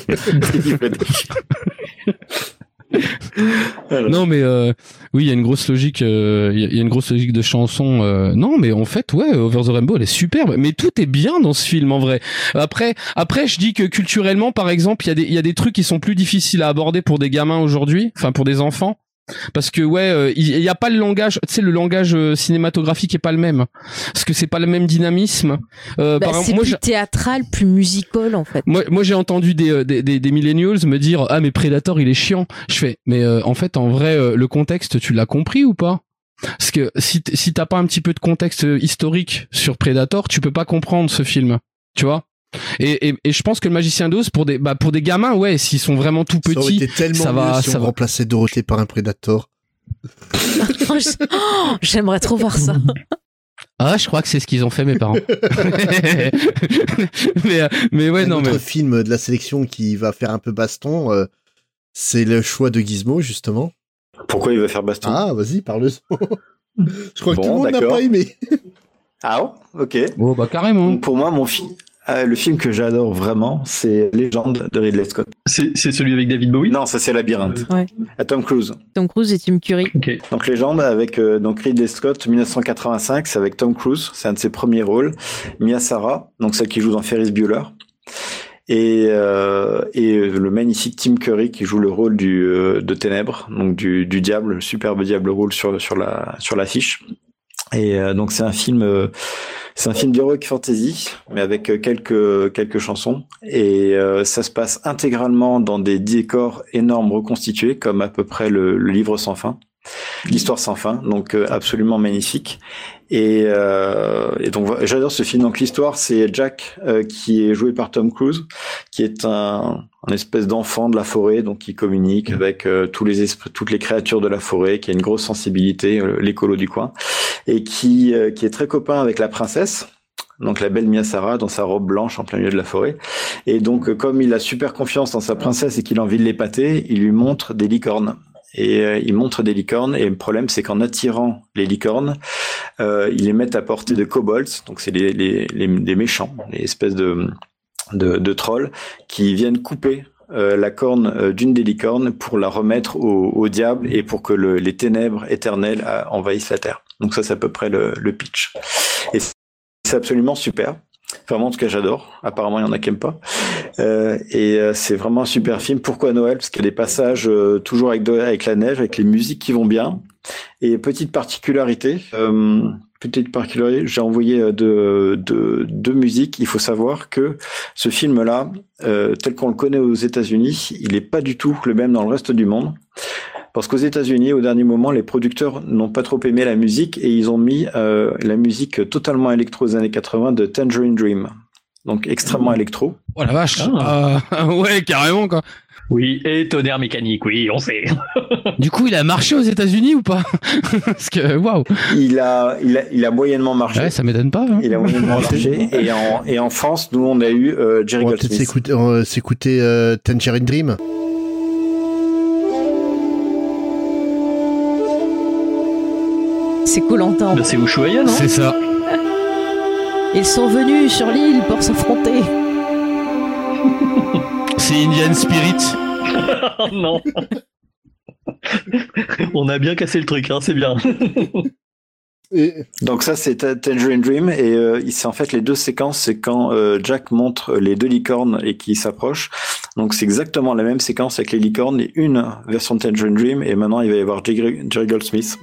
Speaker 6: Non, mais oui, il y a une grosse logique. Il y a une grosse logique de chanson. Non, mais en fait, ouais, Over the Rainbow, elle est superbe. Mais tout est bien dans ce film, en vrai. Après, je dis que culturellement, par exemple, il y a des trucs qui sont plus difficiles à aborder pour des gamins aujourd'hui, enfin pour des enfants. Parce que il y a pas le langage, tu sais, le langage cinématographique est pas le même, parce que c'est pas le même dynamisme.
Speaker 4: Par exemple, c'est plus théâtral, plus musical en fait.
Speaker 6: Moi j'ai entendu des millennials me dire mais Predator il est chiant. Je fais mais en fait en vrai le contexte tu l'as compris ou pas? Parce que si t'as pas un petit peu de contexte historique sur Predator, tu peux pas comprendre ce film, tu vois. Et je pense que le Magicien d'Oz pour des gamins, ouais, s'ils sont vraiment tout petits, ça va
Speaker 2: remplacer Dorothée par un Predator.
Speaker 4: J'aimerais trop voir ça.
Speaker 6: Ah, je crois que c'est ce qu'ils ont fait mes parents. mais ouais, non.
Speaker 2: Autre film de la sélection qui va faire un peu baston, c'est le choix de Gizmo justement.
Speaker 15: Pourquoi il va faire baston?
Speaker 2: Ah, vas-y, parle-en. Je crois que tout le monde n'a pas aimé.
Speaker 15: Ah oh, ok.
Speaker 6: Oh bah carrément.
Speaker 15: Donc, pour moi, le film que j'adore vraiment, c'est Légende de Ridley Scott.
Speaker 3: C'est celui avec David Bowie?
Speaker 15: Non, ça c'est Labyrinthe.
Speaker 4: Ouais.
Speaker 15: À Tom Cruise.
Speaker 4: Tom Cruise et Tim Curry.
Speaker 3: Okay.
Speaker 15: Donc Légende avec donc Ridley Scott 1985, c'est avec Tom Cruise, c'est un de ses premiers rôles. Mia Sara, donc celle qui joue dans Ferris Bueller. Et le magnifique Tim Curry qui joue le rôle de Ténèbres, donc du diable, le superbe diable roule sur l'affiche. Et donc c'est un film d'heroic fantasy, mais avec quelques chansons. Et ça se passe intégralement dans des décors énormes reconstitués, comme à peu près le livre sans fin, l'histoire sans fin, donc absolument magnifique. Et donc j'adore ce film. Donc l'histoire, c'est Jack qui est joué par Tom Cruise, qui est un espèce d'enfant de la forêt, donc qui communique avec toutes les créatures de la forêt, qui a une grosse sensibilité, l'écolo du coin, et qui est très copain avec la princesse, donc la belle Mia Sara, dans sa robe blanche en plein milieu de la forêt. Et donc comme il a super confiance dans sa princesse et qu'il a envie de l'épater, il lui montre des licornes. Et il montre des licornes, et le problème c'est qu'en attirant les licornes, ils les mettent à portée de kobolds, donc c'est des méchants, des espèces de trolls qui viennent couper la corne d'une des licornes pour la remettre au diable et pour que les ténèbres éternelles envahissent la terre. Donc ça c'est à peu près le pitch. Et c'est absolument super. Enfin, moi, en tout cas, j'adore. Apparemment, il y en a qui n'aiment pas. C'est vraiment un super film. Pourquoi Noël? Parce qu'il y a des passages toujours avec la neige, avec les musiques qui vont bien. Et petite particularité, j'ai envoyé deux musiques. Il faut savoir que ce film-là, tel qu'on le connaît aux États-Unis, il n'est pas du tout le même dans le reste du monde. Parce qu'aux États-Unis, au dernier moment, les producteurs n'ont pas trop aimé la musique et ils ont mis la musique totalement électro des années 80 de Tangerine Dream. Donc extrêmement électro.
Speaker 6: Oh la vache. Ouais, carrément quoi.
Speaker 3: Oui, et tonnerre mécanique, oui, on sait.
Speaker 6: Du coup, il a marché aux États-Unis ou pas? Parce que waouh.
Speaker 15: Il a moyennement marché.
Speaker 6: Ouais, ça m'étonne pas. Hein.
Speaker 15: Il a moyennement marché. Et en France, nous on a eu Jerry Goldsmith.
Speaker 2: On va peut-être s'écouter Tangerine Dream.
Speaker 4: C'est Koh-Lanta.
Speaker 3: C'est Ushuaïa, non?
Speaker 6: C'est ça.
Speaker 4: Ils sont venus sur l'île pour s'affronter.
Speaker 6: C'est Indian Spirit.
Speaker 3: Non. On a bien cassé le truc, hein, c'est bien.
Speaker 15: Donc ça c'est Tangerine Dream et c'est en fait les deux séquences, c'est quand Jack montre les deux licornes et qui s'approchent. Donc c'est exactement la même séquence avec les licornes et une version de Tangerine Dream et maintenant il va y avoir Jerry Goldsmith.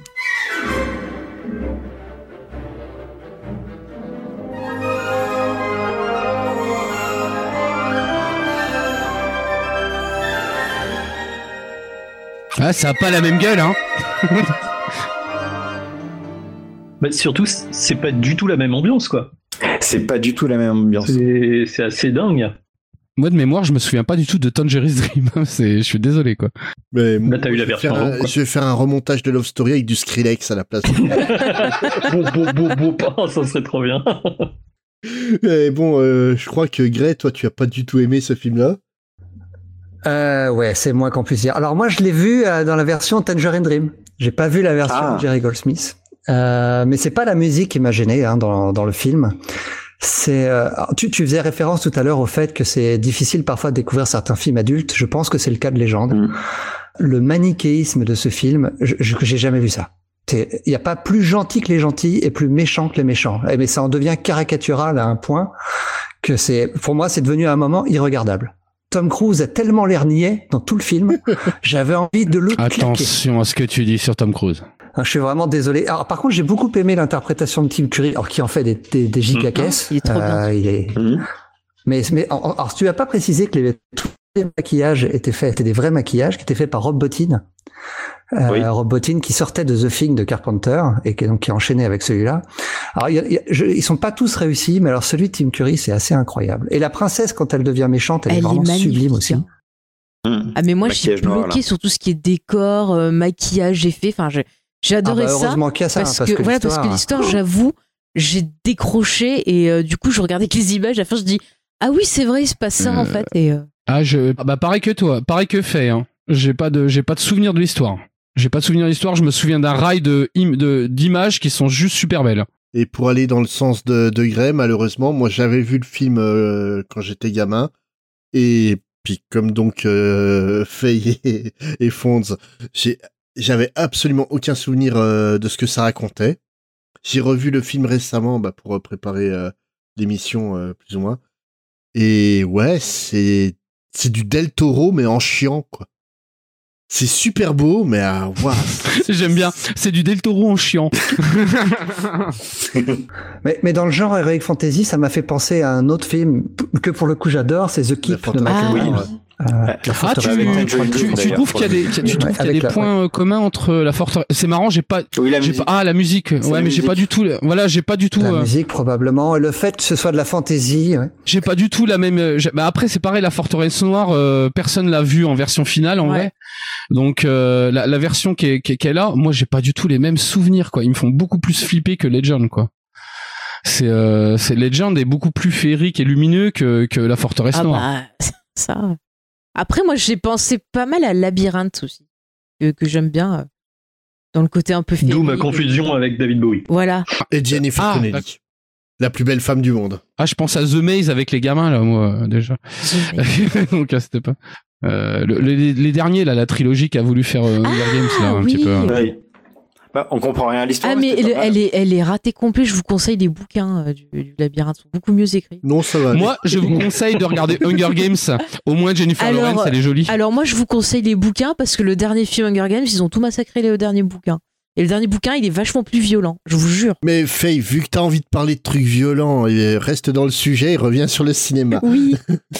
Speaker 6: Ah, ça a pas la même gueule, hein.
Speaker 3: Bah, surtout, c'est pas du tout la même ambiance, quoi.
Speaker 15: C'est pas du tout la même ambiance.
Speaker 3: C'est assez dingue.
Speaker 6: Moi de mémoire, je me souviens pas du tout de Tangerine Dream. Je suis désolé quoi.
Speaker 2: Mais
Speaker 3: Là, t'as eu la version avant, quoi.
Speaker 2: je vais faire un remontage de Love Story avec du Skrillex à la place.
Speaker 3: Oh, ça serait trop bien.
Speaker 2: Et bon, je crois que Grey, toi, tu as pas du tout aimé ce film-là.
Speaker 12: Ouais, c'est moins qu'on puisse dire. Alors moi, je l'ai vu dans la version Tangerine Dream. J'ai pas vu la version de Jerry Goldsmith. Mais c'est pas la musique qui m'a gêné dans le film. Tu faisais référence tout à l'heure au fait que c'est difficile parfois de découvrir certains films adultes. Je pense que c'est le cas de Légende. Le manichéisme de ce film, j'ai jamais vu ça. Il n'y a pas plus gentil que les gentils et plus méchant que les méchants. Mais ça en devient caricatural à un point que pour moi, c'est devenu à un moment irregardable. Tom Cruise a tellement l'air niais dans tout le film, j'avais envie de le claquer.
Speaker 6: Attention à ce que tu dis sur Tom Cruise.
Speaker 12: Je suis vraiment désolé. Alors, par contre, j'ai beaucoup aimé l'interprétation de Tim Curry, alors qui en fait des gigacaisses.
Speaker 4: Il est trop bien.
Speaker 12: Mais alors, tu n'as pas précisé que tous les maquillages étaient des vrais maquillages qui étaient faits par Rob Bottin. Rob Bottin qui sortait de The Thing de Carpenter et qui a enchaîné avec celui-là. Alors ils sont pas tous réussis, mais alors celui de Tim Curry c'est assez incroyable. Et la princesse quand elle devient méchante, elle est vraiment sublime aussi.
Speaker 4: Ah mais moi j'ai bloqué sur tout ce qui est décor, maquillage, effets. Enfin j'ai adoré ça.
Speaker 12: Heureusement qu'il y a ça
Speaker 4: parce que l'histoire, j'avoue, j'ai décroché et du coup je regardais que les images. À la fin je dis ah oui c'est vrai il se passe ça en fait et.
Speaker 6: Pareil que toi, pareil que fait. Hein. J'ai pas de souvenir de l'histoire. Je me souviens d'un rail d'images qui sont juste super belles.
Speaker 2: Et pour aller dans le sens de Grey, malheureusement, moi j'avais vu le film quand j'étais gamin. Et puis comme donc Faye et Fonz, j'avais absolument aucun souvenir de ce que ça racontait. J'ai revu le film récemment pour préparer l'émission plus ou moins. Et ouais, c'est du Del Toro mais en chiant quoi. C'est super beau, mais wow.
Speaker 6: J'aime bien. C'est du Del Toro en chiant.
Speaker 12: mais dans le genre Heroic Fantasy, ça m'a fait penser à un autre film que pour le coup j'adore, c'est The Keep de Michael Mann.
Speaker 6: Tu trouves qu'il y a des points communs entre la forteresse. C'est marrant, j'ai pas. La musique. Ouais, mais j'ai pas du tout. Voilà, j'ai pas du tout.
Speaker 12: La musique probablement. Et le fait que ce soit de la fantasy. Ouais.
Speaker 6: J'ai pas du tout la même. Après, c'est pareil, la forteresse noire. Personne l'a vue en version finale en vrai. Donc la version qui est là, moi j'ai pas du tout les mêmes souvenirs quoi. Ils me font beaucoup plus flipper que Legend quoi. C'est Legend est beaucoup plus féerique et lumineux que la forteresse noire.
Speaker 4: Ça. Après moi j'ai pensé pas mal à Labyrinthe aussi que j'aime bien dans le côté un peu féerique.
Speaker 3: D'où ma confusion avec David Bowie.
Speaker 4: Voilà.
Speaker 2: Et Jennifer Connelly. La plus belle femme du monde.
Speaker 6: Je pense à The Maze avec les gamins là moi déjà. Donc c'était pas les derniers là, la trilogie qu'a voulu faire Hunger Games là un petit peu.
Speaker 15: Oui. On comprend rien à l'histoire.
Speaker 4: Mais elle est ratée complet. Je vous conseille les bouquins du Labyrinthe, sont beaucoup mieux écrits.
Speaker 2: Non, ça va.
Speaker 6: Moi, je vous conseille de regarder Hunger Games. Au moins Jennifer Lawrence, elle est jolie.
Speaker 4: Alors moi, je vous conseille les bouquins parce que le dernier film Hunger Games, ils ont tout massacré les derniers bouquins. Et le dernier bouquin, il est vachement plus violent, je vous jure.
Speaker 2: Mais Faye, vu que t'as envie de parler de trucs violents, reste dans le sujet et reviens sur le cinéma.
Speaker 4: Oui.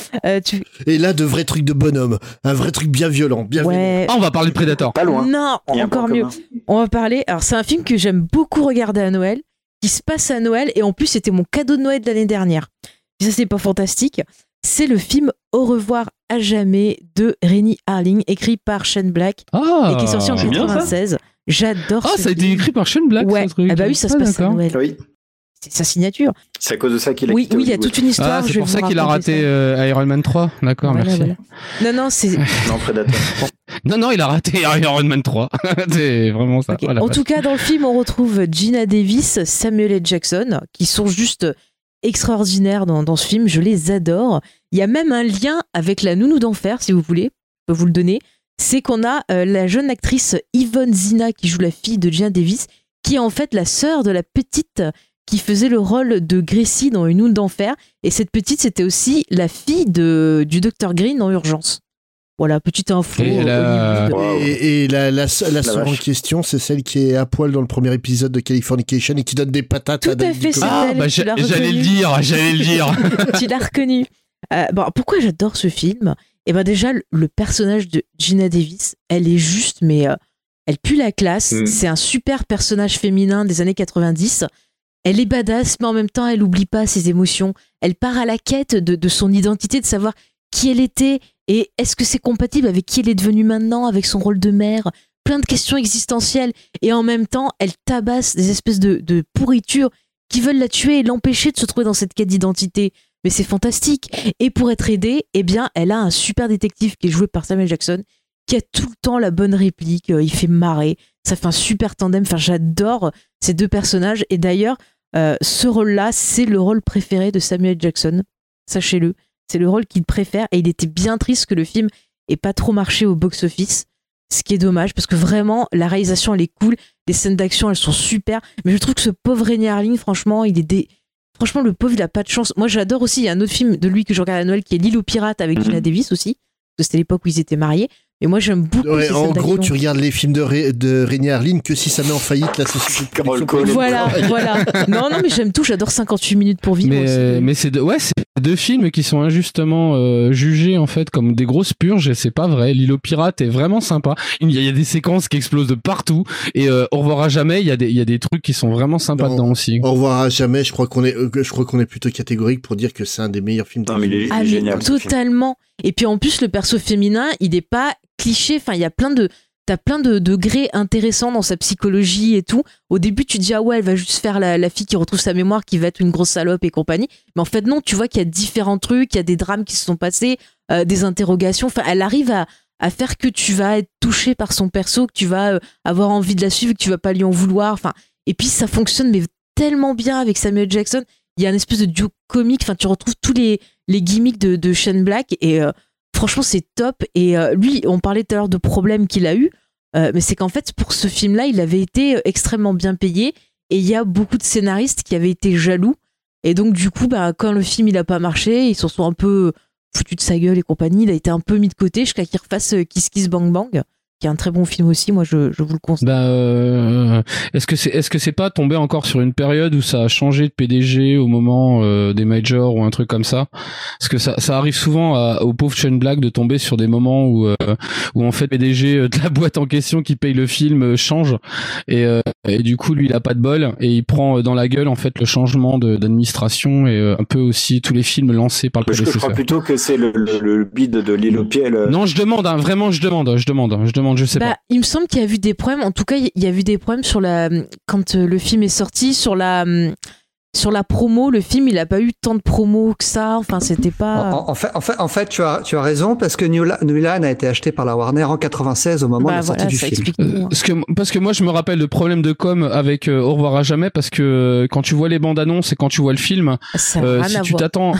Speaker 2: Et là, de vrais trucs de bonhomme. Un vrai truc bien violent.
Speaker 6: On va parler de Predator.
Speaker 15: Pas loin.
Speaker 4: Non, encore mieux. On va parler... Alors, c'est un film que j'aime beaucoup regarder à Noël, qui se passe à Noël, et en plus, c'était mon cadeau de Noël de l'année dernière. Et ça, c'est pas fantastique. C'est le film Au revoir à jamais de Rennie Harlin, écrit par Shane Black, et qui est sorti en 1996. J'adore
Speaker 6: ça a été écrit par Shane Black,
Speaker 4: ouais.
Speaker 6: ce truc.
Speaker 4: Ah bah oui, ça se passe à Noël.
Speaker 15: Oui.
Speaker 4: C'est sa signature.
Speaker 15: C'est à cause de ça qu'il a
Speaker 4: quitté il y a toute une histoire.
Speaker 6: C'est pour ça qu'il a raté Iron Man 3. D'accord, merci.
Speaker 4: Voilà. Non, c'est...
Speaker 15: Non, Predator.
Speaker 6: Non, il a raté Iron Man 3. C'est vraiment ça.
Speaker 4: Okay. En tout cas, dans le film, on retrouve Gina Davis, Samuel L. Jackson, qui sont juste extraordinaires dans ce film. Je les adore. Il y a même un lien avec la nounou d'enfer, si vous voulez. Je peux vous le donner. C'est qu'on a la jeune actrice Yvonne Zina qui joue la fille de Gina Davis, qui est en fait la sœur de la petite qui faisait le rôle de Gracie dans Une nounou d'enfer. Et cette petite, c'était aussi la fille du Dr Green dans Urgence. Voilà, petite info.
Speaker 2: Et la sœur en question, c'est celle qui est à poil dans le premier épisode de Californication et qui donne des patates à David
Speaker 4: Duchovny.
Speaker 6: J'allais le dire.
Speaker 4: Tu l'as reconnu. Pourquoi j'adore ce film ? Et déjà, le personnage de Gina Davis, elle est juste, mais elle pue la classe. C'est un super personnage féminin des années 90. Elle est badass, mais en même temps, elle n'oublie pas ses émotions. Elle part à la quête de son identité, de savoir qui elle était et est-ce que c'est compatible avec qui elle est devenue maintenant, avec son rôle de mère, plein de questions existentielles, et en même temps elle tabasse des espèces de pourritures qui veulent la tuer et l'empêcher de se trouver dans cette quête d'identité. Mais c'est fantastique. Et pour être aidée, eh bien, elle a un super détective qui est joué par Samuel Jackson, qui a tout le temps la bonne réplique, il fait marrer, ça fait un super tandem, enfin j'adore ces deux personnages, et d'ailleurs, ce rôle-là, c'est le rôle préféré de Samuel Jackson, sachez-le, c'est le rôle qu'il préfère, et il était bien triste que le film ait pas trop marché au box-office, ce qui est dommage, parce que vraiment, la réalisation, elle est cool, les scènes d'action, elles sont super, mais je trouve que ce pauvre Renny Harlin, franchement, franchement, le pauvre, il a pas de chance. Moi, j'adore aussi, il y a un autre film de lui que je regarde à Noël, qui est L'île aux pirates, avec Gina Davis aussi, parce que c'était l'époque où ils étaient mariés. Et moi, j'aime beaucoup ces scènes
Speaker 2: en gros,
Speaker 4: d'action.
Speaker 2: tu regardes les films de Renny Harlin que si ça met en faillite la société de production.
Speaker 4: Voilà. Non, mais j'aime tout. J'adore 58 minutes pour vivre aussi.
Speaker 6: Mais c'est deux films qui sont injustement jugés en fait comme des grosses purges, et c'est pas vrai. L'île aux pirates est vraiment sympa. Il y a des séquences qui explosent de partout, et Au revoir à jamais, il y a des trucs qui sont vraiment sympas dedans aussi.
Speaker 2: Au revoir à jamais, je crois qu'on est plutôt catégorique pour dire que c'est un des meilleurs films de
Speaker 15: il est génial.
Speaker 4: Totalement. Et puis en plus, le perso féminin, il n'est pas cliché. Enfin, il y a t'as plein de degrés intéressants dans sa psychologie et tout. Au début, tu te dis, ah ouais, elle va juste faire la fille qui retrouve sa mémoire, qui va être une grosse salope et compagnie. Mais en fait, non, tu vois qu'il y a différents trucs, il y a des drames qui se sont passés, des interrogations. Enfin, elle arrive à faire que tu vas être touché par son perso, que tu vas avoir envie de la suivre, que tu vas pas lui en vouloir. Enfin, et puis ça fonctionne mais tellement bien avec Samuel Jackson. Il y a une espèce de duo comique. Enfin, tu retrouves tous les gimmicks de Shane Black, et franchement, c'est top. Et lui, on parlait tout à l'heure de problèmes qu'il a eu, mais c'est qu'en fait, pour ce film-là, il avait été extrêmement bien payé, et il y a beaucoup de scénaristes qui avaient été jaloux. Et donc, du coup, quand le film il a pas marché, ils s'en sont un peu foutus de sa gueule et compagnie. Il a été un peu mis de côté jusqu'à qu'il refasse Kiss Kiss Bang Bang, qui est un très bon film aussi. Moi, je vous le conseille.
Speaker 6: Est-ce que c'est pas tombé encore sur une période où ça a changé de PDG au moment des majors ou un truc comme ça? Parce que ça arrive souvent au pauvre Shane Black de tomber sur des moments où en fait PDG de la boîte en question qui paye le film change, et du coup lui il a pas de bol, et il prend dans la gueule en fait le changement d'administration, et un peu aussi tous les films lancés par le prédécesseur.
Speaker 15: Je crois plutôt que c'est le bid de l'île aux pieds.
Speaker 6: Non, je demande, hein, vraiment je demande, je sais pas.
Speaker 4: Il me semble qu'il y a eu des problèmes. En tout cas, il y a eu des problèmes quand le film est sorti, sur la promo. Le film, il a pas eu tant de promo que ça. Enfin, c'était pas.
Speaker 12: En fait, tu as raison, parce que New Line a été acheté par la Warner en 96 au moment de la sortie du film.
Speaker 6: Parce que moi, je me rappelle de problèmes de com avec Au revoir à jamais, parce que quand tu vois les bandes annonces et quand tu vois le film, si tu t'attends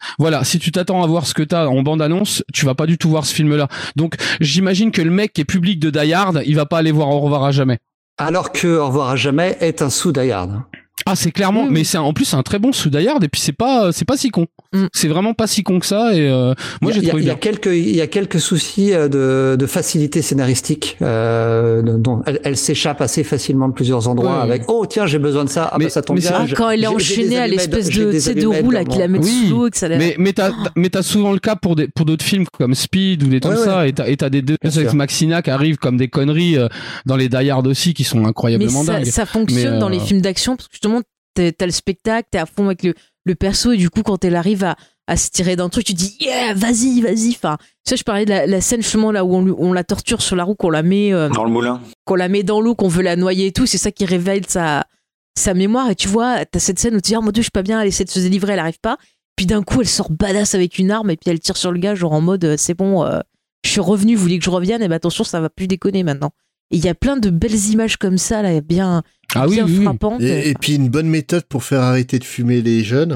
Speaker 6: à voir ce que t'as en bande annonce, tu vas pas du tout voir ce film-là. Donc, j'imagine que le mec qui est public de Die Hard, il va pas aller voir Au revoir à jamais.
Speaker 12: Alors que Au revoir à jamais est un sous Die Hard.
Speaker 6: Ah, c'est clairement, mais en plus c'est un très bon sous Die Hard, et puis c'est pas si con. C'est vraiment pas si con que ça, et moi j'ai trouvé bien.
Speaker 12: Il y a quelques soucis de facilité scénaristique, dont elle s'échappe assez facilement de plusieurs endroits avec oh tiens j'ai besoin de ça, ça tombe bien.
Speaker 4: Quand elle est enchaînée à l'espèce de roue là qui la met sous l'eau et que ça
Speaker 6: mais t'as souvent le cas pour d'autres films comme Speed ou des trucs comme ça, et t'as des deux avec Maxina qui arrivent comme des conneries dans les Die Hard aussi qui sont incroyablement dingues.
Speaker 4: Ça fonctionne dans les films d'action parce que justement t'as le spectacle, t'es à fond avec le perso, et du coup quand elle arrive à se tirer d'un truc, tu dis yeah, vas-y. Enfin, ça, je parlais de la scène justement là où on la torture sur la roue, qu'on la met
Speaker 15: dans le moulin,
Speaker 4: qu'on la met dans l'eau, qu'on veut la noyer et tout. C'est ça qui révèle sa mémoire. Et tu vois, t'as cette scène où tu dis oh mon Dieu, je suis pas bien, elle essaie de se délivrer, elle arrive pas. Puis d'un coup, elle sort badass avec une arme, et puis elle tire sur le gars, genre en mode c'est bon, je suis revenu, vous voulez que je revienne, et attention, ça va plus déconner maintenant. Et il y a plein de belles images comme ça là, bien frappantes.
Speaker 2: Et puis une bonne méthode pour faire arrêter de fumer les jeunes.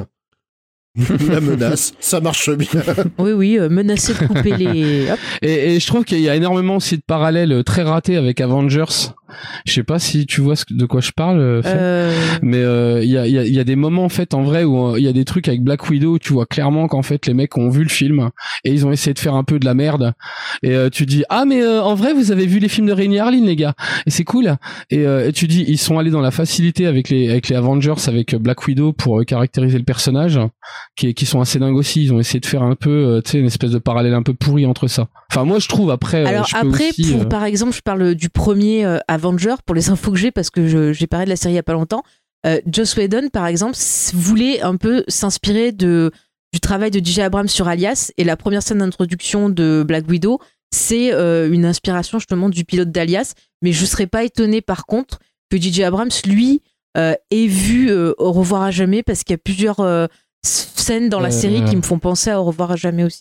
Speaker 2: La menace, ça marche bien.
Speaker 4: Oui, menacer de couper les. Hop.
Speaker 6: Et je trouve qu'il y a énormément aussi de parallèles très ratés avec Avengers. Je sais pas si tu vois de quoi je parle, mais il y a des moments en fait en vrai où il y a des trucs avec Black Widow où tu vois clairement qu'en fait les mecs ont vu le film et ils ont essayé de faire un peu de la merde, et tu dis ah mais en vrai vous avez vu les films de Renny Harlin les gars, et c'est cool, et tu dis ils sont allés dans la facilité avec les Avengers, avec Black Widow pour caractériser le personnage, qui sont assez dingues aussi. Ils ont essayé de faire un peu tu sais une espèce de parallèle un peu pourri entre ça. Enfin moi je trouve après.
Speaker 4: Alors après aussi, par exemple je parle du premier Avenger pour les infos que j'ai, parce que j'ai parlé de la série il y a pas longtemps. Joss Whedon par exemple voulait un peu s'inspirer de du travail de J.J. Abrams sur Alias, et la première scène d'introduction de Black Widow, c'est une inspiration justement du pilote d'Alias, mais je serais pas étonnée par contre que J.J. Abrams, lui, ait vu Au revoir à jamais, parce qu'il y a plusieurs scènes dans la série qui me font penser à Au revoir à jamais aussi.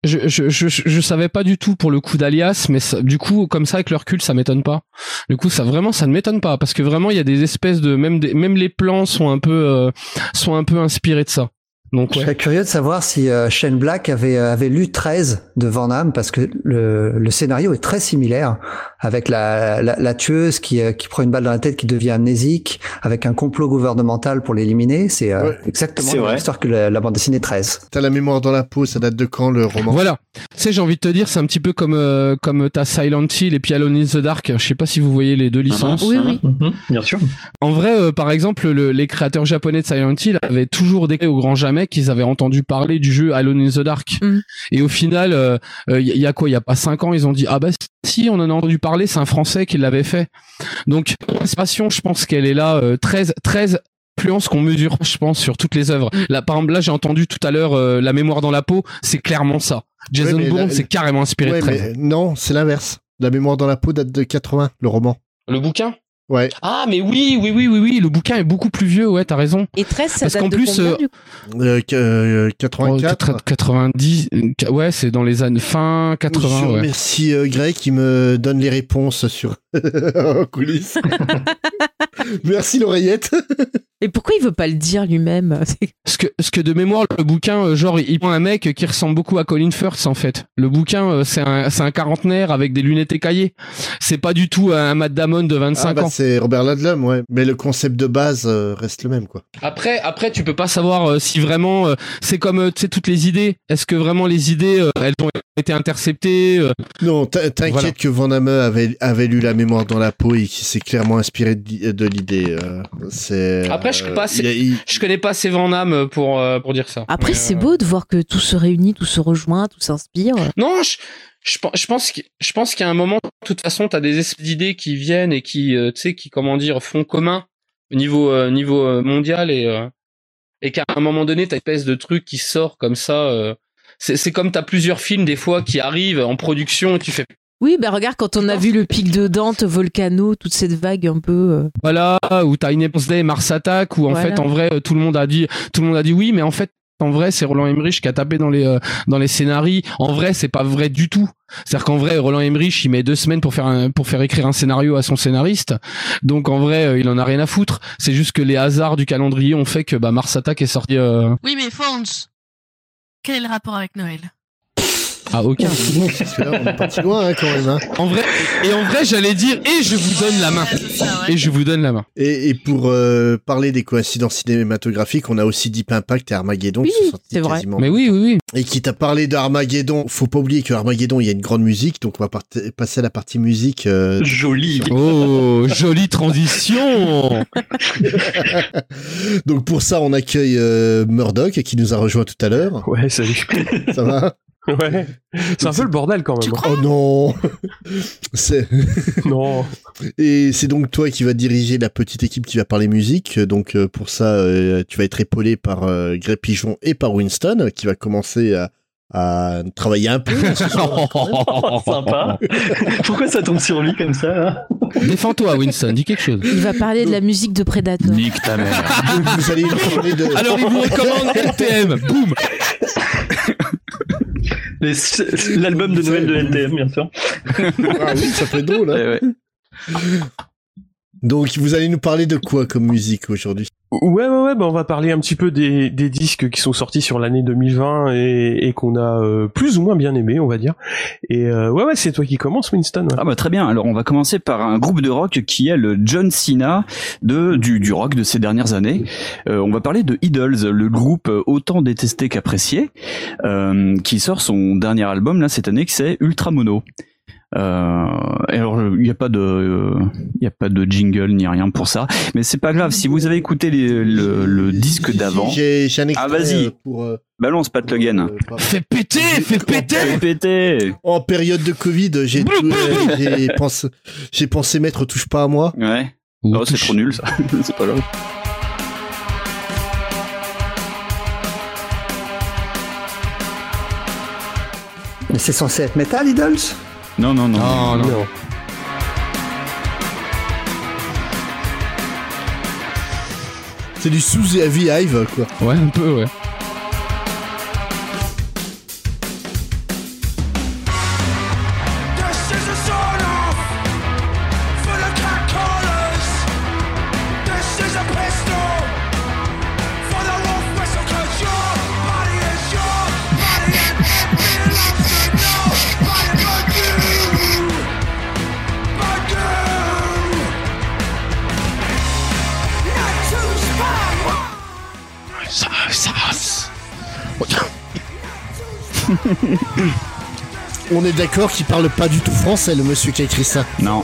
Speaker 6: Je savais pas du tout pour le coup d'Alias, mais ça, du coup, comme ça, avec le recul, ça m'étonne pas. Du coup, ça ne m'étonne pas, parce que vraiment, il y a des espèces de, même les plans sont un peu inspirés de ça. Donc,
Speaker 12: Je serais curieux de savoir si Shane Black avait lu 13 de Van Damme, parce que le scénario est très similaire, avec la tueuse qui prend une balle dans la tête, qui devient amnésique, avec un complot gouvernemental pour l'éliminer. C'est exactement l'histoire que la bande dessinée 13.
Speaker 2: T'as la mémoire dans la peau, ça date de quand le roman?
Speaker 6: Voilà. Tu sais, j'ai envie de te dire, c'est un petit peu comme t'as Silent Hill et puis Alone in the Dark. Je sais pas si vous voyez les deux licences.
Speaker 4: Oui.
Speaker 3: Bien sûr.
Speaker 6: En vrai, par exemple, les créateurs japonais de Silent Hill avaient toujours déclaré au grand jamais qu'ils avaient entendu parler du jeu Alone in the Dark. Et au final, il y a quoi? Il y a pas 5 ans, ils ont dit ah bah si, on en a entendu parler, c'est un Français qui l'avait fait. Donc l'inspiration, je pense qu'elle est là. 13 influences qu'on mesure, je pense, sur toutes les œuvres. Là, par exemple, là, j'ai entendu tout à l'heure La mémoire dans la peau, c'est clairement ça. Jason Bourne, c'est carrément inspiré de 13.
Speaker 2: Mais non, c'est l'inverse. La mémoire dans la peau date de 80, le roman.
Speaker 6: Le bouquin?
Speaker 2: Ouais.
Speaker 6: Ah, mais oui, le bouquin est beaucoup plus vieux, ouais, t'as raison.
Speaker 4: Et 13, ça
Speaker 6: parce
Speaker 4: date
Speaker 6: qu'en
Speaker 4: de
Speaker 6: plus,
Speaker 4: combien, du coup
Speaker 2: 84.
Speaker 6: 90, ouais, c'est dans les années fin 80, ouais.
Speaker 2: Merci Greg qui me donne les réponses sur en coulisses. Merci l'oreillette.
Speaker 4: Et pourquoi il veut pas le dire lui-même?
Speaker 6: Parce que de mémoire, le bouquin, genre, il prend un mec qui ressemble beaucoup à Colin Firth, en fait. Le bouquin, c'est un quarantenaire avec des lunettes écaillées. C'est pas du tout un Matt Damon de 25 ans.
Speaker 2: C'est Robert Ludlum, ouais. Mais le concept de base reste le même, quoi.
Speaker 6: Après, tu peux pas savoir si vraiment, c'est comme, tu sais, toutes les idées. Est-ce que vraiment les idées, elles ont été interceptées?
Speaker 2: Non, t'inquiète
Speaker 6: voilà.
Speaker 2: que Van Damme avait lu La mémoire dans la peau et qui s'est clairement inspiré de l'idée.
Speaker 6: Après, je connais pas assez Van Damme pour dire ça.
Speaker 4: Après, c'est beau de voir que tout se réunit, tout se rejoint, tout s'inspire.
Speaker 6: Non, je pense qu'il y a un moment, de toute façon, t'as des espèces d'idées qui viennent et qui, tu sais, qui, comment dire, font commun au niveau mondial et qu'à un moment donné, t'as une espèce de truc qui sort comme ça. C'est comme t'as plusieurs films des fois qui arrivent en production et tu fais.
Speaker 4: Oui, bah regarde, quand on a vu le pic de Dante, Volcano, toute cette vague un peu...
Speaker 6: Voilà, où t'as Independence Day, Mars Attack, où en fait, en vrai, tout le monde a dit oui, mais en fait, en vrai, c'est Roland Emmerich qui a tapé dans les scénarios. En vrai, c'est pas vrai du tout. C'est-à-dire qu'en vrai, Roland Emmerich, il met 2 semaines pour faire écrire un scénario à son scénariste. Donc, en vrai, il en a rien à foutre. C'est juste que les hasards du calendrier ont fait que, Mars Attack est sorti,
Speaker 10: Oui, mais Fonds, quel est le rapport avec Noël?
Speaker 6: Ah, aucun.
Speaker 2: Parce que là, on est parti loin, quand même. Hein.
Speaker 6: En vrai, j'allais dire, et je vous donne la main. Et je vous donne la main.
Speaker 2: Et pour parler des coïncidences cinématographiques, on a aussi Deep Impact et Armageddon qui sont sortis
Speaker 4: c'est vrai.
Speaker 2: quasiment.
Speaker 6: Mais oui.
Speaker 2: Et qui t'a parlé d'Armageddon, faut pas oublier que Armageddon, il y a une grande musique, donc on va passer à la partie musique.
Speaker 3: Jolie.
Speaker 6: Oh, jolie transition.
Speaker 2: Donc pour ça, on accueille Murdoch qui nous a rejoint tout à l'heure.
Speaker 16: Ouais, salut.
Speaker 2: Ça va?
Speaker 16: Ouais. C'est un peu le bordel quand même.
Speaker 2: Oh non.
Speaker 16: Non.
Speaker 2: Et c'est donc toi qui vas diriger la petite équipe qui va parler musique. Donc pour ça, tu vas être épaulé par Greg Pigeon et par Winston qui va commencer à travailler un peu.
Speaker 3: Sympa. Pourquoi ça tombe sur lui comme ça?
Speaker 6: Défends-toi, Winston, dis quelque chose.
Speaker 4: Il va parler de la musique de Predator.
Speaker 6: Nique ta mère.
Speaker 2: Vous allez nous parler de...
Speaker 6: Alors il vous recommande NTM. Boum.
Speaker 3: L'album de Noël de NTM, bien sûr.
Speaker 2: Ah oui, ça peut être drôle. Hein. Donc, vous allez nous parler de quoi comme musique aujourd'hui?
Speaker 16: Ouais, on va parler un petit peu des disques qui sont sortis sur l'année 2020 et qu'on a plus ou moins bien aimé, on va dire. Et ouais, c'est toi qui commence, Winston. Ouais.
Speaker 11: Ah bah très bien. Alors on va commencer par un groupe de rock qui est le John Cena du rock de ces dernières années. On va parler de Idols, le groupe autant détesté qu'apprécié, qui sort son dernier album là cette année, qui c'est Ultra Mono. Alors il y a pas de jingle ni rien pour ça, mais c'est pas grave. Si vous avez écouté le disque d'avant,
Speaker 2: j'ai un extrait,
Speaker 11: vas-y, balance Pat Le Guen.
Speaker 6: Fais péter.
Speaker 2: En période de Covid, j'ai pensé mettre Touche pas à moi.
Speaker 11: Ouais. Oh, c'est trop nul ça. C'est pas grave.
Speaker 12: Mais c'est censé être métal, Idols?
Speaker 11: Non.
Speaker 2: C'est du sous-heavy hive, quoi.
Speaker 6: Ouais, un peu, ouais.
Speaker 2: On est d'accord qu'il parle pas du tout français, le monsieur qui a écrit ça.
Speaker 11: Non.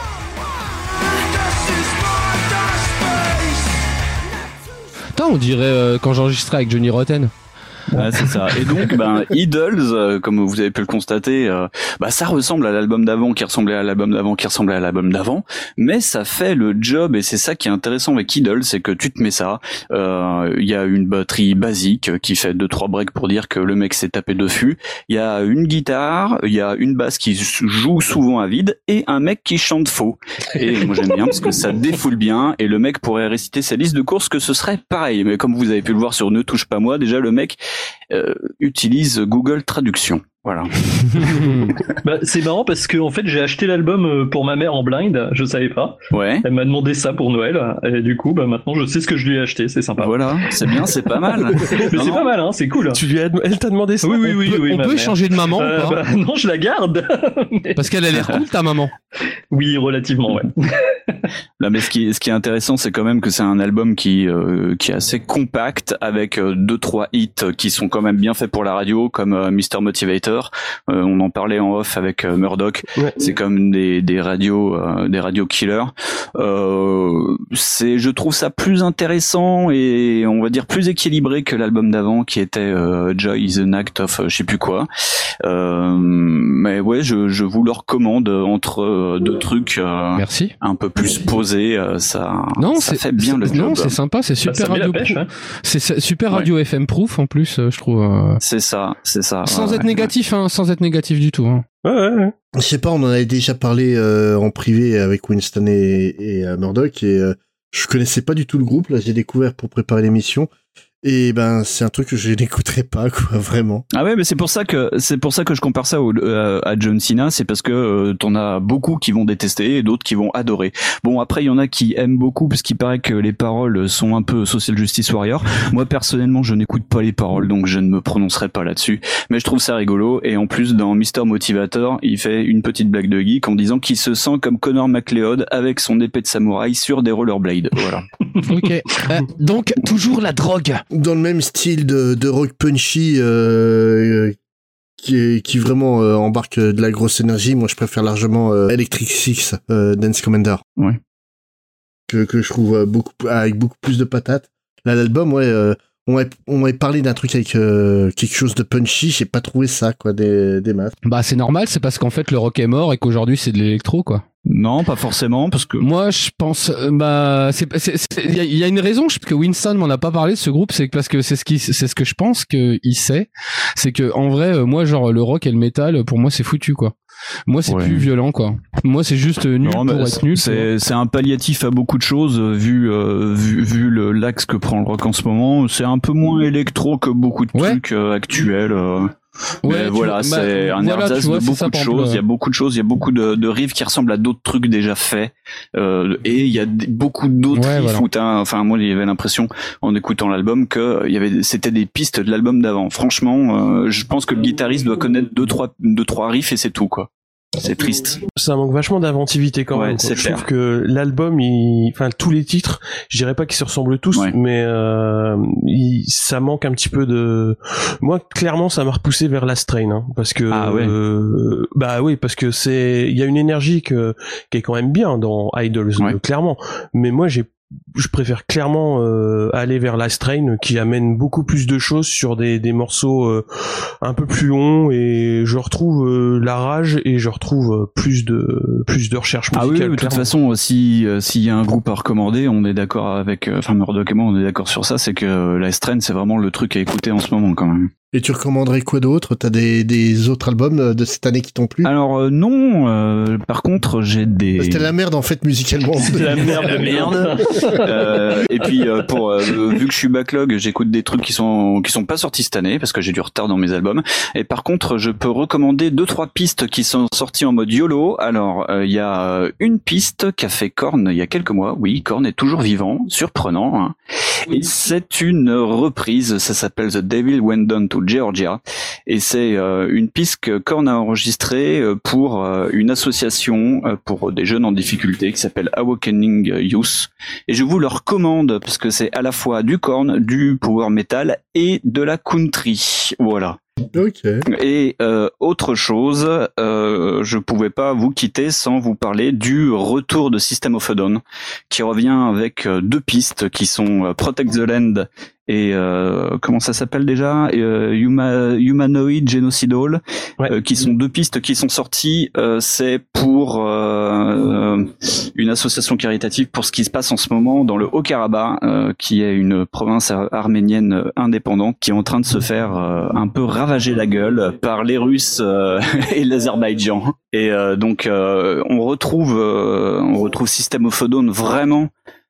Speaker 6: Putain, on dirait quand j'enregistrais avec Johnny Rotten.
Speaker 11: Ouais, c'est ça. Et donc, Idols, comme vous avez pu le constater, ça ressemble à l'album d'avant, qui ressemblait à l'album d'avant, qui ressemblait à l'album d'avant, mais ça fait le job, et c'est ça qui est intéressant avec Idols, c'est que tu te mets ça, il y a une batterie basique qui fait 2-3 breaks pour dire que le mec s'est tapé dessus, il y a une guitare, il y a une basse qui joue souvent à vide, et un mec qui chante faux. Et moi j'aime bien parce que ça défoule bien, et le mec pourrait réciter sa liste de courses que ce serait pareil, mais comme vous avez pu le voir sur Ne touche pas moi, déjà le mec utilise Google Traduction. Voilà.
Speaker 3: C'est marrant parce que en fait j'ai acheté l'album pour ma mère en blind, je savais pas.
Speaker 11: Ouais.
Speaker 3: Elle m'a demandé ça pour Noël et du coup maintenant je sais ce que je lui ai acheté, c'est sympa.
Speaker 11: Voilà, c'est bien, c'est pas mal.
Speaker 3: Mais c'est pas mal, hein, c'est cool.
Speaker 16: Elle t'a demandé ça?
Speaker 3: Oui.
Speaker 6: On peut échanger de maman ou pas?
Speaker 3: Non, je la garde.
Speaker 6: Parce qu'elle a l'air cool, ta maman.
Speaker 3: Oui, relativement, ouais.
Speaker 11: Là, mais ce qui est intéressant, c'est quand même que c'est un album qui est assez compact avec 2-3 hits qui sont quand même bien faits pour la radio, comme Mr. Motivator. On en parlait en off avec Murdoch. Ouais. C'est comme des radios killers. Je trouve ça plus intéressant et on va dire plus équilibré que l'album d'avant qui était Joy is an Act of je sais plus quoi. Mais ouais, je vous le recommande entre deux trucs.
Speaker 6: Merci.
Speaker 11: Un peu plus posés, ça fait bien le job.
Speaker 6: Non, c'est sympa, c'est super radio proof. Hein. C'est super radio FM proof en plus, je trouve.
Speaker 11: C'est ça.
Speaker 6: Sans être négatif, hein, sans être négatif du tout. Hein.
Speaker 2: Ouais. Je sais pas, on en avait déjà parlé en privé avec Winston et Murdoch et je connaissais pas du tout le groupe. Là, j'ai découvert pour préparer l'émission. Et c'est un truc que je n'écouterai pas, quoi, vraiment.
Speaker 11: Ah ouais, mais c'est pour ça que je compare ça à John Cena, c'est parce que t'en as beaucoup qui vont détester et d'autres qui vont adorer. Bon, après il y en a qui aiment beaucoup parce qu'il paraît que les paroles sont un peu social justice warrior. Moi personnellement, je n'écoute pas les paroles, donc je ne me prononcerai pas là-dessus. Mais je trouve ça rigolo et en plus dans Mr. Motivator, il fait une petite blague de geek en disant qu'il se sent comme Connor McLeod avec son épée de samouraï sur des rollerblades. Voilà.
Speaker 6: Ok. Donc toujours la drogue.
Speaker 2: Dans le même style de rock punchy qui vraiment embarque de la grosse énergie, moi je préfère largement Electric Six Dance Commander.
Speaker 11: Ouais.
Speaker 2: Que je trouve avec beaucoup plus de patates. Là l'album, on m'avait parlé d'un truc avec quelque chose de punchy, j'ai pas trouvé ça, quoi, des masses.
Speaker 6: C'est normal, c'est parce qu'en fait le rock est mort et qu'aujourd'hui c'est de l'électro, quoi.
Speaker 11: Non, pas forcément, parce que
Speaker 6: moi je pense il y a une raison que Winston m'en a pas parlé de ce groupe, c'est parce que c'est ce que je pense qu'il sait, c'est que en vrai moi genre le rock et le métal pour moi c'est foutu, quoi. Moi c'est plus violent, quoi. Moi c'est juste nul pour être nul.
Speaker 11: C'est un palliatif à beaucoup de choses vu l'axe que prend le rock en ce moment. C'est un peu moins électro que beaucoup de trucs actuels. Mais voilà, c'est un ersatz de beaucoup de choses. Il y a beaucoup de choses, il y a beaucoup de riffs qui ressemblent à d'autres trucs déjà faits. Et il y a beaucoup d'autres riffs où enfin moi il y avait l'impression en écoutant l'album que c'était des pistes de l'album d'avant. Franchement, je pense que le guitariste doit connaître deux trois riffs et c'est tout, quoi. C'est triste.
Speaker 16: Ça manque vachement d'inventivité quand même. Je trouve que l'album, tous les titres, je dirais pas qu'ils se ressemblent tous, mais ça manque un petit peu de. Moi, clairement, ça m'a repoussé vers Last Train, hein, parce que parce que il y a une énergie qui est quand même bien dans Idols, clairement. Mais moi, je préfère clairement aller vers Last Train qui amène beaucoup plus de choses sur des morceaux un peu plus longs et je retrouve la rage et je retrouve plus de recherche musicale.
Speaker 11: De toute façon, s'il y a un groupe à recommander, on est d'accord avec Murdoch et moi, on est d'accord sur ça, c'est que Last Train c'est vraiment le truc à écouter en ce moment quand même.
Speaker 2: Et tu recommanderais quoi d'autre? T'as des autres albums de cette année qui t'ont plu?
Speaker 11: Alors non, par contre j'ai des...
Speaker 2: C'était la merde en fait musicalement.
Speaker 11: C'était la merde de merde. Et puis vu que je suis backlog, j'écoute des trucs qui sont pas sortis cette année parce que j'ai du retard dans mes albums. Et par contre, je peux recommander 2-3 pistes qui sont sorties en mode YOLO. Alors il y a une piste qu'a fait Korn il y a quelques mois. Oui, Korn est toujours vivant, surprenant. Hein. Et c'est une reprise, ça s'appelle The Devil Went Down to Georgia, et c'est une piste que Korn a enregistrée pour une association pour des jeunes en difficulté qui s'appelle Awakening Youth, et je vous le recommande parce que c'est à la fois du Korn, du power metal et de la country, voilà.
Speaker 2: Ok.
Speaker 11: Et autre chose, je pouvais pas vous quitter sans vous parler du retour de System of a Down, qui revient avec 2 pistes qui sont Protect the Land et comment ça s'appelle déjà, Humanoid Genocidal, qui sont 2 pistes qui sont sorties. C'est pour une association caritative pour ce qui se passe en ce moment dans le Haut-Karabakh, qui est une province arménienne indépendante qui est en train de se faire un peu ravager la gueule par les Russes et l'Azerbaïdjan. Et donc on retrouve System of a Down vraiment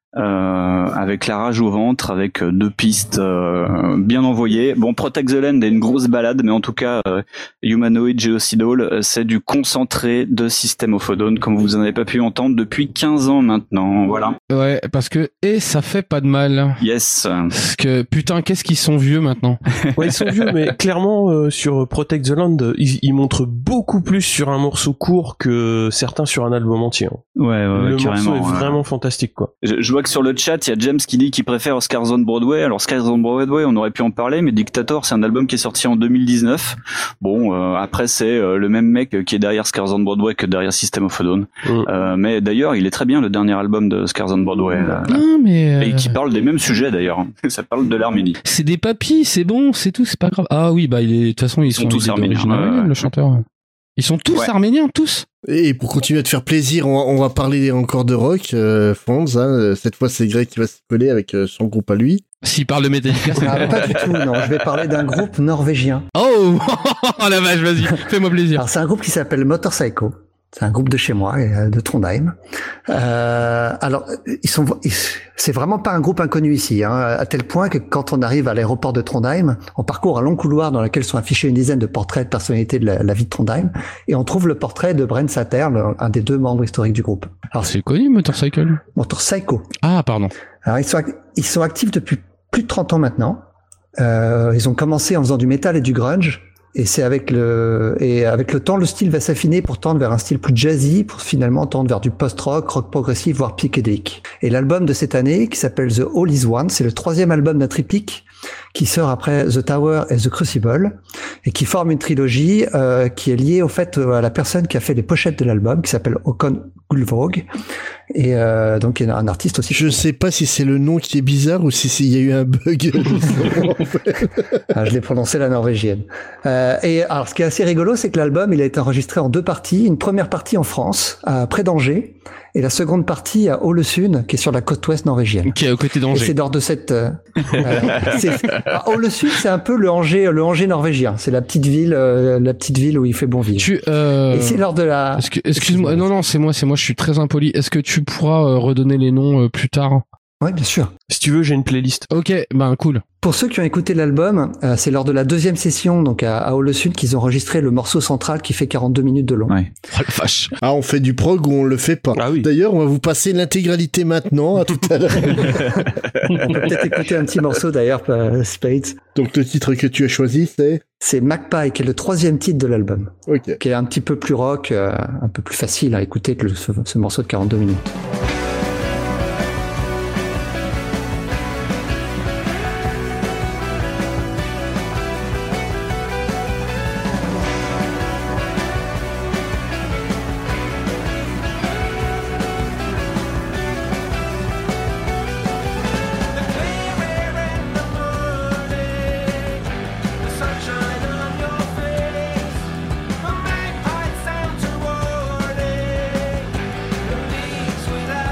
Speaker 11: avec la rage au ventre, avec 2 pistes bien envoyées. Bon, Protect the Land est une grosse balade, mais en tout cas Humanoid Genocidal, c'est du concentré de System of a Down, comme vous en avez pas pu entendre depuis 15 ans maintenant. Voilà.
Speaker 6: Ouais, parce que ça fait pas de mal.
Speaker 11: Yes.
Speaker 6: Parce que putain, qu'est-ce qu'ils sont vieux maintenant.
Speaker 16: Ouais, ils sont vieux, mais clairement sur Protect the Land, ils montrent beaucoup plus sur un morceau court que certains sur un album entier.
Speaker 11: Ouais,
Speaker 16: le
Speaker 11: carrément,
Speaker 16: morceau est vraiment fantastique, quoi.
Speaker 11: Je vois que sur le chat, il y a James qui dit qu'il préfère Scars on Broadway. Alors Scars on Broadway, on aurait pu en parler, mais Dictator, c'est un album qui est sorti en 2019. Bon, après c'est le même mec qui est derrière Scars on Broadway que derrière System of a Down. Mais d'ailleurs, il est très bien le dernier album de Scars on Broadway.
Speaker 6: Non, mais
Speaker 11: et qui parle des mêmes sujets d'ailleurs. Ça parle de l'Arménie.
Speaker 6: C'est des papis, c'est bon, c'est tout, c'est pas grave. Ah oui, bah de toute façon, ils sont
Speaker 11: tous
Speaker 6: arméniens, le chanteur. Ils sont tous arméniens, tous.
Speaker 2: Et pour continuer à te faire plaisir, on va parler encore de rock, Fonz. Hein. Cette fois, c'est Greg qui va se coller avec son groupe à lui.
Speaker 6: S'il parle de Metallica,
Speaker 12: pas du tout, non. Je vais parler d'un groupe norvégien.
Speaker 6: Oh la vache, vas-y, fais-moi plaisir.
Speaker 12: Alors, c'est un groupe qui s'appelle Motorpsycho. C'est un groupe de chez moi, de Trondheim. Alors, c'est vraiment pas un groupe inconnu ici, hein, à tel point que quand on arrive à l'aéroport de Trondheim, on parcourt un long couloir dans lequel sont affichés une dizaine de portraits de personnalités de la vie de Trondheim, et on trouve le portrait de Brent Satter, un des 2 membres historiques du groupe. Alors,
Speaker 6: c'est connu, Motorpsycho.
Speaker 12: Motorpsycho.
Speaker 6: Ah, pardon.
Speaker 12: Alors, ils sont actifs depuis plus de 30 ans maintenant. Ils ont commencé en faisant du métal et du grunge. Et c'est avec le temps, le style va s'affiner pour tendre vers un style plus jazzy, pour finalement tendre vers du post-rock, rock progressif, voire psychédélique. Et l'album de cette année, qui s'appelle The All Is One, c'est le 3e album d'un triptyque qui sort après The Tower et The Crucible, et qui forme une trilogie qui est liée au fait à la personne qui a fait les pochettes de l'album, qui s'appelle Håkon Gullvåg, et donc il y a un artiste aussi.
Speaker 2: Je sais pas si c'est le nom qui est bizarre ou si il y a eu un bug.
Speaker 12: Je l'ai prononcé la norvégienne. Et alors ce qui est assez rigolo, c'est que l'album il a été enregistré en 2 parties, une première partie en France, près d'Angers, et la seconde partie à Ålesund, qui est sur la côte ouest norvégienne.
Speaker 6: Qui est aux côtés d'Angers.
Speaker 12: Et c'est lors de cette... Ålesund, c'est un peu le Angers norvégien. C'est la petite ville où il fait bon vivre. Et c'est lors de la...
Speaker 6: Excuse-moi, non, c'est moi, je suis très impoli. Est-ce que tu pourras redonner les noms plus tard?
Speaker 12: Oui, bien sûr.
Speaker 16: Si tu veux, j'ai une playlist.
Speaker 6: Ok, ben cool.
Speaker 12: Pour ceux qui ont écouté l'album, c'est lors de la 2e session, donc à Ålesund, qu'ils ont enregistré le morceau central qui fait 42 minutes de long.
Speaker 11: Ouais.
Speaker 6: Oh la vache.
Speaker 2: Ah, on fait du prog ou on le fait pas.
Speaker 16: Ah oui.
Speaker 2: D'ailleurs, on va vous passer l'intégralité maintenant, à tout à l'heure.
Speaker 12: On peut peut-être écouter un petit morceau d'ailleurs, Spades.
Speaker 2: Donc le titre que tu as choisi,
Speaker 12: c'est Magpie, qui est le 3e titre de l'album.
Speaker 2: Ok.
Speaker 12: Qui est un petit peu plus rock, un peu plus facile à écouter que ce morceau de 42 minutes.
Speaker 17: Sweet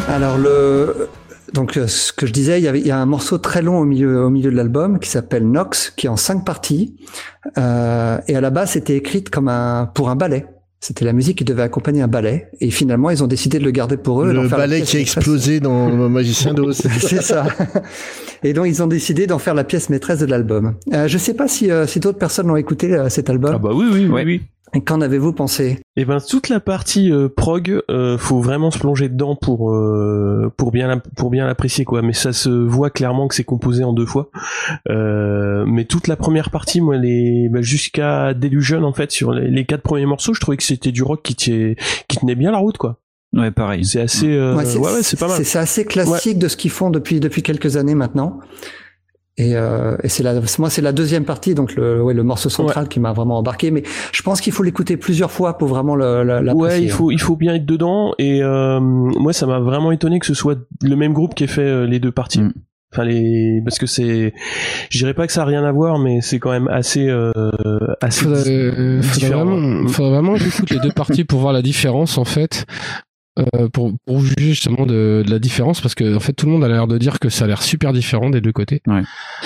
Speaker 12: Alors donc ce que je disais, il y a un morceau très long au milieu de l'album qui s'appelle Nox, qui est en 5 parties. Et à la base, c'était écrite pour un ballet. C'était la musique qui devait accompagner un ballet. Et finalement, ils ont décidé de le garder pour eux.
Speaker 2: Le ballet qui a explosé dans Le Magicien d'Oz.
Speaker 12: C'est ça. Et donc, ils ont décidé d'en faire la pièce maîtresse de l'album. Je sais pas si d'autres personnes l'ont écouté, cet album.
Speaker 16: Ah bah oui.
Speaker 12: Et qu'en avez-vous pensé?
Speaker 16: Eh ben, toute la partie prog, faut vraiment se plonger dedans pour bien l'apprécier, quoi. Mais ça se voit clairement que c'est composé en 2 fois. Mais toute la première partie, moi, jusqu'à Delusion, en fait, sur les 4 premiers morceaux, je trouvais que c'était du rock qui tenait bien la route, quoi.
Speaker 11: Ouais, pareil.
Speaker 16: C'est assez, c'est pas mal.
Speaker 12: C'est assez classique de ce qu'ils font depuis quelques années maintenant. Et c'est la deuxième partie, donc le morceau central qui m'a vraiment embarqué. Mais je pense qu'il faut l'écouter plusieurs fois pour vraiment l'apprécier.
Speaker 16: Ouais, il faut bien être dedans. Et moi, ça m'a vraiment étonné que ce soit le même groupe qui ait fait les 2 parties. Enfin parce que je dirais pas que ça a rien à voir, mais c'est quand même assez
Speaker 6: faudrait vraiment que j'écoute les 2 parties pour voir la différence, en fait. Pour juger justement de la différence, parce que en fait tout le monde a l'air de dire que ça a l'air super différent des 2 côtés.
Speaker 11: Ouais.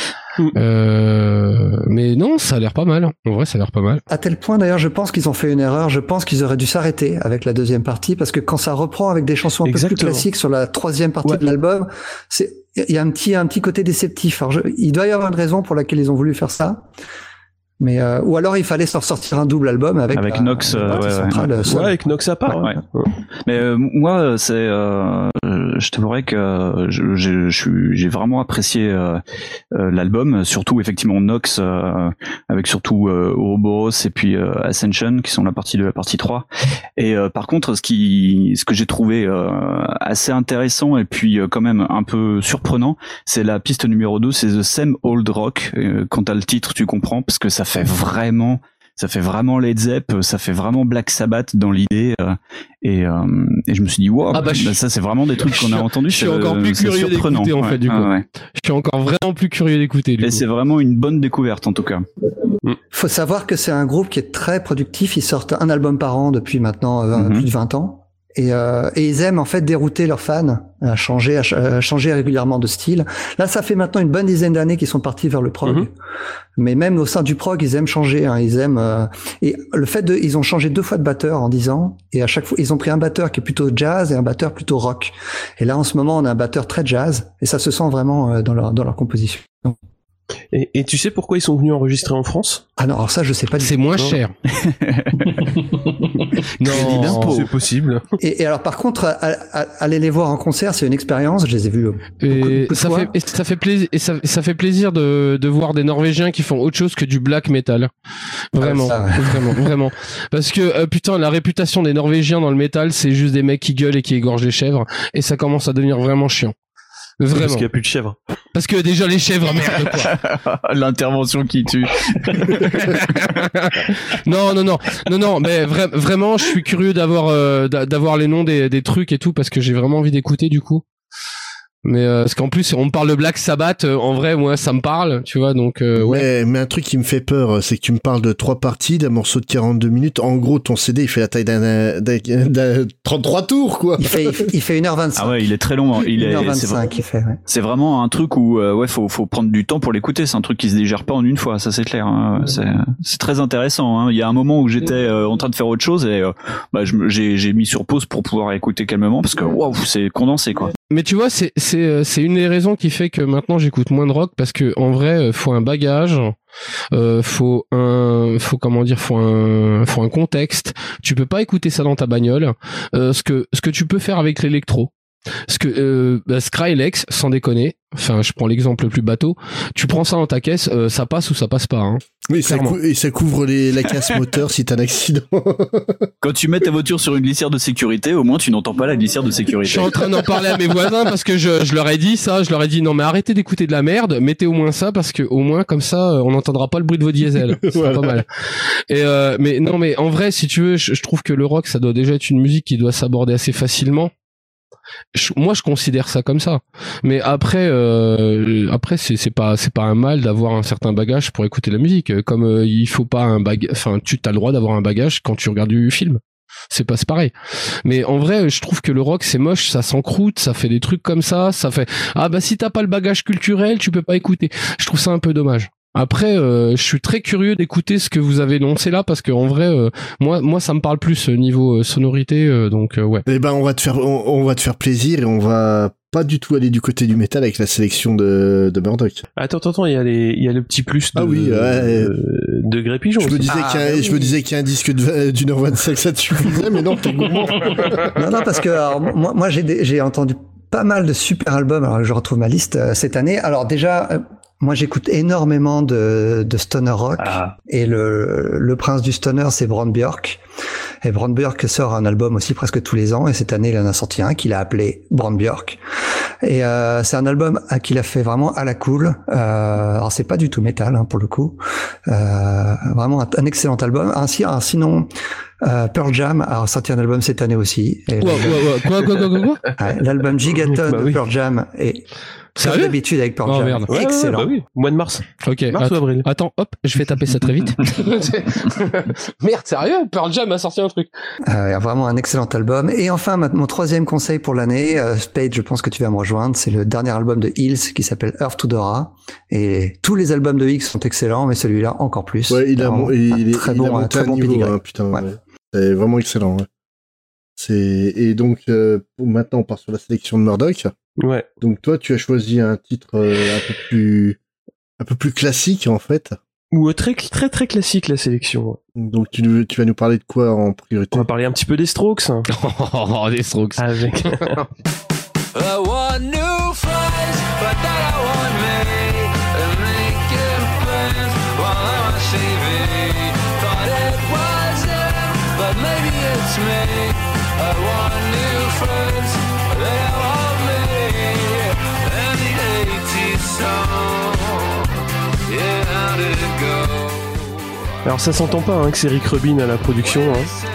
Speaker 6: Mais non, ça a l'air pas mal. En vrai, ça a l'air pas mal.
Speaker 12: À tel point d'ailleurs, je pense qu'ils ont fait une erreur. Je pense qu'ils auraient dû s'arrêter avec la deuxième partie, parce que quand ça reprend avec des chansons un peu plus classiques sur la 3e partie de l'album, il y a un petit côté déceptif. Alors il doit y avoir une raison pour laquelle ils ont voulu faire ça. Mais ou alors il fallait sortir un double album avec
Speaker 11: Nox
Speaker 16: avec Nox à part.
Speaker 11: Ouais. Mais moi je t'avouerais que j'ai vraiment apprécié l'album, surtout effectivement Nox avec surtout Ouroboros et puis Ascension qui sont la partie 2, la partie 3. Et par contre ce que j'ai trouvé assez intéressant et puis quand même un peu surprenant, c'est la piste numéro 2, c'est The Same Old Rock. Quand t'as le titre, tu comprends, parce que ça fait vraiment Led Zepp, ça fait vraiment Black Sabbath dans l'idée, et je me suis dit wow, ça c'est vraiment des trucs qu'on a entendus.
Speaker 6: Je suis encore plus curieux d'écouter en fait du coup. Je suis encore vraiment plus curieux d'écouter.
Speaker 11: Et c'est vraiment une bonne découverte en tout cas.
Speaker 12: Faut savoir que c'est un groupe qui est très productif. Ils sortent un album par an depuis maintenant plus de 20 ans. Et ils aiment en fait dérouter leurs fans, changer régulièrement de style. Là, ça fait maintenant une bonne dizaine d'années qu'ils sont partis vers le prog. Mais même au sein du prog, ils aiment changer. Ils aiment et le fait ils ont changé 2 fois de batteur en 10 ans. Et à chaque fois, ils ont pris un batteur qui est plutôt jazz et un batteur plutôt rock. Et là, en ce moment, on a un batteur très jazz et ça se sent vraiment dans leur composition.
Speaker 16: Et tu sais pourquoi ils sont venus enregistrer en France?
Speaker 12: Ah non, alors ça je sais pas.
Speaker 6: C'est moins cher.
Speaker 16: Non, c'est possible.
Speaker 12: Et alors par contre, aller les voir en concert, c'est une expérience. Je les ai vus.
Speaker 6: Ça fait plaisir de voir des Norvégiens qui font autre chose que du black metal. Vraiment, vraiment. Parce que putain, la réputation des Norvégiens dans le métal, c'est juste des mecs qui gueulent et qui égorgent les chèvres, et ça commence à devenir vraiment chiant. Vraiment.
Speaker 16: Parce qu'il n'y a plus de chèvres.
Speaker 6: Parce que déjà les chèvres, merde quoi.
Speaker 11: L'intervention qui tue.
Speaker 6: Non, mais vraiment, je suis curieux d'avoir les noms des trucs et tout, parce que j'ai vraiment envie d'écouter du coup. Mais parce qu'en plus on me parle de Black Sabbath, en vrai moi ça me parle, tu vois, donc ouais.
Speaker 2: Mais un truc qui me fait peur, c'est que tu me parles de 3 parties d'un morceau de 42 minutes. En gros, ton CD il fait la taille d'un 33 tours quoi.
Speaker 12: Il fait 1h25.
Speaker 11: Ah ouais, il est très long, hein.
Speaker 12: 1h25 il fait. Ouais.
Speaker 11: C'est vraiment un truc où faut prendre du temps pour l'écouter, c'est un truc qui se digère pas en une fois, ça c'est clair, hein. C'est très intéressant, hein. Il y a un moment où j'étais en train de faire autre chose et j'ai mis sur pause pour pouvoir écouter calmement parce que waouh, c'est condensé quoi.
Speaker 6: Mais tu vois, c'est une des raisons qui fait que maintenant j'écoute moins de rock, parce que en vrai, faut un bagage, faut un contexte. Tu peux pas écouter ça dans ta bagnole. Ce que tu peux faire avec l'électro. Parce que Skrillex, sans déconner, enfin je prends l'exemple le plus bateau, tu prends ça dans ta caisse, ça passe ou ça passe pas, hein.
Speaker 2: Oui, ça couvre la casse moteur si t'as un accident.
Speaker 11: Quand tu mets ta voiture sur une glissière de sécurité, au moins tu n'entends pas la glissière de sécurité.
Speaker 6: Je suis en train d'en parler à mes voisins parce que je leur ai dit ça, je leur ai dit non mais arrêtez d'écouter de la merde, mettez au moins ça, parce que au moins comme ça on n'entendra pas le bruit de vos diesels. C'est voilà. Pas mal. Et mais en vrai, si tu veux, je trouve que le rock ça doit déjà être une musique qui doit s'aborder assez facilement. Moi je considère ça comme ça, mais après c'est pas un mal d'avoir un certain bagage pour écouter la musique, comme il faut pas un bagage, enfin tu t'as le droit d'avoir un bagage quand tu regardes du film. c'est pas pareil. Mais en vrai, je trouve que le rock c'est moche, ça s'encroute, ça fait des trucs comme ça fait si t'as pas le bagage culturel, tu peux pas écouter. Je trouve ça un peu dommage. Après, je suis très curieux d'écouter ce que vous avez énoncé là parce que en vrai, moi, ça me parle plus niveau sonorité, donc ouais.
Speaker 2: Eh ben, on va te faire plaisir et on va pas du tout aller du côté du métal avec la sélection de Murdoch.
Speaker 16: Attends, il y a le petit plus de Grey Pigeon.
Speaker 2: Je me disais qu'il y a un disque d'1h25, ça te suffisait, mais non, t'es gourmand.
Speaker 12: non, parce que alors, moi j'ai entendu pas mal de super albums. Alors je retrouve ma liste cette année. Alors déjà. Moi, j'écoute énormément de stoner rock et le prince du stoner, c'est Brand Björk. Et Brand Björk sort un album aussi presque tous les ans et cette année, il en a sorti un qu'il a appelé Brand Björk. Et c'est un album qu'il a fait vraiment à la cool. Alors c'est pas du tout métal pour le coup. Vraiment un excellent album. Sinon Pearl Jam a sorti un album cette année aussi. Et
Speaker 6: Quoi
Speaker 12: l'album Gigaton de Pearl Jam est comme d'habitude avec Pearl Jam.
Speaker 6: Merde.
Speaker 12: Excellent.
Speaker 16: Oui. Mois de mars.
Speaker 6: Ok.
Speaker 16: Mars ou avril.
Speaker 6: Attends, hop, je vais taper ça très vite. Merde, sérieux? Pearl Jam a sorti un truc.
Speaker 12: Vraiment un excellent album. Et enfin, mon troisième conseil pour l'année, Spade, je pense que tu vas me rejoindre, c'est le dernier album de Hills qui s'appelle Earth to Dora. Et tous les albums de Hills sont excellents, mais celui-là encore plus.
Speaker 2: Ouais, il est
Speaker 12: très bon
Speaker 2: niveau, putain. Ouais. C'est vraiment excellent. Ouais. Et donc maintenant on part sur la sélection de Murdoch.
Speaker 16: Ouais.
Speaker 2: Donc toi tu as choisi un titre un peu plus classique en fait.
Speaker 16: Ou très très très classique la sélection.
Speaker 2: Donc tu vas nous parler de quoi en priorité?
Speaker 16: On va parler un petit peu des Strokes.
Speaker 6: Des Strokes.
Speaker 16: Avec.
Speaker 17: I want new friends, but that I want me. Making plans while I'm CV. Thought it was them, but maybe it's me. I want new friends, but that I want me. And the 80s song, yeah, how did it go?
Speaker 16: Alors ça s'entend pas que c'est Rick Rubin à la production.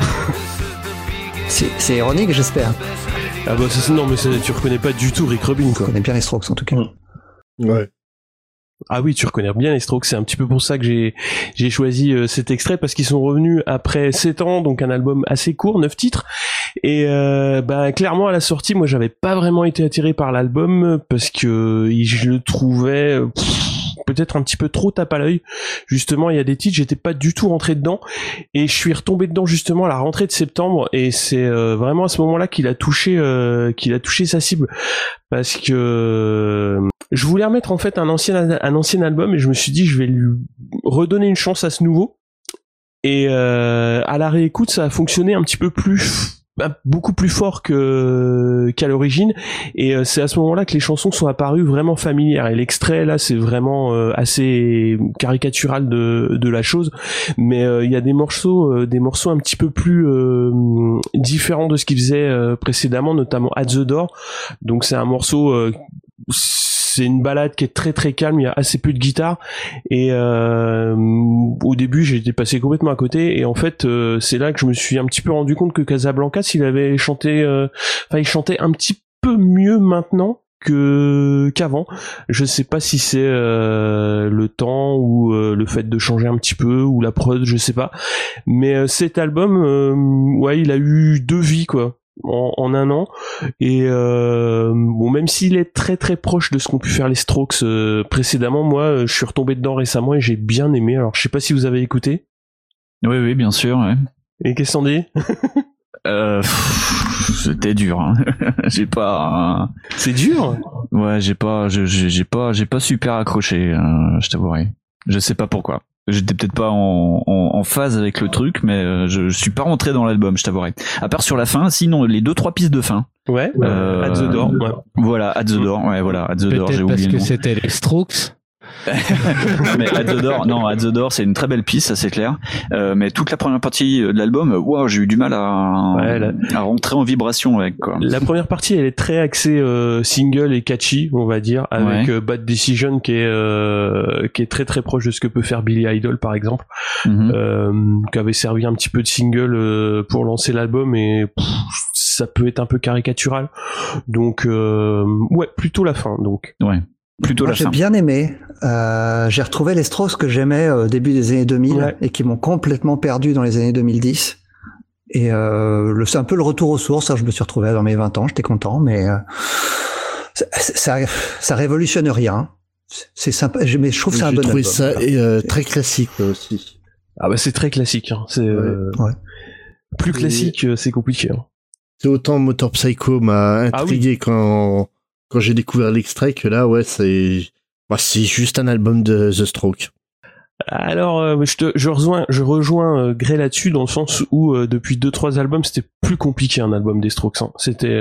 Speaker 12: C'est ironique, j'espère.
Speaker 16: Ah bah non, mais tu reconnais pas du tout Rick Rubin, quoi.
Speaker 12: Tu connais bien les Strokes en tout cas.
Speaker 2: Ouais.
Speaker 16: Ah oui, tu reconnais bien les Strokes, c'est un petit peu pour ça que j'ai choisi cet extrait, parce qu'ils sont revenus après 7 ans, donc un album assez court, 9 titres, et clairement à la sortie, moi j'avais pas vraiment été attiré par l'album, parce que je le trouvais peut-être un petit peu trop tape à l'œil. Justement, il y a des titres, j'étais pas du tout rentré dedans, et je suis retombé dedans justement à la rentrée de septembre, et c'est vraiment à ce moment-là qu'il a touché sa cible, parce que je voulais remettre en fait un ancien album, et je me suis dit je vais lui redonner une chance à ce nouveau, et à la réécoute ça a fonctionné un petit peu beaucoup plus fort qu'à l'origine, et c'est à ce moment-là que les chansons sont apparues vraiment familières, et l'extrait là c'est vraiment assez caricatural de la chose, mais il y a des morceaux un petit peu plus différents de ce qu'ils faisaient précédemment, notamment At the Door. Donc c'est un morceau c'est une balade qui est très très calme, il y a assez peu de guitare, et au début j'étais passé complètement à côté, et en fait c'est là que je me suis un petit peu rendu compte que Casablancas il chantait un petit peu mieux maintenant qu'avant. Je sais pas si c'est le temps ou le fait de changer un petit peu, ou la prod, je sais pas, mais cet album il a eu 2 vies quoi en un an, et même s'il est très très proche de ce qu'ont pu faire les Strokes précédemment, moi je suis retombé dedans récemment et j'ai bien aimé. Alors je sais pas si vous avez écouté.
Speaker 11: Oui bien sûr, ouais.
Speaker 16: Et qu'est-ce qu'on dit?
Speaker 11: C'était dur, hein. J'ai pas
Speaker 16: c'est dur.
Speaker 11: Ouais, j'ai pas super accroché, je t'avouerai. Je sais pas pourquoi. J'étais peut-être pas en phase avec le truc, mais je suis pas rentré dans l'album, je t'avouerai. À part sur la fin, sinon les 2-3 pistes de fin.
Speaker 16: Ouais. At the Door. Ouais.
Speaker 11: Voilà, At the Door. Ouais, voilà, At the Door. J'ai oublié
Speaker 6: parce
Speaker 11: le
Speaker 6: que
Speaker 11: nom.
Speaker 6: c'était les Strokes.
Speaker 11: Mais At the Door, c'est une très belle piste, ça c'est clair. Mais toute la première partie de l'album, j'ai eu du mal à rentrer en vibration avec, quoi.
Speaker 16: La première partie, elle est très axée single et catchy, on va dire, avec Bad Decision qui est très très proche de ce que peut faire Billy Idol par exemple, qui avait servi un petit peu de single pour lancer l'album, et ça peut être un peu caricatural. Donc plutôt la fin, donc.
Speaker 11: Ouais. Plutôt
Speaker 12: Moi, j'ai bien aimé. J'ai retrouvé les Strokes que j'aimais au début des années 2000 et qui m'ont complètement perdu dans les années 2010. Et c'est un peu le retour aux sources. Je me suis retrouvé dans mes 20 ans, j'étais content, mais ça révolutionne rien. C'est sympa, mais je trouve que c'est un bon album.
Speaker 2: J'ai trouvé ça très classique aussi.
Speaker 16: Ah bah c'est très classique. Hein. C'est plus classique, c'est compliqué. Hein.
Speaker 2: C'est autant Motor Psycho m'a intrigué quand j'ai découvert l'extrait que là, c'est juste un album de The Strokes.
Speaker 16: Alors, je rejoins Grey là-dessus, dans le sens où depuis 2-3 albums, c'était plus compliqué un album des Strokes. Hein. C'était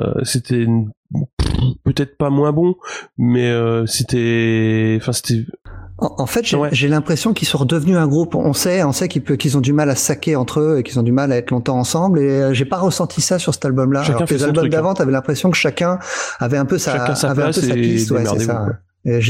Speaker 16: peut-être pas moins bon, mais c'était.
Speaker 12: En fait, j'ai l'impression qu'ils sont redevenus un groupe. On sait qu'ils ont du mal à se saquer entre eux et qu'ils ont du mal à être longtemps ensemble. Et j'ai pas ressenti ça sur cet album-là. Alors que les albums d'avant, t'avais l'impression que chacun avait un peu sa piste. Ouais, c'est ça. Et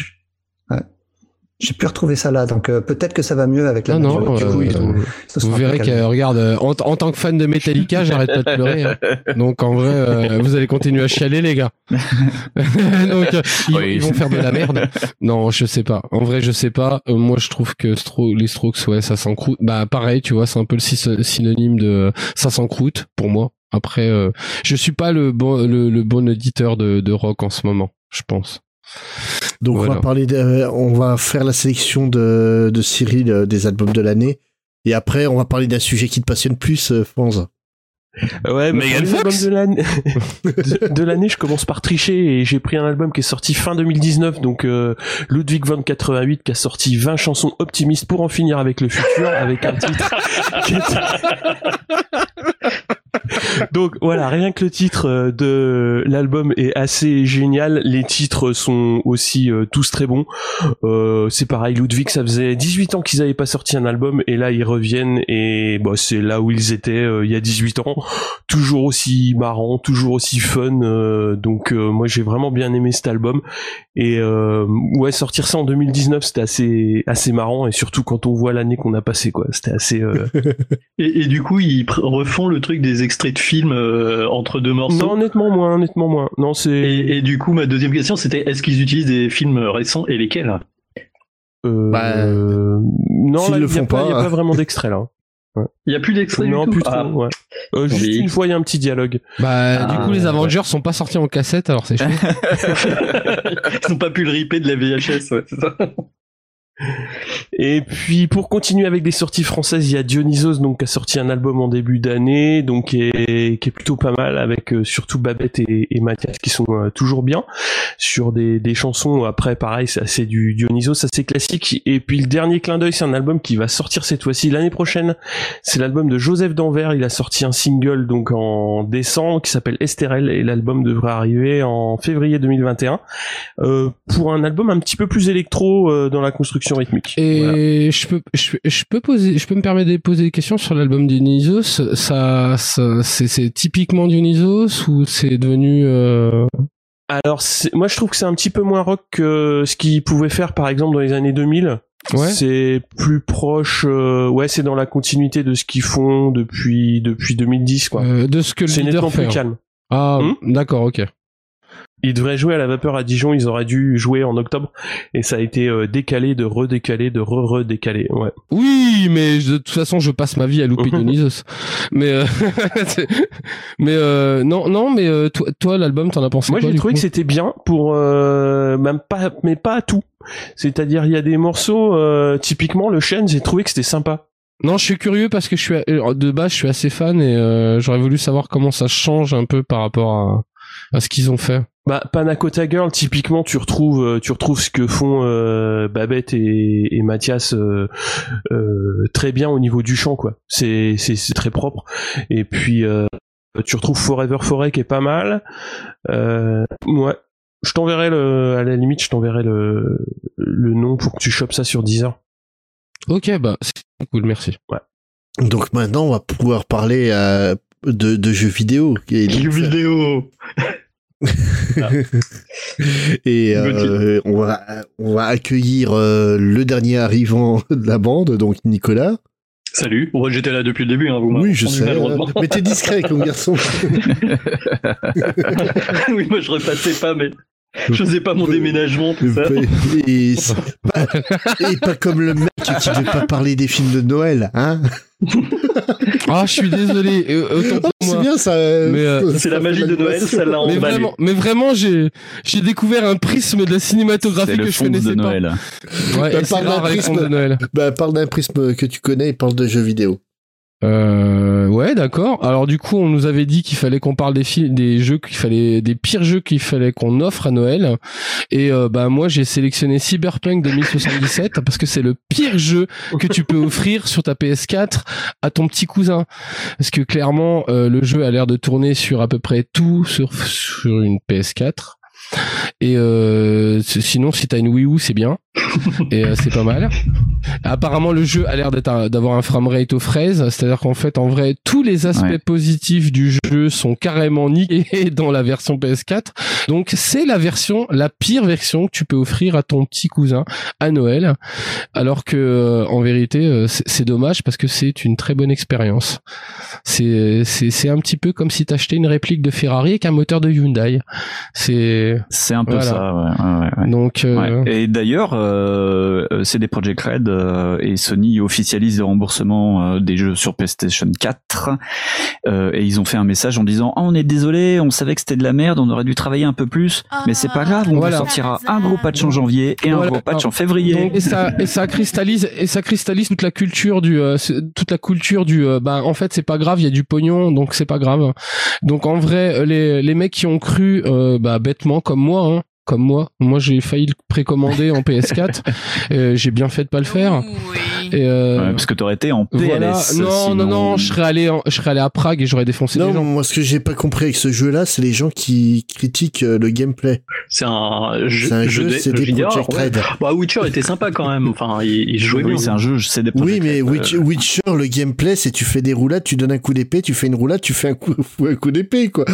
Speaker 12: j'ai pu retrouver ça là, donc peut-être que ça va mieux avec la
Speaker 6: vous verrez que, regarde, en tant que fan de Metallica, j'arrête pas de pleurer. Hein. Donc en vrai, vous allez continuer à chialer, les gars. Donc ils vont faire de la merde. Non, je sais pas. En vrai, je sais pas. Moi, je trouve que les Strokes, ça s'encroute. Bah pareil, tu vois, c'est un peu le synonyme de ça s'encroute pour moi. Après, je suis pas le bon auditeur de rock en ce moment, je pense.
Speaker 2: Donc voilà. On va faire la sélection de Cyril des albums de l'année, et après on va parler d'un sujet qui te passionne plus, Franz.
Speaker 16: Ouais, mais les albums de l'année, je commence par tricher et j'ai pris un album qui est sorti fin 2019, donc Ludwig van 88 qui a sorti 20 chansons optimistes pour en finir avec le futur, avec un titre qui Donc voilà, rien que le titre de l'album est assez génial, les titres sont aussi tous très bons. C'est pareil, Ludwig, ça faisait 18 ans qu'ils avaient pas sorti un album et là ils reviennent et c'est là où ils étaient il y a 18 ans, toujours aussi marrant, toujours aussi fun, donc moi j'ai vraiment bien aimé cet album et sortir ça en 2019 c'était assez marrant, et surtout quand on voit l'année qu'on a passé, quoi, c'était assez
Speaker 3: et du coup ils refont le truc des extraits de films entre deux morceaux.
Speaker 16: Non, honnêtement moins. Non, c'est.
Speaker 3: Et du coup, ma deuxième question, c'était est-ce qu'ils utilisent des films récents et lesquels?
Speaker 16: Non, là, il n'y a pas vraiment d'extrait là.
Speaker 3: Il n'y a plus d'extrait
Speaker 16: non,
Speaker 3: du tout.
Speaker 16: Plus trop, ouais. Juste une fois, il y a un petit dialogue.
Speaker 6: Du coup, les Avengers sont pas sortis en cassette, alors c'est chaud.
Speaker 3: Ils n'ont pas pu le ripper de la VHS, ouais, c'est ça.
Speaker 16: Et puis pour continuer avec des sorties françaises, il y a Dionysos, donc qui a sorti un album en début d'année, donc qui est plutôt pas mal, avec surtout Babette et Mathias qui sont toujours bien sur des chansons. Après pareil, c'est assez du Dionysos, assez classique. Et puis le dernier clin d'œil, c'est un album qui va sortir cette fois-ci l'année prochaine. C'est l'album de Joseph d'Anvers. Il a sorti un single donc en décembre qui s'appelle Estérel, et l'album devrait arriver en février 2021 pour un album un petit peu plus électro dans la construction rythmique.
Speaker 6: Et voilà. je peux me permettre de poser des questions sur l'album Dionysos. C'est typiquement Dionysos ou c'est devenu
Speaker 16: Alors moi je trouve que c'est un petit peu moins rock que ce qu'il pouvait faire par exemple dans les années 2000. Ouais. C'est plus proche, c'est dans la continuité de ce qu'ils font depuis 2010, quoi.
Speaker 6: De ce que le leader fait.
Speaker 16: Plus calme.
Speaker 6: Ah, d'accord, ok.
Speaker 16: Ils devraient jouer à la Vapeur à Dijon, ils auraient dû jouer en octobre, et ça a été décalé, de redécalé, de redécalé, ouais.
Speaker 6: Oui, mais de toute façon, je passe ma vie à louper Dionysos. Mais, toi, l'album, t'en as pensé quoi?
Speaker 16: Moi, j'ai trouvé que c'était bien pour, mais pas à tout. C'est-à-dire, il y a des morceaux, typiquement, le chêne, j'ai trouvé que c'était sympa.
Speaker 6: Non, je suis curieux parce que de base, je suis assez fan et j'aurais voulu savoir comment ça change un peu par rapport à ce qu'ils ont fait.
Speaker 16: Panna Cotta Girl, typiquement, tu retrouves ce que font Babette et Mathias très bien au niveau du chant, quoi. C'est très propre. Et puis tu retrouves Forever Forêt qui est pas mal. Ouais, je t'enverrai à la limite, je t'enverrai le nom pour que tu chopes ça sur Deezer.
Speaker 6: Ok, c'est cool, merci.
Speaker 16: Ouais.
Speaker 2: Donc maintenant, on va pouvoir parler de jeux vidéo.
Speaker 3: Jeux vidéo.
Speaker 2: Et on va accueillir le dernier arrivant de la bande, donc Nicolas.
Speaker 3: Salut, j'étais là depuis le début, hein, vous m'avez
Speaker 2: oui, je sais, mais t'es discret comme garçon.
Speaker 3: Oui, moi je repassais pas, mais je faisais pas mon déménagement, tout ça.
Speaker 2: Et pas comme le mec tu ne veux pas parler des films de Noël, hein?
Speaker 6: Ah, je suis désolé. Autant pour moi.
Speaker 2: C'est bien ça.
Speaker 3: C'est la magie de Noël, ça l'a emballé.
Speaker 6: Mais vraiment, j'ai découvert un prisme de la cinématographie que je connaissais pas.
Speaker 11: Noël.
Speaker 6: Ouais, et c'est rare avec de Noël.
Speaker 2: Bah, parle d'un prisme que tu connais et parle de jeux vidéo.
Speaker 6: Ouais, d'accord. Alors du coup, on nous avait dit qu'il fallait qu'on parle des pires jeux qu'il fallait qu'on offre à Noël. Et moi, j'ai sélectionné Cyberpunk 2077 parce que c'est le pire jeu que tu peux offrir sur ta PS4 à ton petit cousin. Parce que clairement, le jeu a l'air de tourner sur à peu près tout sur une PS4. Et sinon, si t'as une Wii U, c'est bien. Et c'est pas mal. Apparemment, le jeu a l'air d'avoir un framerate aux fraises, c'est-à-dire qu'en fait, en vrai, tous les aspects positifs du jeu sont carrément niqués dans la version PS4. Donc, c'est la pire version que tu peux offrir à ton petit cousin à Noël. Alors que, en vérité, c'est dommage parce que c'est une très bonne expérience. C'est un petit peu comme si t'achetais une réplique de Ferrari avec un moteur de Hyundai.
Speaker 11: C'est un peu ça, ouais.
Speaker 6: Donc,
Speaker 11: Et d'ailleurs, CD Projekt Red et Sony officialisent le remboursement des jeux sur PlayStation 4 et ils ont fait un message en disant on est désolé, on savait que c'était de la merde, on aurait dû travailler un peu plus, mais c'est pas grave, on sortira un gros patch en janvier et un gros patch en février.
Speaker 6: Donc, et ça cristallise toute la culture du en fait c'est pas grave, il y a du pognon, donc c'est pas grave. Donc en vrai les mecs qui ont cru bêtement comme moi j'ai failli le précommander en PS4. J'ai bien fait de pas le faire. Et
Speaker 11: parce que t'aurais été en PLS.
Speaker 6: Voilà. Non, je serais allé à Prague et j'aurais défoncé les gens.
Speaker 2: Moi, ce que j'ai pas compris avec ce jeu-là, c'est les gens qui critiquent le gameplay.
Speaker 3: C'est un jeu
Speaker 2: CD Projekt Red.
Speaker 3: Bah, Witcher était sympa quand même. Enfin, il jouait bien.
Speaker 11: Oui, c'est un jeu CD Projekt
Speaker 2: Red. Oui, mais Witcher, le gameplay, c'est tu fais des roulades, tu donnes un coup d'épée, tu fais une roulade, tu fais un coup d'épée, quoi.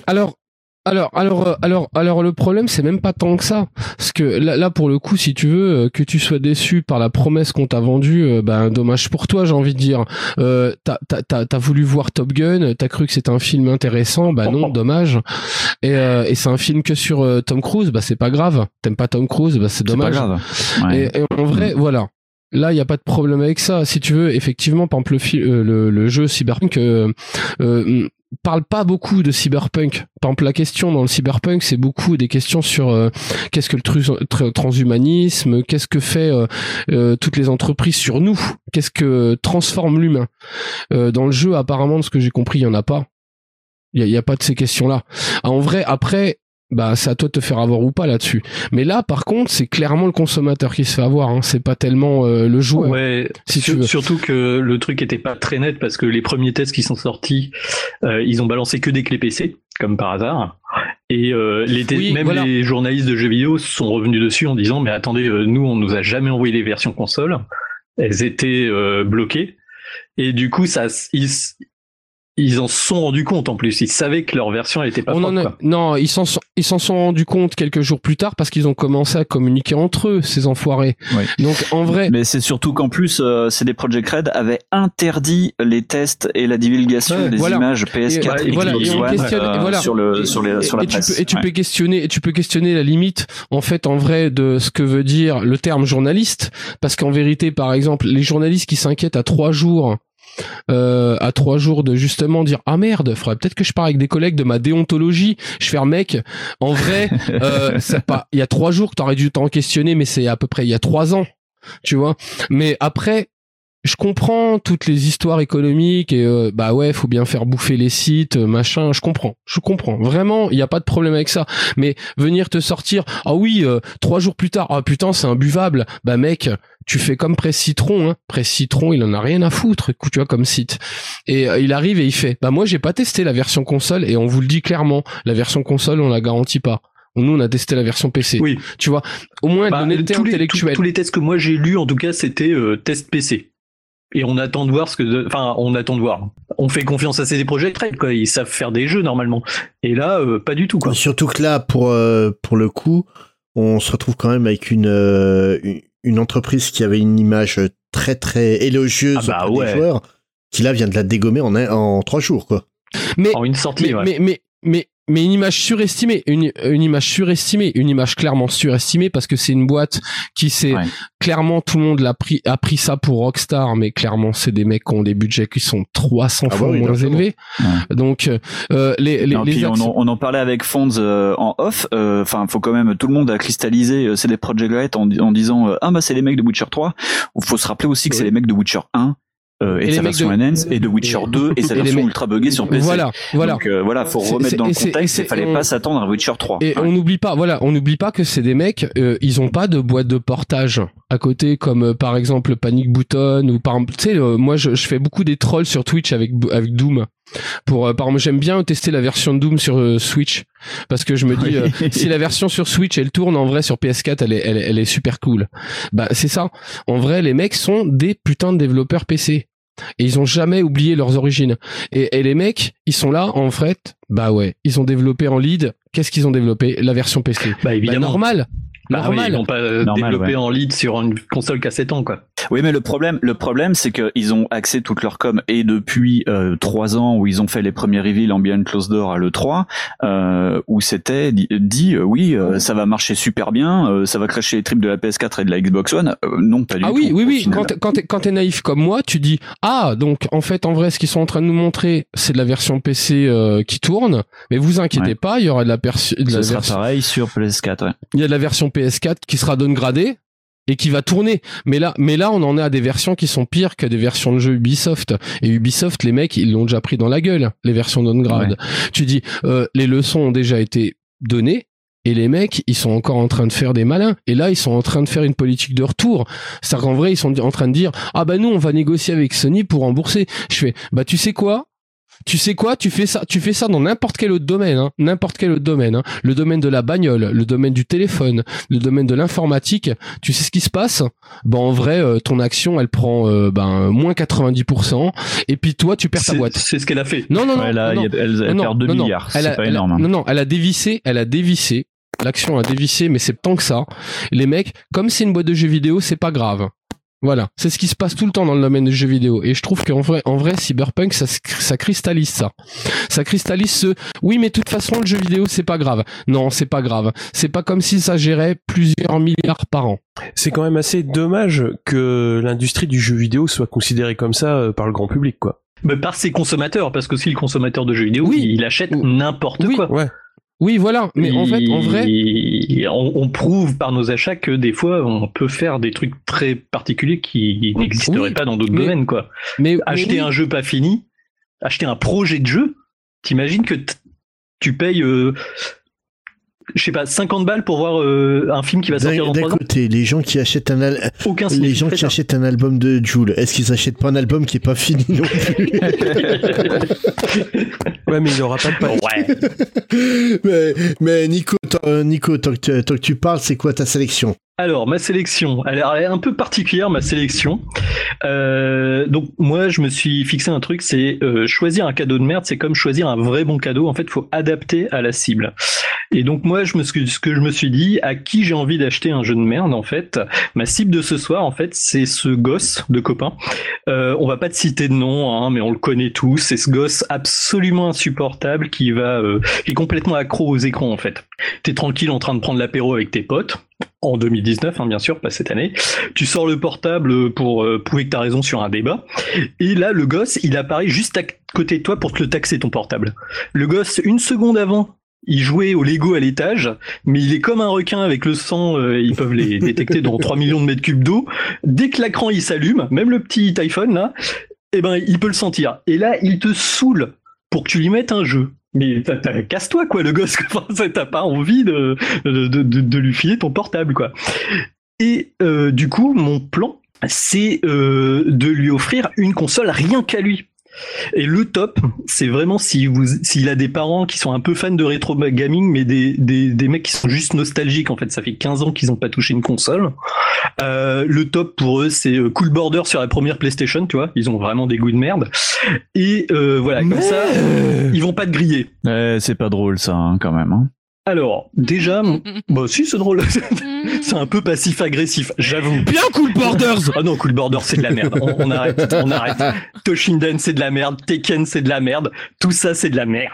Speaker 6: Alors, le problème, c'est même pas tant que ça. Parce que là, pour le coup, si tu veux, que tu sois déçu par la promesse qu'on t'a vendue, dommage pour toi, j'ai envie de dire. T'as voulu voir Top Gun, t'as cru que c'était un film intéressant, non, dommage. Et c'est un film que sur Tom Cruise, c'est pas grave. T'aimes pas Tom Cruise, c'est dommage.
Speaker 11: C'est pas grave. Ouais.
Speaker 6: Et en vrai, voilà. Là, il y a pas de problème avec ça. Si tu veux, effectivement, par exemple, le jeu Cyberpunk, parle pas beaucoup de cyberpunk. Par exemple, la question dans le cyberpunk, c'est beaucoup des questions sur qu'est-ce que le transhumanisme, qu'est-ce que fait toutes les entreprises sur nous, qu'est-ce que transforme l'humain. Dans le jeu, apparemment, de ce que j'ai compris, il y en a pas. Il y a pas de ces questions-là. En vrai, après, c'est à toi de te faire avoir ou pas là-dessus. Mais là, par contre, c'est clairement le consommateur qui se fait avoir. Hein. C'est pas tellement le joueur.
Speaker 3: Ouais. Surtout que le truc était pas très net parce que les premiers tests qui sont sortis, ils ont balancé que des clés PC, comme par hasard. Et les journalistes de jeux vidéo sont revenus dessus en disant mais attendez, nous on nous a jamais envoyé les versions console. Elles étaient bloquées. Et du coup, ils en sont rendus compte en plus. Ils savaient que leur version n'était pas propre.
Speaker 6: Non, ils s'en sont rendus compte quelques jours plus tard parce qu'ils ont commencé à communiquer entre eux, ces enfoirés. Oui. Donc en vrai.
Speaker 11: Mais c'est surtout qu'en plus, CD Projekt Red avait interdit les tests et la divulgation des images PS4 et Xbox One sur la presse.
Speaker 6: Tu peux questionner la limite en fait en vrai de ce que veut dire le terme journaliste, parce qu'en vérité, par exemple, les journalistes qui s'inquiètent à 3 jours de justement dire ah merde, faudrait peut-être que je parle avec des collègues de ma déontologie. Je fais mec, en vrai, c'est pas il y a 3 jours que t'aurais dû t'en questionner, mais c'est à peu près il y a 3 ans, tu vois. Mais après, je comprends toutes les histoires économiques et faut bien faire bouffer les sites, machin, je comprends vraiment, il y a pas de problème avec ça, mais venir te sortir 3 jours plus tard, putain c'est imbuvable, mec, tu fais comme Presse Citron, hein. Presse Citron, il en a rien à foutre, tu vois, comme site. Et il arrive et il fait moi j'ai pas testé la version console, et on vous le dit clairement, la version console on la garantit pas. Nous, on a testé la version PC. Oui. Tu vois, au moins l'honnêteté intellectuelle.
Speaker 3: Tous les tests que moi j'ai lus, en tout cas, c'était test PC. Et on attend de voir on fait confiance à CD Projekt Red, quoi. Ils savent faire des jeux normalement. Et là, pas du tout, quoi.
Speaker 2: Surtout que là, pour le coup, on se retrouve quand même avec une entreprise qui avait une image très très élogieuse auprès des joueurs, qui là vient de la dégommer en 3 jours, quoi.
Speaker 6: Mais
Speaker 3: en une sortie,
Speaker 6: Mais une image surestimée, une image clairement surestimée parce que c'est une boîte qui s'est clairement, tout le monde a pris ça pour Rockstar, mais clairement c'est des mecs qui ont des budgets qui sont 300 fois moins élevés. Donc
Speaker 11: on en parlait avec Fonz en off. Enfin, faut quand même, tout le monde a cristallisé CD Projekt Red en disant bah c'est les mecs de Witcher 3. Faut se rappeler aussi que c'est les mecs de Witcher 1. Et sa version enhanced et de Witcher 2 et sa version ultra buggée sur PC.
Speaker 6: Voilà.
Speaker 11: Donc faut remettre dans le contexte, il fallait pas s'attendre à Witcher 3.
Speaker 6: Et on n'oublie pas que c'est des mecs, ils ont pas de boîte de portage à côté comme par exemple Panic Button ou par exemple, tu sais, moi je fais beaucoup des trolls sur Twitch avec Doom. Par exemple, j'aime bien tester la version de Doom sur Switch parce que je me dis si la version sur Switch elle tourne en vrai sur PS4 elle est super cool. Bah c'est ça. En vrai les mecs sont des putains de développeurs PC. Et ils ont jamais oublié leurs origines. Et les mecs, ils sont là, en fait, bah ouais, ils ont développé en lead. Qu'est-ce qu'ils ont développé? La version PC.
Speaker 3: Bah évidemment.
Speaker 6: Normal.
Speaker 3: Oui, ils vont pas développer en lead sur une console qui a 7 ans, quoi.
Speaker 11: Oui, mais le problème, c'est que ils ont axé toute leur com et depuis 3 ans où ils ont fait les premiers reveals en behind closed door à l'E3, où c'était dit ça va marcher super bien, ça va crasher les tripes de la PS4 et de la Xbox One. Non, pas du tout.
Speaker 6: Oui. Quand t'es naïf comme moi, tu dis donc en fait en vrai ce qu'ils sont en train de nous montrer, c'est de la version PC qui tourne, mais vous inquiétez pas, il y aura de la version.
Speaker 11: Ça sera pareil sur PS4. Ouais.
Speaker 6: Il y a de la version PS4 qui sera downgradée et qui va tourner. Mais là, on en est à des versions qui sont pires que des versions de jeux Ubisoft. Et Ubisoft, les mecs, ils l'ont déjà pris dans la gueule, les versions downgrade. Ouais. Tu dis, les leçons ont déjà été données. Et les mecs, ils sont encore en train de faire des malins. Et là, ils sont en train de faire une politique de retour. C'est-à-dire qu'en vrai, ils sont en train de dire, nous, on va négocier avec Sony pour rembourser. Je fais, tu sais quoi? Tu fais ça dans n'importe quel autre domaine, le domaine de la bagnole, le domaine du téléphone, le domaine de l'informatique. Tu sais ce qui se passe? En vrai, ton action, elle prend moins 90%, et puis toi, tu perds ta boîte.
Speaker 3: C'est ce qu'elle a fait.
Speaker 11: Non. Elle perd 2 milliards. C'est pas énorme.
Speaker 6: Non, elle a dévissé. L'action a dévissé, mais c'est tant que ça. Les mecs, comme c'est une boîte de jeux vidéo, c'est pas grave. Voilà, c'est ce qui se passe tout le temps dans le domaine des jeux vidéo. Et je trouve qu'en vrai, Cyberpunk, ça cristallise ça. Ça cristallise oui, mais de toute façon, le jeu vidéo, c'est pas grave. Non, c'est pas grave. C'est pas comme si ça gérait plusieurs milliards par an.
Speaker 16: C'est quand même assez dommage que l'industrie du jeu vidéo soit considérée comme ça par le grand public, quoi.
Speaker 3: Par ses consommateurs, parce que si le consommateur de jeux vidéo, il achète n'importe quoi.
Speaker 6: Ouais. Oui, voilà, mais en vrai,
Speaker 3: on prouve par nos achats que des fois, on peut faire des trucs très particuliers qui n'existeraient pas dans d'autres domaines, quoi. Acheter un jeu pas fini, acheter un projet de jeu, t'imagines que tu payes, 50 balles pour voir un film qui va sortir dans 3 ans.
Speaker 2: D'un côté, les gens qui achètent achètent un album de Jul, est-ce qu'ils achètent pas un album qui est pas fini non plus?
Speaker 16: Ouais, mais il aura pas de paille.
Speaker 2: Ouais. mais Nico, tant que tu parles, c'est quoi ta sélection?
Speaker 3: Alors, ma sélection, elle est un peu particulière, ma sélection. Donc, moi, je me suis fixé un truc, c'est choisir un cadeau de merde, c'est comme choisir un vrai bon cadeau. En fait, il faut adapter à la cible. Et donc, moi, ce que je me suis dit, à qui j'ai envie d'acheter un jeu de merde, en fait, ma cible de ce soir, en fait, c'est ce gosse de copain. On va pas te citer de nom, mais on le connaît tous. C'est ce gosse absolument insupportable qui est complètement accro aux écrans, en fait. T'es tranquille en train de prendre l'apéro avec tes potes. En 2019, bien sûr, pas cette année. Tu sors le portable pour prouver que t'as raison sur un débat. Et là, le gosse, il apparaît juste à côté de toi pour te le taxer, ton portable. Le gosse, une seconde avant, il jouait au Lego à l'étage, mais il est comme un requin avec le sang, ils peuvent les détecter dans 3 millions de mètres cubes d'eau. Dès que l'écran il s'allume, même le petit iPhone là, il peut le sentir. Et là, il te saoule pour que tu lui mettes un jeu. Mais casse-toi, quoi, le gosse. T'as pas envie de lui filer ton portable, quoi. Et du coup, mon plan, c'est de lui offrir une console rien qu'à lui. Et le top, c'est vraiment s'il a des parents qui sont un peu fans de rétro gaming, mais des mecs qui sont juste nostalgiques, en fait. Ça fait 15 ans qu'ils n'ont pas touché une console. Le top pour eux, c'est Cool Border sur la première PlayStation, tu vois. Ils ont vraiment des goûts de merde. Et voilà, comme ça, ils vont pas te griller.
Speaker 11: C'est pas drôle, ça, quand même.
Speaker 3: Alors, déjà, si, c'est drôle. C'est un peu passif-agressif, j'avoue.
Speaker 6: Bien Cool Borders!
Speaker 3: Ah non, Cool Borders, c'est de la merde. On arrête. Toshinden, c'est de la merde. Tekken, c'est de la merde. Tout ça, c'est de la merde.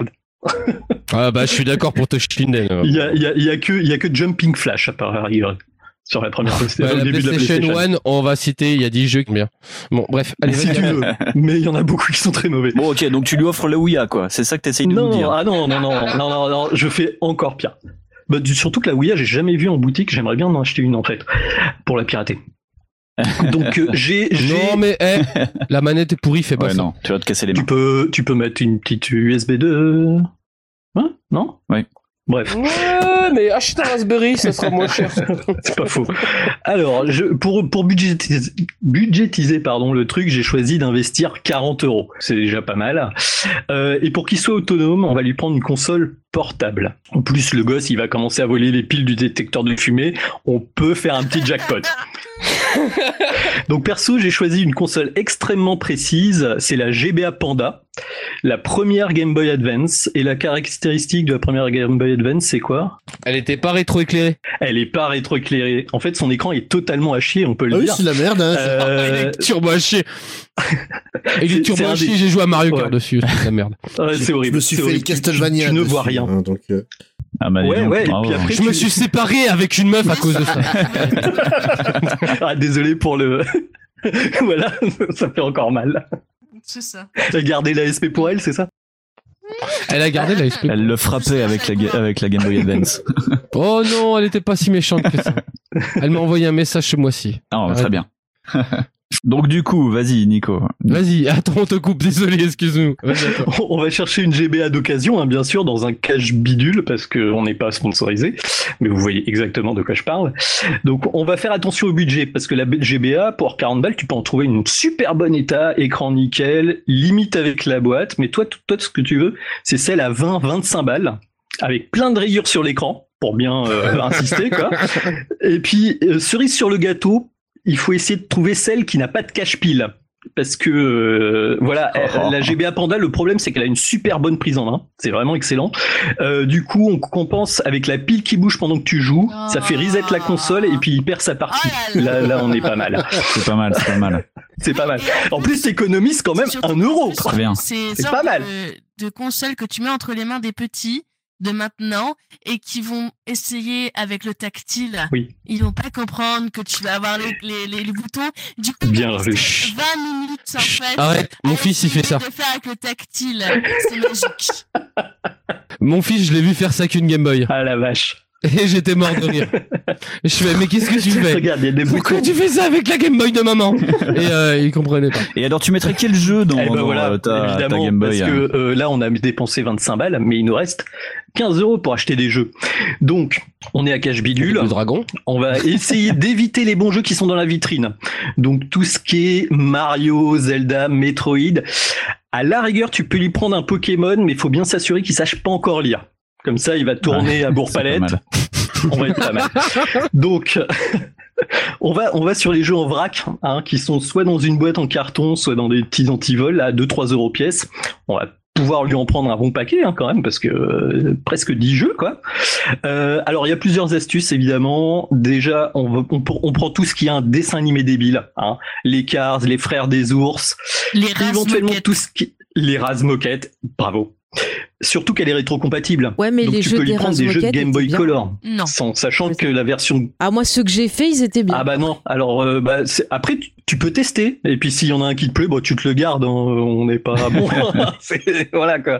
Speaker 6: Ah bah je suis d'accord pour te Shinden.
Speaker 3: Il y a que Jumping Flash à part rigueur. Sur la première fois,
Speaker 6: la PlayStation 1, on va citer, il y a 10 jeux qui bien. Bon, bref, allez,
Speaker 3: si tu veux. Mais il y en a beaucoup qui sont très mauvais.
Speaker 11: Bon, ok, donc tu lui offres la Ouya, quoi. C'est ça que t'essayes de nous dire.
Speaker 3: Non, je fais encore pire. Bah, surtout que la Ouya, j'ai jamais vu en boutique, j'aimerais bien en acheter une, en fait, pour la pirater. Donc,
Speaker 6: Non, mais, la manette est pourrie, fais pas ça.
Speaker 11: Non, tu vas te casser les mains.
Speaker 3: Tu peux mettre une petite USB 2. Hein? Non?
Speaker 11: Oui.
Speaker 3: Bref.
Speaker 6: Ouais, mais achète un Raspberry, ça sera moins cher.
Speaker 3: C'est pas faux. Alors, pour budgétiser le truc, j'ai choisi d'investir 40 €. C'est déjà pas mal. Et pour qu'il soit autonome, on va lui prendre une console portable. En plus, le gosse, il va commencer à voler les piles du détecteur de fumée. On peut faire un petit jackpot. Donc perso, j'ai choisi une console extrêmement précise, c'est la GBA Panda, la première Game Boy Advance. Et la caractéristique de la première Game Boy Advance, c'est quoi?
Speaker 6: Elle était pas rétroéclairée.
Speaker 3: Elle est pas rétroéclairée. En fait, son écran est totalement à chier, on peut le dire.
Speaker 2: Oui, c'est de la merde. Hein,
Speaker 6: il est turbo à chier. Il est turbo à chier, j'ai joué à Mario Kart dessus, c'est de la merde.
Speaker 3: C'est horrible.
Speaker 2: Je me suis fait Castlevania.
Speaker 3: Tu ne vois rien.
Speaker 2: Hein, donc,
Speaker 11: Ah bah,
Speaker 3: ouais, et puis après,
Speaker 6: je me suis séparé avec une meuf à cause de ça.
Speaker 3: Ah, désolé pour le... Voilà, ça fait encore mal.
Speaker 10: C'est ça.
Speaker 3: T'as gardé la SP pour elle, c'est ça?
Speaker 6: Elle a gardé la SP.
Speaker 11: Elle le frappait avec la Game Boy Advance.
Speaker 6: Oh non, elle était pas si méchante que ça. Elle m'a envoyé un message ce mois-ci.
Speaker 11: Ah, très bien. Donc du coup, vas-y Nico.
Speaker 6: Vas-y, attends, on te coupe, désolé, excuse-nous.
Speaker 3: On va chercher une GBA d'occasion, hein, bien sûr, dans un cache bidule, parce qu'on n'est pas sponsorisé, mais vous voyez exactement de quoi je parle. Donc on va faire attention au budget, parce que la GBA, pour 40 balles, tu peux en trouver une super bon état, écran nickel, limite avec la boîte, mais toi ce que tu veux, c'est celle à 20-25 balles, avec plein de rayures sur l'écran, pour bien insister, quoi. Et puis, cerise sur le gâteau, il faut essayer de trouver celle qui n'a pas de cache-pile. Parce que, la GBA Panda, le problème, c'est qu'elle a une super bonne prise en main. C'est vraiment excellent. Du coup, on compense avec la pile qui bouge pendant que tu joues. Ça fait reset la console et puis il perd sa partie. Là, on est pas mal.
Speaker 11: C'est pas mal.
Speaker 3: C'est pas mal. En plus, t'économises quand même 1 €.
Speaker 11: Très bien.
Speaker 10: C'est
Speaker 3: pas mal.
Speaker 10: De console que tu mets entre les mains des petits de maintenant et qui vont essayer avec le tactile.
Speaker 3: Oui.
Speaker 10: Ils vont pas comprendre que tu vas avoir les boutons. Du coup,
Speaker 3: bien vu.
Speaker 10: 20 minutes en fait.
Speaker 6: Arrête, mon fils il fait ça.
Speaker 10: De faire avec le tactile, c'est magique.
Speaker 6: Mon fils, je l'ai vu faire ça qu'une Game Boy.
Speaker 3: Ah la vache.
Speaker 6: Et j'étais mort de rire. Je fais, mais qu'est-ce que tu fais?
Speaker 3: Regarde, il y a des
Speaker 6: Pourquoi tu fais ça avec la Game Boy de maman? Et il comprenait pas.
Speaker 11: Et alors tu mettrais quel jeu dans, ta Game Boy?
Speaker 3: Parce que là on a dépensé 25 balles, mais il nous reste 15 € pour acheter des jeux. Donc on est à cache bidule.
Speaker 6: Le dragon.
Speaker 3: On va essayer d'éviter les bons jeux qui sont dans la vitrine. Donc tout ce qui est Mario, Zelda, Metroid. À la rigueur, tu peux lui prendre un Pokémon, mais il faut bien s'assurer qu'il sache pas encore lire. Comme ça, il va tourner à Bourg-Palette. On va être pas mal. Donc, on va sur les jeux en vrac, hein, qui sont soit dans une boîte en carton, soit dans des petits antivols à 2-3 € pièce. On va pouvoir lui en prendre un bon paquet, hein, quand même, parce que presque 10 jeux, quoi. Alors, il y a plusieurs astuces, évidemment. Déjà, on prend tout ce qui est un dessin animé débile, hein. Les Cars, les Frères des Ours. Éventuellement, tout ce qui... Les Razmoquettes. Bravo. Surtout qu'elle est rétrocompatible.
Speaker 4: Ouais, mais
Speaker 3: donc
Speaker 4: les
Speaker 3: tu
Speaker 4: jeux
Speaker 3: peux lui prendre des jeux de Game Boy Color.
Speaker 10: Non.
Speaker 3: Sachant que la version...
Speaker 4: Ah, moi, ceux que j'ai fait, ils étaient bien.
Speaker 3: Ah bah non. Alors, après, tu peux tester. Et puis, s'il y en a un qui te plaît, tu te le gardes. Hein. On n'est pas bon. Voilà, quoi.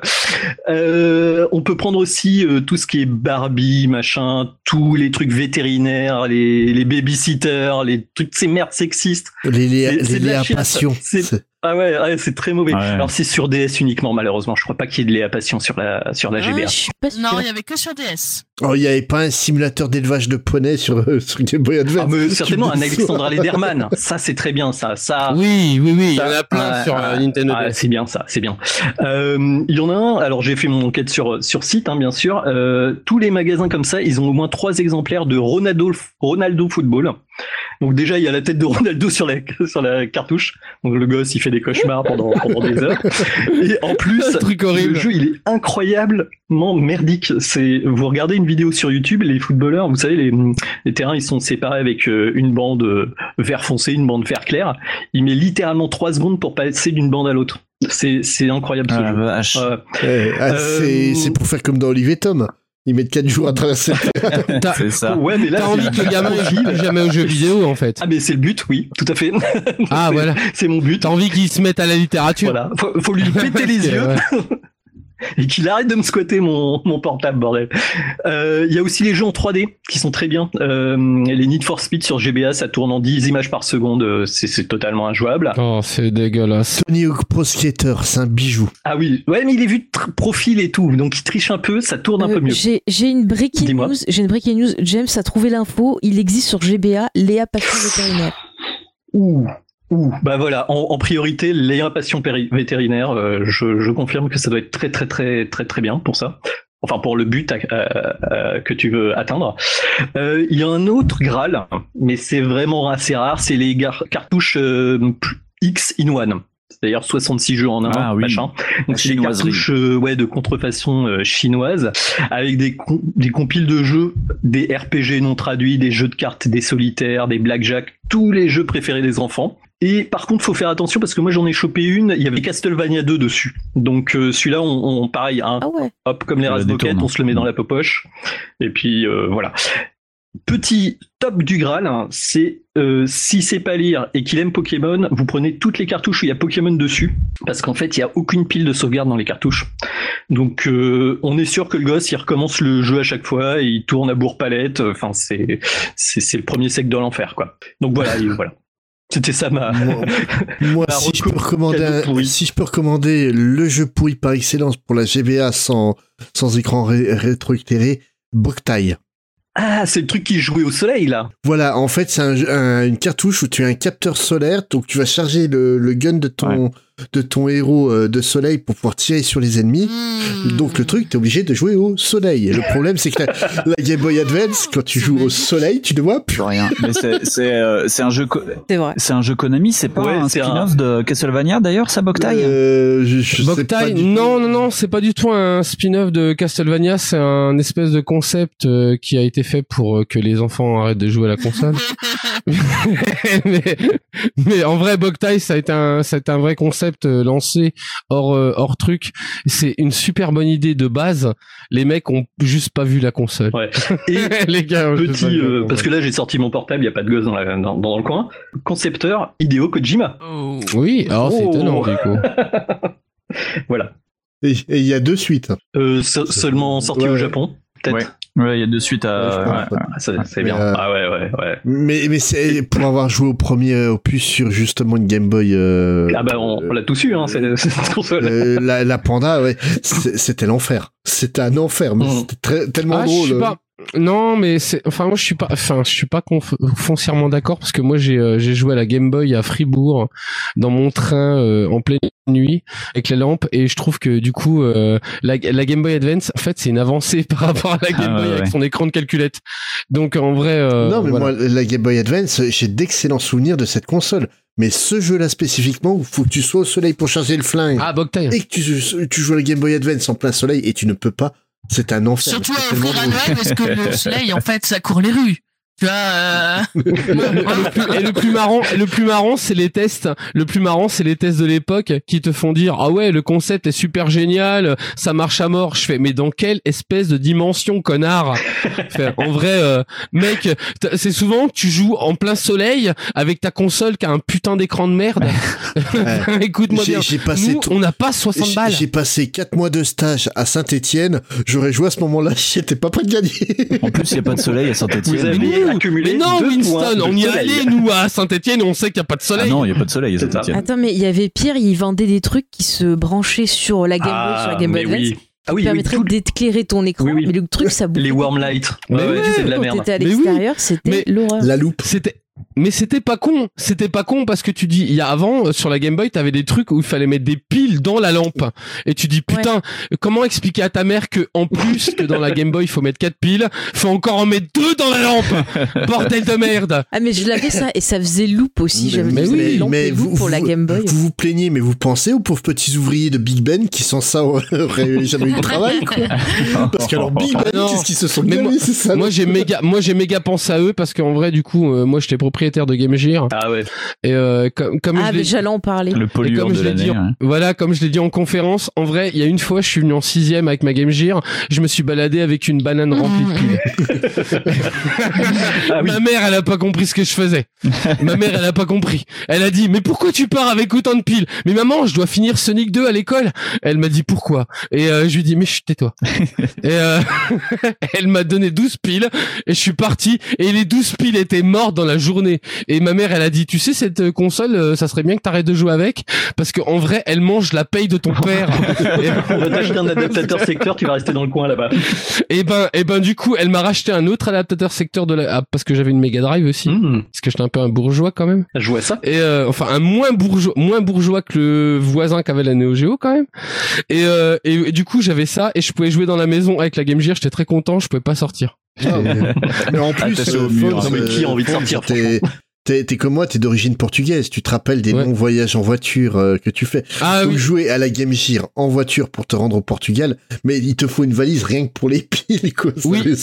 Speaker 3: On peut prendre aussi tout ce qui est Barbie, machin, tous les trucs vétérinaires, les babysitters, les trucs, ces merdes sexistes.
Speaker 2: Les Léa Passion.
Speaker 3: Ah ouais, c'est très mauvais. Ouais. Alors c'est sur DS uniquement, malheureusement. Je crois pas qu'il y ait de Léa Passion sur la GBA.
Speaker 10: Non, il y avait que sur DS.
Speaker 2: Oh, il y avait pas un simulateur d'élevage de poney sur Game Boy Advance.
Speaker 3: Ah, mais certainement un Alexandra Lederman. Ça, c'est très bien, ça.
Speaker 6: Oui, il y en a plein sur Nintendo.
Speaker 3: C'est bien, ça, c'est bien. Il y en a un. Alors j'ai fait mon enquête sur site, hein, bien sûr. Tous les magasins comme ça, ils ont au moins 3 exemplaires de Ronaldo Football. Donc déjà, il y a la tête de Ronaldo sur la cartouche. Donc le gosse, il fait des cauchemars pendant des heures. Et en plus, le jeu, il est incroyablement merdique. Vous regardez une vidéo sur YouTube, les footballeurs, vous savez, les terrains, ils sont séparés avec une bande vert foncé, une bande vert clair. Il met littéralement 3 secondes pour passer d'une bande à l'autre. C'est incroyable ce jeu.
Speaker 2: C'est pour faire comme dans Olivier Tom. Ils mettent 4 jours à traverser.
Speaker 11: C'est ça.
Speaker 3: Ouais, mais là,
Speaker 6: t'as envie que le gamin joue jamais aux jeux vidéo, en fait.
Speaker 3: Ah, mais c'est le but, oui, tout à fait.
Speaker 6: Voilà.
Speaker 3: C'est mon but.
Speaker 6: T'as envie qu'il se mette à la littérature.
Speaker 3: Voilà. Faut lui péter les yeux. Et qu'il arrête de me squatter mon portable, bordel. Il y a aussi les jeux en 3D qui sont très bien. Les Need for Speed sur GBA, ça tourne en 10 images par seconde. C'est totalement injouable.
Speaker 6: Oh, c'est dégueulasse.
Speaker 2: Tony Hawk Pro Skater, c'est un bijou.
Speaker 3: Ah oui, ouais, mais il est vu de profil et tout, donc il triche un peu, ça tourne un peu mieux.
Speaker 4: J'ai une breaking news. James a trouvé l'info. Il existe sur GBA Léa Passion Vétérinaire.
Speaker 3: Bah voilà, en priorité, Léa Passion Vétérinaire, je confirme que ça doit être très très très très très bien pour ça. Enfin, pour le but que tu veux atteindre. Il y a un autre Graal, mais c'est vraiment assez rare, c'est les cartouches X in One. C'est-à-dire 66 jeux en un, machin. Donc c'est des cartouches de contrefaçon chinoise, avec des compiles de jeux, des RPG non traduits, des jeux de cartes, des solitaires, des blackjack, tous les jeux préférés des enfants. Et par contre, faut faire attention parce que moi j'en ai chopé une, il y avait Castlevania 2 dessus. Donc celui-là, on pareil, hop, comme les Razboquettes, on se le met dans la poche. Et puis voilà. Petit top du Graal, c'est si c'est pas lire et qu'il aime Pokémon, vous prenez toutes les cartouches où il y a Pokémon dessus, parce qu'en fait il y a aucune pile de sauvegarde dans les cartouches. Donc on est sûr que le gosse il recommence le jeu à chaque fois et il tourne à bourre-palette. Enfin c'est le premier sec de l'enfer quoi. Donc voilà. C'était ça ma.
Speaker 2: Moi, si je peux recommander le jeu pourri par excellence pour la GBA sans écran rétroéclairé, Boktai.
Speaker 3: Ah, c'est le truc qui jouait au soleil, là.
Speaker 2: Voilà, en fait, c'est une cartouche où tu as un capteur solaire, donc tu vas charger le gun de ton héros de soleil pour pouvoir tirer sur les ennemis. Donc le truc, t'es obligé de jouer au soleil. Et le problème, c'est que la Game Boy Advance, quand tu joues au soleil, tu ne vois plus
Speaker 11: rien. Mais c'est un jeu. C'est un jeu Konami, c'est pas un spin-off de Castlevania d'ailleurs, ça Boktai.
Speaker 6: Boktai, non, c'est pas du tout un spin-off de Castlevania, c'est un espèce de concept qui a été fait pour que les enfants arrêtent de jouer à la console. mais en vrai, Boktai, ça a été un vrai concept lancé hors truc. C'est une super bonne idée de base. Les mecs ont juste pas vu la console.
Speaker 3: Ouais. Et les gars, parce que là j'ai sorti mon portable, il y a pas de gosse dans le coin. Concepteur Hideo Kojima.
Speaker 6: Oui, alors c'est étonnant du coup.
Speaker 3: Voilà.
Speaker 2: Et il y a 2 suites.
Speaker 3: Seulement sorti au Japon, peut-être.
Speaker 11: Ouais, il y a 2 suites à.
Speaker 3: C'est bien. Ouais.
Speaker 2: Mais c'est pour avoir joué au premier opus sur justement une Game Boy.
Speaker 3: On l'a tous eu, cette console.
Speaker 2: La Panda, ouais, c'était l'enfer. C'était un enfer, mais c'était tellement drôle.
Speaker 6: Non, mais moi je suis pas foncièrement d'accord parce que moi j'ai joué à la Game Boy à Fribourg dans mon train en pleine nuit avec les lampes et je trouve que du coup la Game Boy Advance en fait c'est une avancée par rapport à la Game Boy avec son écran de calculette. Donc en vrai
Speaker 2: non mais moi la Game Boy Advance, j'ai d'excellents souvenirs de cette console. Mais ce jeu-là spécifiquement, il faut que tu sois au soleil pour charger le flingue.
Speaker 6: Boktai.
Speaker 2: Et que tu joues à la Game Boy Advance en plein soleil et tu ne peux pas. C'est un enfer.
Speaker 10: Surtout à offrir à Noël parce que le soleil, en fait, ça court les rues. Tu vois,
Speaker 6: et le plus marrant, c'est les tests. Le plus marrant, c'est les tests de l'époque qui te font dire, ah ouais, le concept est super génial, ça marche à mort. Je fais, mais dans quelle espèce de dimension, connard? En vrai, mec, c'est souvent que tu joues en plein soleil avec ta console qui a un putain d'écran de merde. Écoute-moi bien. On n'a pas 60 balles.
Speaker 2: J'ai passé 4 mois de stage à Saint-Étienne. J'aurais joué à ce moment-là, j'étais pas prêt de gagner.
Speaker 11: En plus, il n'y a pas de soleil à Saint-Étienne.
Speaker 3: Mais
Speaker 6: non, Winston, on y allait, nous, à Saint-Étienne, on sait qu'il n'y a pas de soleil.
Speaker 11: Ah non, il n'y a pas de soleil à Saint-Étienne.
Speaker 4: Attends, mais il y avait pire, ils vendaient des trucs qui se branchaient sur la Game Boy, sur la Game Boy Advance. Qui permettrait d'éclairer ton écran, mais le truc, ça bouge.
Speaker 3: Les warm lights.
Speaker 4: C'est de la merde. Quand t'étais à l'extérieur, c'était l'horreur.
Speaker 2: La loupe.
Speaker 6: Mais c'était pas con parce que tu dis, il y a avant, sur la Game Boy, t'avais des trucs où il fallait mettre des piles dans la lampe. Et tu dis, putain, comment expliquer à ta mère que, en plus que dans la Game Boy, il faut mettre 4 piles, faut encore en mettre 2 dans la lampe. Bordel de merde.
Speaker 4: Ah, mais je l'avais ça, et ça faisait loop aussi. J'avais
Speaker 2: mais
Speaker 4: vous pour la Game Boy.
Speaker 2: Vous plaignez, mais vous pensez aux pauvres petits ouvriers de Big Ben qui sans ça auraient jamais eu de travail, quoi. Parce qu'alors Big Ben, qu'est-ce qu'ils se sont gagnés, c'est ça.
Speaker 6: Moi, j'ai méga pensé à eux parce qu'en vrai, du coup, moi, j'étais propriétaire de Game Gear.
Speaker 3: Ah ouais.
Speaker 6: Et comme
Speaker 4: j'allais en parler.
Speaker 11: Le pollueur de l'année.
Speaker 6: Voilà, comme je l'ai dit en conférence, en vrai, il y a une fois, je suis venu en 6e avec ma Game Gear, je me suis baladé avec une banane remplie de piles. Ma mère, elle a pas compris ce que je faisais. Ma mère, elle a pas compris. Elle a dit, mais pourquoi tu pars avec autant de piles? Mais maman, je dois finir Sonic 2 à l'école. Elle m'a dit pourquoi? Et je lui dis, mais tais-toi. Et elle m'a donné 12 piles et je suis parti et les 12 piles étaient mortes dans la journée. Et ma mère, elle a dit, tu sais, cette console, ça serait bien que t'arrêtes de jouer avec, parce qu'en vrai, elle mange la paye de ton père.
Speaker 3: On va t'acheter un adaptateur secteur, tu vas rester dans le coin là-bas.
Speaker 6: Et ben, du coup, elle m'a racheté un autre adaptateur secteur parce que j'avais une Mega Drive aussi. Parce que j'étais un peu un bourgeois quand même.
Speaker 3: Je vois ça.
Speaker 6: Et enfin, un moins bourgeois que le voisin qui avait la Neo Geo quand même. Et du coup, j'avais ça et je pouvais jouer dans la maison avec la Game Gear. J'étais très content, je pouvais pas sortir.
Speaker 2: Mais en plus,
Speaker 3: qui a envie de sortir?
Speaker 2: T'es comme moi, t'es d'origine portugaise. Tu te rappelles des longs voyages en voiture que tu fais. Donc jouer à la Game Gear en voiture pour te rendre au Portugal, mais il te faut une valise rien que pour les piles, quoi.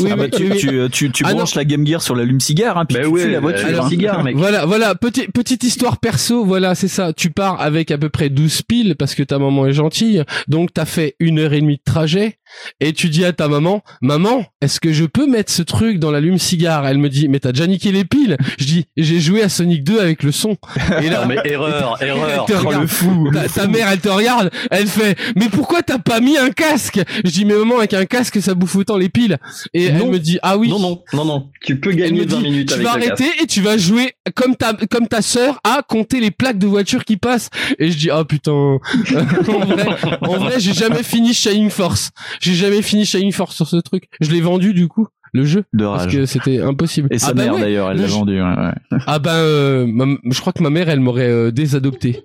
Speaker 11: Tu branches la Game Gear sur l'allume-cigare, hein, puis tu fais la voiture.
Speaker 3: Cigare, mec.
Speaker 6: Voilà, petite histoire perso, voilà, c'est ça. Tu pars avec à peu près 12 piles parce que ta maman est gentille. Donc t'as fait 1h30 de trajet et tu dis à ta maman, est-ce que je peux mettre ce truc dans l'allume-cigare? Elle me dit, mais t'as déjà niqué les piles. Je dis, j'ai joué à Sonic 2 avec le son. Et là,
Speaker 3: mais erreur.
Speaker 6: Le fou. Ta mère, elle te regarde, elle fait, mais pourquoi t'as pas mis un casque? Je dis, mais maman, avec un casque, ça bouffe autant les piles. Et elle me dit, ah oui.
Speaker 3: Non. Tu peux gagner 20 minutes avec
Speaker 6: tu vas arrêter et tu vas jouer comme ta sœur à compter les plaques de voiture qui passent. Et je dis, ah putain. en vrai, j'ai jamais fini Shining Force. J'ai jamais fini Shining Force sur ce truc. Je l'ai vendu, du coup. Le jeu
Speaker 11: de rage.
Speaker 6: Parce que c'était impossible.
Speaker 11: Et sa mère d'ailleurs, elle l'a vendu. Ouais.
Speaker 6: Je crois que ma mère, elle m'aurait désadopté.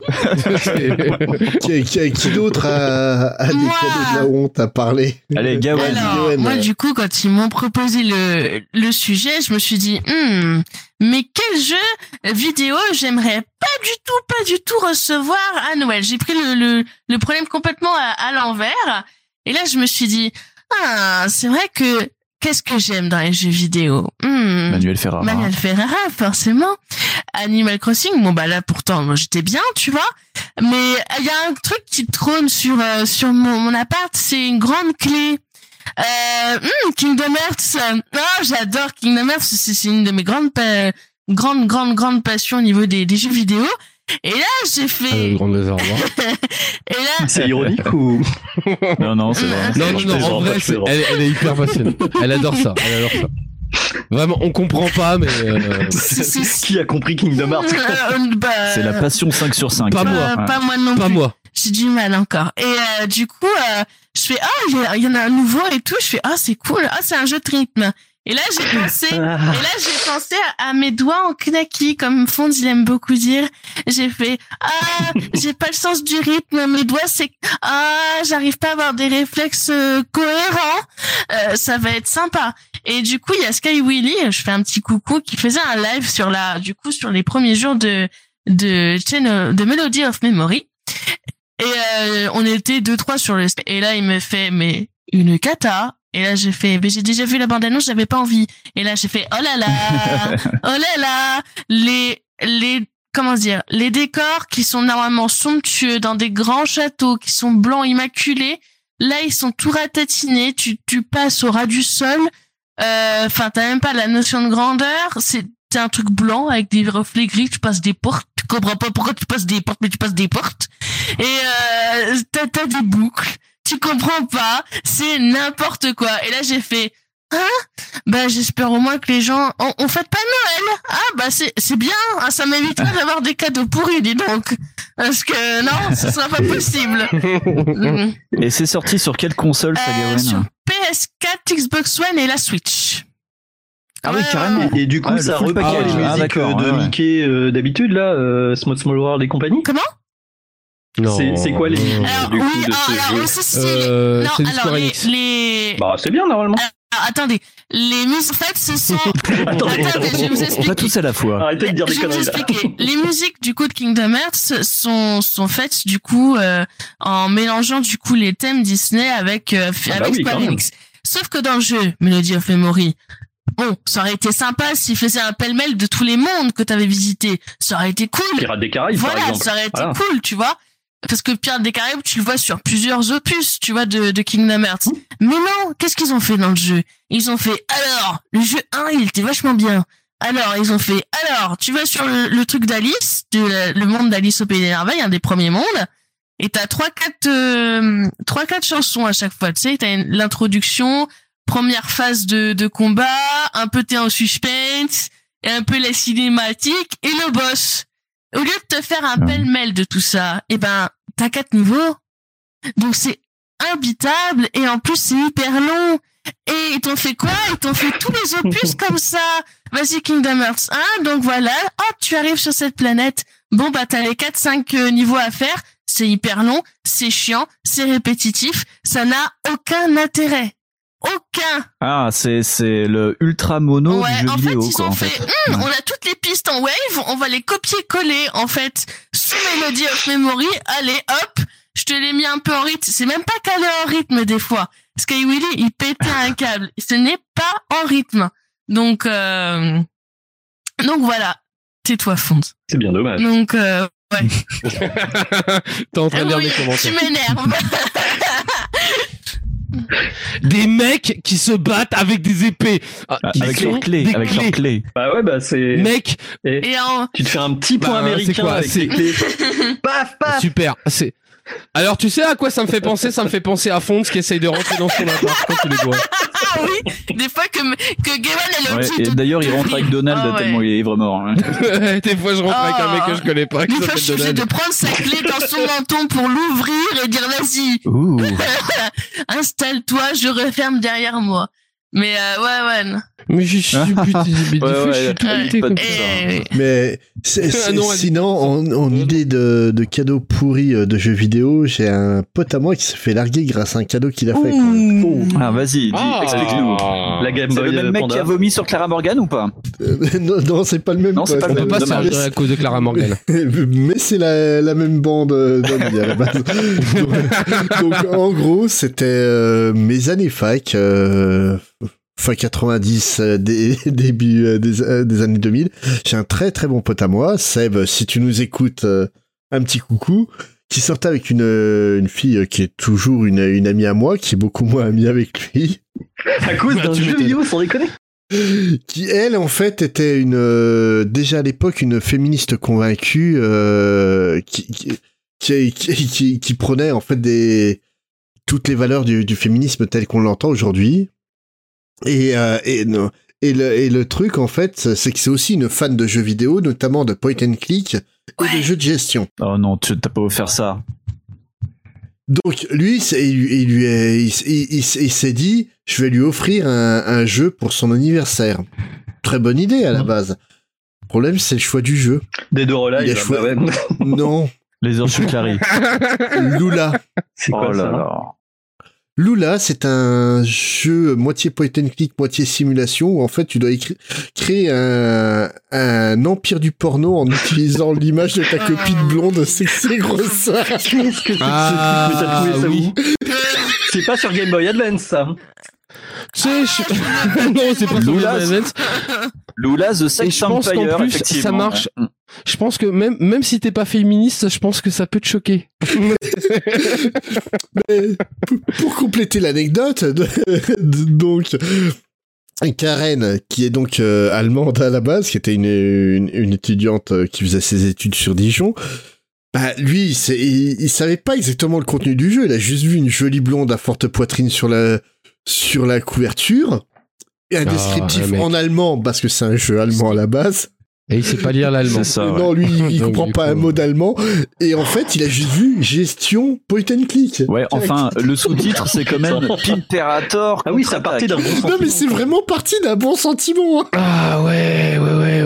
Speaker 2: Qui d'autre a des cadeaux de la honte à parler?
Speaker 11: Allez, Gawen.
Speaker 10: Alors, moi du coup, quand ils m'ont proposé le sujet, je me suis dit, mais quel jeu vidéo j'aimerais pas du tout recevoir à Noël. J'ai pris le problème complètement à l'envers. Et là, je me suis dit, c'est vrai que qu'est-ce que j'aime dans les jeux vidéo?
Speaker 11: Manuel Ferrara,
Speaker 10: forcément. Animal Crossing, bon bah là pourtant moi j'étais bien, tu vois. Mais il y a un truc qui trône sur mon appart, c'est une grande clé. Kingdom Hearts. J'adore Kingdom Hearts, c'est une de mes grandes passions au niveau des jeux vidéo. Et là, j'ai fait...
Speaker 6: grand désordre.
Speaker 10: Et là...
Speaker 3: C'est ironique ou...
Speaker 11: Non, c'est vrai.
Speaker 6: Non, en vrai, elle est hyper passionnée. Elle adore ça. Vraiment, on comprend pas, mais...
Speaker 3: Qui a compris Kingdom Hearts?
Speaker 11: C'est la passion 5 sur 5.
Speaker 10: Pas moi non plus.
Speaker 6: Pas moi.
Speaker 10: J'ai du mal encore. Et du coup, je fais, il y en a un nouveau et tout. Je fais, c'est cool. C'est un jeu de rythme. Et là, j'ai pensé à mes doigts en knacky, comme Fonz, il aime beaucoup dire. J'ai fait, j'ai pas le sens du rythme, mes doigts, j'arrive pas à avoir des réflexes cohérents. Ça va être sympa. Et du coup, il y a Sky Willy, je fais un petit coucou, qui faisait un live sur les premiers jours de Melody of Memory. Et on était 2-3 sur le... Et là, il me fait, mais une cata. Et là, j'ai fait, j'ai déjà vu la bande-annonce, j'avais pas envie. Et là, j'ai fait, oh là là, les décors qui sont normalement somptueux dans des grands châteaux qui sont blancs immaculés, là, ils sont tout ratatinés, tu passes au ras du sol, t'as même pas la notion de grandeur, c'est un truc blanc avec des reflets gris, tu passes des portes, tu comprends pas pourquoi tu passes des portes, mais tu passes des portes. Et, t'as des boucles. Tu comprends pas, c'est n'importe quoi. Et là, j'ai fait, j'espère au moins que les gens, on fête pas Noël. C'est bien, ça m'évitera d'avoir des cadeaux pourris, dis donc. Parce que non, ce sera pas possible.
Speaker 11: Et c'est sorti sur quelle console, ça, Gawen?
Speaker 10: Sur PS4, Xbox One et la Switch.
Speaker 11: Ah oui, carrément.
Speaker 3: Et du coup, ça reprend les musiques de Mickey d'habitude, là, Small World et compagnie.
Speaker 10: Comment?
Speaker 3: C'est quoi les musiques du coup de ce jeu?
Speaker 10: Non, alors les...
Speaker 3: Bah, c'est bien normalement.
Speaker 10: Attendez, les musiques, en fait, ce sont... Attendez, je vais vous expliquer.
Speaker 11: Pas tous à la fois.
Speaker 3: Arrêtez de dire des
Speaker 10: conneries. Je vais vous expliquer. Les musiques, du coup, de Kingdom Hearts sont faites, du coup, en mélangeant, du coup, les thèmes Disney avec Square Enix. Sauf que dans le jeu, Melody of Memory, bon, ça aurait été sympa s'il faisait un pêle-mêle de tous les mondes que t'avais visités. Ça aurait été cool.
Speaker 3: Pirates des Caraïbes, par exemple.
Speaker 10: Ça aurait été cool, tu vois. Parce que Pirates des Caraïbes, tu le vois sur plusieurs opus, tu vois, de Kingdom Hearts. Mais non, qu'est-ce qu'ils ont fait dans le jeu? Ils ont fait, alors, le jeu 1, il était vachement bien. Alors, ils ont fait, alors, tu vas sur le truc d'Alice, le monde d'Alice au Pays des Merveilles, un des premiers mondes, et t'as 3-4 chansons à chaque fois, tu sais, t'as l'introduction, première phase de combat, un peu t'es en suspense, et un peu la cinématique, et le boss. Au lieu de te faire un pêle-mêle de tout ça, eh ben, t'as 4 niveaux. Donc c'est imbitable, et en plus c'est hyper long. Et ils t'ont fait quoi? Ils t'ont fait tous les opus comme ça. Vas-y, Kingdom Hearts 1, donc voilà. Hop, tu arrives sur cette planète. Bon, bah, t'as les 4-5 niveaux à faire. C'est hyper long, c'est chiant, c'est répétitif. Ça n'a aucun intérêt. Aucun.
Speaker 11: Ah, c'est le ultra mono du jeu vidéo, quoi, en fait.
Speaker 10: On a toutes les pistes en wave, on va les copier-coller, en fait, sous Melody of Memory. Allez, hop, je te l'ai mis un peu en rythme. C'est même pas calé en rythme, des fois. Sky Willy, il pétait un câble. Ce n'est pas en rythme. Donc voilà. Tais-toi, Fonz.
Speaker 3: C'est bien dommage.
Speaker 10: Donc, ouais.
Speaker 6: T'es en train de lire les commentaires.
Speaker 10: Tu m'énerves.
Speaker 6: Des mecs qui se battent avec des épées.
Speaker 11: Avec leurs clés.
Speaker 3: Bah ouais, bah c'est...
Speaker 6: Mec.
Speaker 3: Tu te fais un petit point américain avec tes clés. Paf, paf.
Speaker 6: Super. Alors, tu sais à quoi ça me fait penser? Ça me fait penser à Fonz qui essaye de rentrer dans son appart quand il les voit.
Speaker 10: Ah oui, des fois que Gaiman est
Speaker 11: et d'ailleurs, il rentre avec Donald tellement il est ivre mort. Hein.
Speaker 6: Des fois, je rentre avec un mec que je connais pas.
Speaker 10: Des fois, je suis obligé de prendre sa clé dans son menton pour l'ouvrir et dire vas-y. Installe-toi, je referme derrière moi. Mais ouais.
Speaker 6: Mais je suis
Speaker 2: Mais sinon, en idée de cadeau pourri de jeux vidéo, j'ai un pote à moi qui se fait larguer grâce à un cadeau qu'il a fait.
Speaker 11: Ah, vas-y, explique-nous.
Speaker 3: La Game Boy.
Speaker 11: C'est le même mec qui a vomi sur Clara Morgan ou pas?
Speaker 2: Non, c'est pas le même.
Speaker 11: Non, c'est pas le même.
Speaker 6: Pas servir à cause de Clara Morgan.
Speaker 2: Mais c'est la même bande d'amis à la base. Donc, en gros, c'était mes années fac. Fin 90, début des années 2000. J'ai un très très bon pote à moi, Seb, si tu nous écoutes, un petit coucou, qui sortait avec une fille qui est toujours une amie à moi, qui est beaucoup moins amie avec lui.
Speaker 3: À cause d'un jeu vidéo, sans déconner.
Speaker 2: Qui, elle, en fait, était déjà à l'époque une féministe convaincue, qui prenait, en fait, toutes les valeurs du féminisme tel qu'on l'entend aujourd'hui. Et le truc, en fait, c'est que c'est aussi une fan de jeux vidéo, notamment de point and click et de jeux de gestion.
Speaker 11: Oh non, t'as pas offert ça.
Speaker 2: Donc, lui, il s'est dit, je vais lui offrir un jeu pour son anniversaire. Très bonne idée, à la base. Le problème, c'est le choix du jeu.
Speaker 3: Dead or Alive,
Speaker 2: Non.
Speaker 11: Les heures Clary.
Speaker 2: Lula.
Speaker 3: C'est quoi ça?
Speaker 2: Lula, c'est un jeu moitié point and click, moitié simulation, où en fait tu dois créer un empire du porno en utilisant l'image de ta copine blonde sexy grosse.
Speaker 3: Qu'est-ce que t'as trouvé ça où? C'est pas sur Game Boy Advance, ça.
Speaker 6: Tu sais, non, c'est pas sur Game Boy Advance.
Speaker 11: Lula, The Sex Empire, effectivement.
Speaker 6: Ça marche. Je pense que même si t'es pas féministe, je pense que ça peut te choquer.
Speaker 2: Mais pour compléter l'anecdote, donc Karen, qui est donc allemande à la base, qui était une étudiante qui faisait ses études sur Dijon, bah lui, il savait pas exactement le contenu du jeu. Il a juste vu une jolie blonde à forte poitrine sur la couverture. Et un descriptif en allemand, parce que c'est un jeu allemand à la base.
Speaker 6: Et il sait pas lire l'allemand.
Speaker 11: C'est ça, ouais.
Speaker 2: Non, lui, il
Speaker 6: Donc,
Speaker 2: comprend
Speaker 6: du
Speaker 2: pas
Speaker 6: coup,
Speaker 2: un mot d'allemand. Et en fait, il a juste vu gestion point and click.
Speaker 11: Ouais, enfin, le sous-titre, c'est quand même Pimperator.
Speaker 3: Ah oui, ça partait d'un bon sentiment.
Speaker 2: Non, mais c'est vraiment parti d'un bon sentiment. Hein.
Speaker 6: Ah ouais,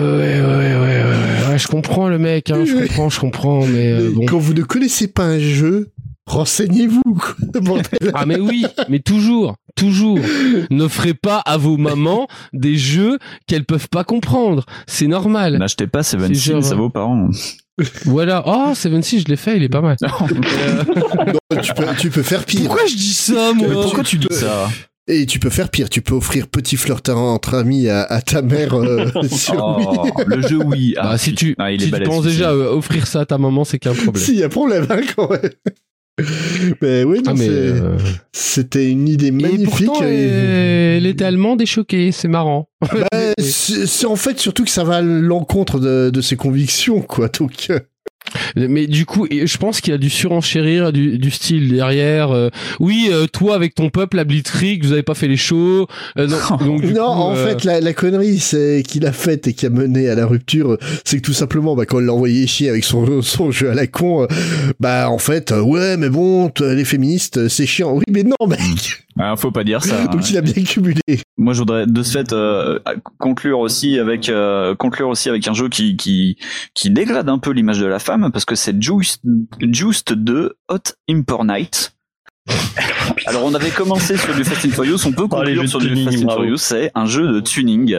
Speaker 6: je comprends le mec, hein, je comprends, mais bon.
Speaker 2: Quand vous ne connaissez pas un jeu, renseignez-vous. Quoi.
Speaker 6: Ah mais oui, mais toujours. N'offrez pas à vos mamans des jeux qu'elles peuvent pas comprendre. C'est normal.
Speaker 11: N'achetez pas Seven Seas à vos parents.
Speaker 6: Voilà. Oh, Seven Seas, je l'ai fait, il est pas mal.
Speaker 2: Non, tu peux faire pire.
Speaker 6: Pourquoi je dis ça, moi?
Speaker 11: Mais pourquoi tu dis ça?
Speaker 2: Et tu peux faire pire, tu peux offrir petit flirteur entre amis à ta mère sur Wii.
Speaker 11: Le jeu Wii.
Speaker 6: Ah, si tu penses déjà à offrir ça à ta maman, c'est qu'un problème.
Speaker 2: Si, y a problème, hein, quand même. Mais oui, non, c'était une idée magnifique.
Speaker 6: Et pourtant, elle était allemande et choquée, c'est marrant.
Speaker 2: Bah, c'est en fait surtout que ça va à l'encontre de ses convictions, quoi. Donc.
Speaker 6: Mais du coup, je pense qu'il a dû surenchérir du style derrière. Toi avec ton peuple, la Blitzkrieg, vous avez pas fait les shows.
Speaker 2: En fait, la connerie qu'il a faite et qui a mené à la rupture, c'est que tout simplement, quand il l'a envoyé chier avec son jeu à la con, en fait, ouais, mais bon, les féministes, c'est chiant. Oui, mais non, mec.
Speaker 11: Faut pas dire ça.
Speaker 2: Donc il a bien cumulé.
Speaker 11: Moi, je voudrais de ce fait conclure aussi avec un jeu qui dégrade un peu l'image de la femme, parce que c'est Juiced 2 Hot Import Night. Alors, on avait commencé sur du Fast and Furious, on peut conclure sur du Fast and Furious, c'est un jeu de tuning.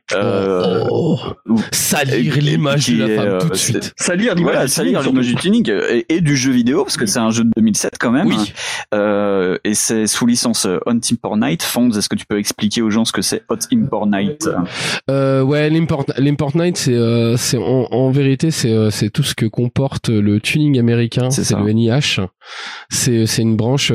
Speaker 6: Salir l'image de la femme tout de suite.
Speaker 11: Salir l'image du tuning et du jeu vidéo, parce que c'est un jeu de 2007 quand même.
Speaker 6: Oui.
Speaker 11: Et c'est sous licence Hot Import Night. Fonds, est-ce que tu peux expliquer aux gens ce que c'est Hot Import Night?
Speaker 6: Ouais, l'Import Night, c'est en vérité, c'est tout ce que comporte le tuning américain. C'est le NIH. C'est une branche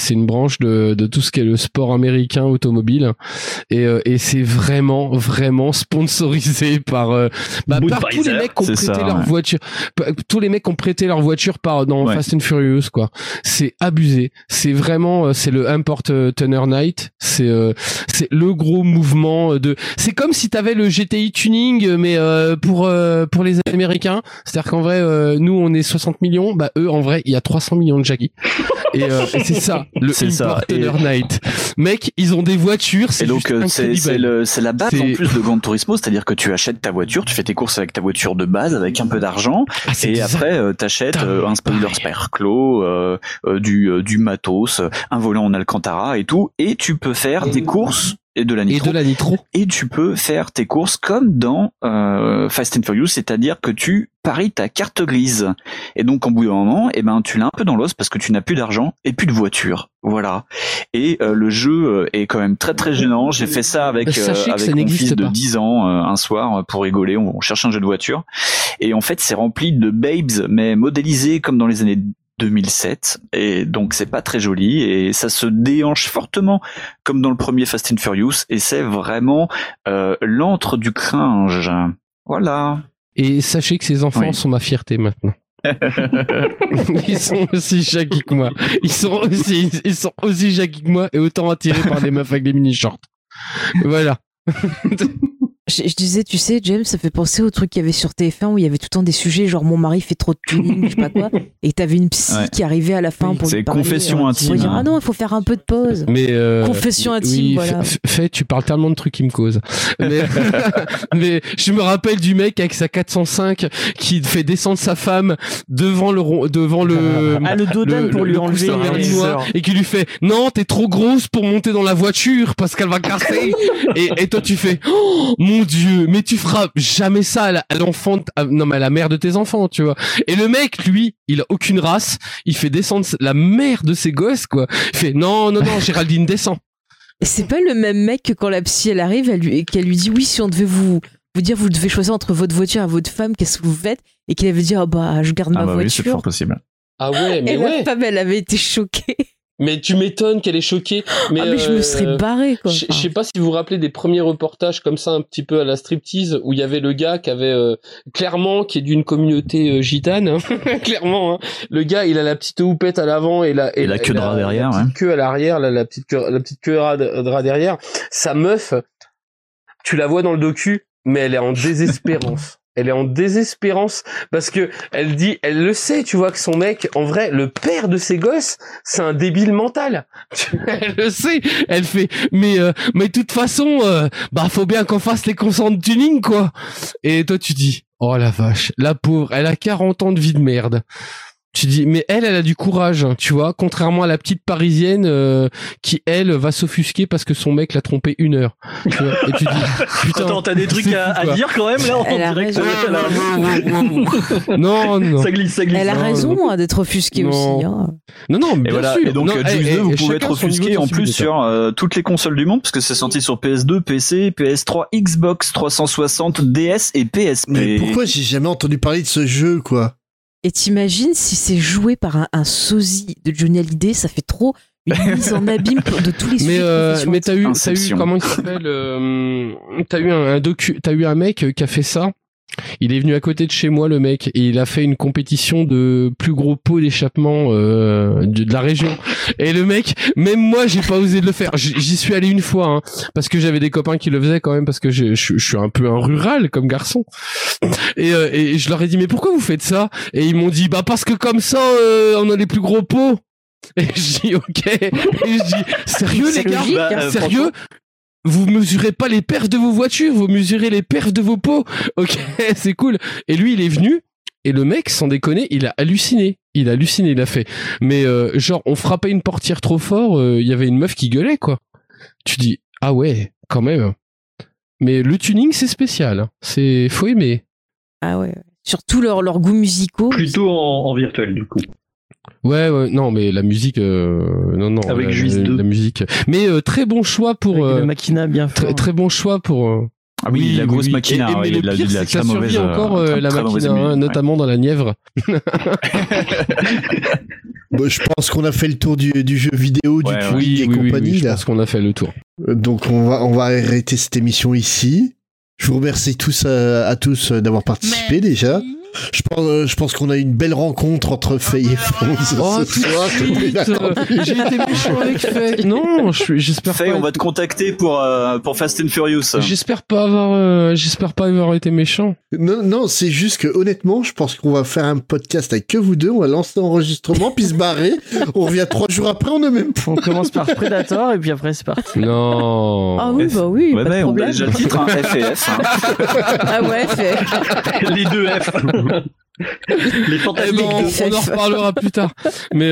Speaker 6: de tout ce qu'est le sport américain automobile. Et c'est vraiment sponsorisé par tous les mecs qui ont prêté leur voiture, tous les mecs qui ont prêté leur voiture dans Fast and Furious, quoi. C'est abusé. C'est vraiment, c'est le Import Tuner Night. C'est le gros mouvement c'est comme si t'avais le GTI tuning, mais pour les Américains. C'est-à-dire qu'en vrai, nous on est 60 millions, eux en vrai il y a 300 millions de Jackie. Et c'est ça, le Import Tuner Night. Mec, ils ont des voitures, c'est donc
Speaker 11: c'est la base en plus de Gran Turismo, c'est-à-dire que tu achètes ta voiture, tu fais tes courses avec ta voiture de base avec un peu d'argent, et après t'achètes un spoiler Sparklo, du matos, un volant en Alcantara et tout, et tu peux faire des courses et de la nitro. Et tu peux faire tes courses comme dans Fast and Furious, c'est-à-dire que tu paries ta carte grise. Et donc, en bout d'un moment, tu l'as un peu dans l'os parce que tu n'as plus d'argent et plus de voiture. Voilà. Et le jeu est quand même très très gênant. J'ai fait ça avec mon fils de 10 ans un soir pour rigoler. On cherche un jeu de voiture. Et en fait, c'est rempli de babes, mais modélisés comme dans les années 2007, et donc c'est pas très joli et ça se déhanche fortement comme dans le premier Fast and Furious, et c'est vraiment l'antre du cringe. Voilà.
Speaker 6: Et sachez que ces enfants sont ma fierté maintenant. Ils sont aussi Jackie que moi. Ils sont aussi Jackie que moi, et autant attirés par des meufs avec des mini shorts. Voilà.
Speaker 4: Je disais, tu sais, James, ça fait penser au truc qu'il y avait sur TF1 où il y avait tout le temps des sujets genre mon mari fait trop de tuning, je sais pas quoi, et t'avais une psy qui arrivait à la fin pour lui parler.
Speaker 11: C'est confession intime.
Speaker 4: Dire, ah non, il faut faire un peu de pause.
Speaker 6: Mais
Speaker 4: confession intime, voilà.
Speaker 6: Tu parles tellement de trucs qui me causent. Mais je me rappelle du mec avec sa 405 qui fait descendre sa femme devant le
Speaker 5: dodan pour lui enlever
Speaker 6: et qui lui fait non, t'es trop grosse pour monter dans la voiture parce qu'elle va casser. et toi tu fais oh, mon Dieu, mais tu feras jamais ça à l'enfant, à la mère de tes enfants, tu vois. Et le mec, lui, il a aucune race, il fait descendre la mère de ses gosses, quoi. Il fait non, Géraldine, descend.
Speaker 4: Et c'est pas le même mec que quand la psy elle arrive, qu'elle lui dit oui, si on devait vous dire, vous devez choisir entre votre voiture et votre femme, qu'est-ce que vous faites? Et qu'il avait dit je garde ma voiture.
Speaker 11: Oui, c'est fort possible.
Speaker 6: Ah ouais, mais
Speaker 4: la femme, elle avait été choquée.
Speaker 6: Mais tu m'étonnes qu'elle est choquée. Mais
Speaker 4: je me serais barré, quoi.
Speaker 6: Je sais pas si vous vous rappelez des premiers reportages comme ça, un petit peu à la striptease, où il y avait le gars qui avait clairement, qui est d'une communauté gitane, hein, clairement. Hein. Le gars, il a la petite houppette à l'avant et la
Speaker 11: queue de ras derrière,
Speaker 6: la petite queue à l'arrière, la petite queue de ras derrière. Sa meuf, tu la vois dans le docu, mais elle est en désespérance.
Speaker 18: Elle est en désespérance parce que elle le sait, tu vois, que son mec, en vrai, le père de ses gosses, c'est un débile mental. Elle le sait. Elle fait, mais de toute façon, faut bien qu'on fasse les consents de tuning, quoi. Et toi, tu dis, oh la vache, la pauvre, elle a 40 ans de vie de merde. Tu dis, mais elle a du courage, hein, tu vois, contrairement à la petite parisienne qui, elle, va s'offusquer parce que son mec l'a trompé 1 heure. Tu vois, et tu dis, putain.
Speaker 3: Attends, t'as des trucs à dire quand même, là, en direct.
Speaker 18: Non.
Speaker 3: Ça glisse.
Speaker 4: Elle a raison d'être offusquée aussi. Hein.
Speaker 11: Non, mais
Speaker 3: bien
Speaker 11: voilà.
Speaker 3: sûr.
Speaker 11: Et donc, Juice 2, vous pouvez être offusqué en plus sur toutes les consoles du monde, parce que c'est sorti sur PS2, PC, PS3, Xbox 360, DS et PSP.
Speaker 2: Mais pourquoi j'ai jamais entendu parler de ce jeu, quoi?
Speaker 4: Et t'imagines si c'est joué par un sosie de Johnny Hallyday, ça fait trop une mise en abîme de tous les sujets.
Speaker 18: Mais t'as eu comment il s'appelle t'as eu un mec qui a fait ça. Il est venu à côté de chez moi, le mec, et il a fait une compétition de plus gros pot d'échappement de la région. Et le mec, même moi, j'ai pas osé de le faire. J'y suis allé une fois, hein, parce que j'avais des copains qui le faisaient quand même, parce que je suis un peu un rural comme garçon. Et je leur ai dit, mais pourquoi vous faites ça? Et ils m'ont dit, parce que comme ça, on a les plus gros pots. Et je dis, ok. Et je dis, sérieux les gars, sérieux? Vous mesurez pas les perfs de vos voitures, vous mesurez les perfs de vos pots. Ok, c'est cool. Et lui, il est venu, et le mec, sans déconner, il a halluciné. Il a fait. Mais genre, on frappait une portière trop fort, il y avait une meuf qui gueulait, quoi. Tu dis, ah ouais, quand même. Mais le tuning, c'est spécial. Faut aimer.
Speaker 4: Ah ouais. Surtout leurs goûts musicaux.
Speaker 3: Plutôt en virtuel, du coup.
Speaker 18: Ouais, non, mais la musique, non.
Speaker 3: Avec Juice 2.
Speaker 18: La musique. Mais très bon choix pour.
Speaker 5: Le Machina bien fort.
Speaker 18: Très bon choix pour.
Speaker 11: Ah oui, la grosse Machina.
Speaker 18: Mais le pire, c'est que ça survit encore la Machina, notamment dans la Nièvre.
Speaker 2: Je pense qu'on a fait le tour du jeu vidéo, du tuning et compagnie.
Speaker 18: Je pense qu'on a fait le tour.
Speaker 2: Donc on va arrêter cette émission ici. Je vous remercie à tous d'avoir participé déjà. Je pense qu'on a eu une belle rencontre entre Faye et Fonz.
Speaker 18: Oh, tout de suite. J'ai été méchant avec Faye. Non, j'espère pas.
Speaker 11: Faye, on va te contacter pour Fast and Furious.
Speaker 18: J'espère pas avoir été méchant.
Speaker 2: Non, c'est juste que honnêtement, je pense qu'on va faire un podcast avec que vous deux. On va lancer l'enregistrement puis se barrer. On revient 3 jours après, on a même pas.
Speaker 5: On commence par Predator et puis après c'est parti.
Speaker 18: Non.
Speaker 4: Ah oui, bah oui.
Speaker 11: Ouais,
Speaker 4: pas de
Speaker 11: on
Speaker 4: problème.
Speaker 11: a déjà le titre, hein, F et F. Hein.
Speaker 4: Ah ouais, F.
Speaker 3: Les 2 F. Les fantastiques.
Speaker 18: On en reparlera plus tard. Mais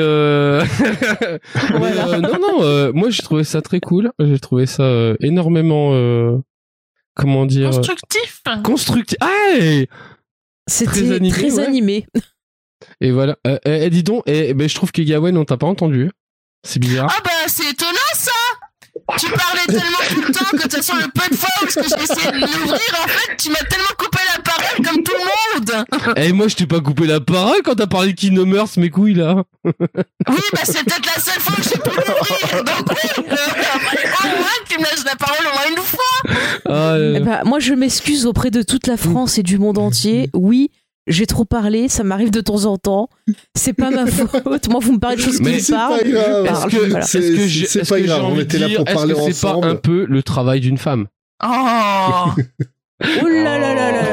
Speaker 18: moi j'ai trouvé ça très cool. J'ai trouvé ça énormément comment dire, constructif. Ah,
Speaker 4: c'était très animé.
Speaker 18: Et voilà. Dis donc, je trouve que Gawain, on t'a pas entendu. C'est bizarre.
Speaker 10: Ah bah c'est étonnant ça. Tu parlais tellement tout le temps que de toute façon le peu de fois où j'ai essayé de l'ouvrir, en fait, tu m'as tellement coupé la parole comme tout le monde.
Speaker 18: Et moi je t'ai pas coupé la parole quand t'as parlé de Kingdom Hearts, mes couilles là.
Speaker 10: Oui, bah c'est peut-être la seule fois que j'ai pu l'ouvrir. Donc oui, au moins tu me laisses la parole au moins une fois.
Speaker 4: Moi je m'excuse auprès de toute la France et du monde entier. Oui, j'ai trop parlé, ça m'arrive de temps en temps. C'est pas ma faute. Moi, vous me parlez de choses qui me parlent.
Speaker 2: C'est pas grave, on était là pour parler ensemble.
Speaker 18: C'est pas un peu le travail d'une femme?
Speaker 10: Oh.
Speaker 4: Oh là là là là.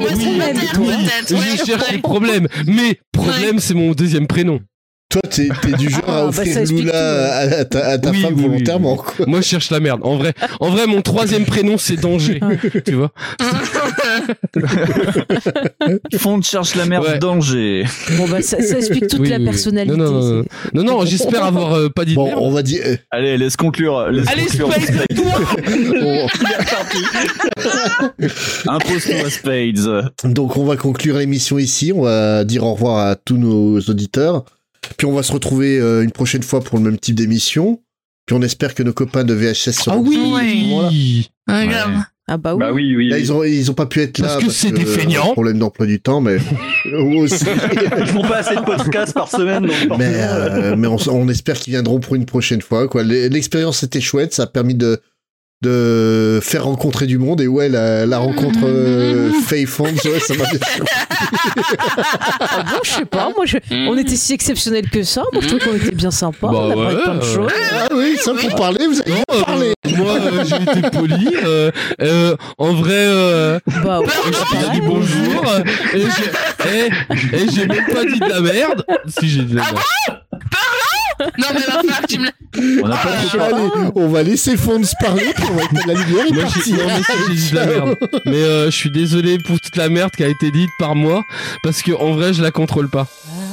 Speaker 18: Je cherche les problèmes. Mais problème, c'est mon deuxième prénom.
Speaker 2: Toi, t'es du genre à offrir Lula à ta femme volontairement. Quoi.
Speaker 18: Moi, je cherche la merde. En vrai, mon 3e prénom, c'est Danger. Tu vois.
Speaker 11: Fond cherche la merde, Danger.
Speaker 4: Bon, ça explique toute la personnalité.
Speaker 18: Non, j'espère avoir pas dit.
Speaker 2: Bon, on va dire.
Speaker 11: Allez, laisse conclure.
Speaker 18: Allez, Spades,
Speaker 11: Impose-toi, Spades.
Speaker 2: Donc, on va conclure l'émission ici. On va dire au revoir à tous nos auditeurs. Puis on va se retrouver une prochaine fois pour le même type d'émission. Puis on espère que nos copains de VHS seront
Speaker 18: là.
Speaker 10: Ah, grave.
Speaker 4: Ah bah oui.
Speaker 3: Bah oui.
Speaker 2: Là, ils ont pas pu être là
Speaker 18: parce que c'est des feignants.
Speaker 2: Problème d'emploi du temps, mais aussi.
Speaker 3: Ils font pas assez de podcasts par semaine, donc
Speaker 2: mais on espère qu'ils viendront pour une prochaine fois. Quoi. L'expérience était chouette, ça a permis de de faire rencontrer du monde. Et ouais, la rencontre Faye Fonds, ouais, ça m'a bien surpris.
Speaker 4: Bon, je sais pas, moi, on était si exceptionnels que ça. Moi, je trouve qu'on était bien sympa. On a parlé de plein de choses.
Speaker 2: Ah oui, ça pour parler, vous avez bien parlé.
Speaker 18: Moi, j'ai été poli. En vrai, j'ai dit bonjour. Et j'ai même pas dit de la merde. Si, j'ai dit de la merde.
Speaker 10: Non, mais va falloir que tu me...
Speaker 2: On va laisser Fonds parler, puis on va éteindre la lumière et partir.
Speaker 18: Non, mais si, j'ai dit de la merde. Mais je suis désolé pour toute la merde qui a été dite par moi, parce que en vrai, je la contrôle pas.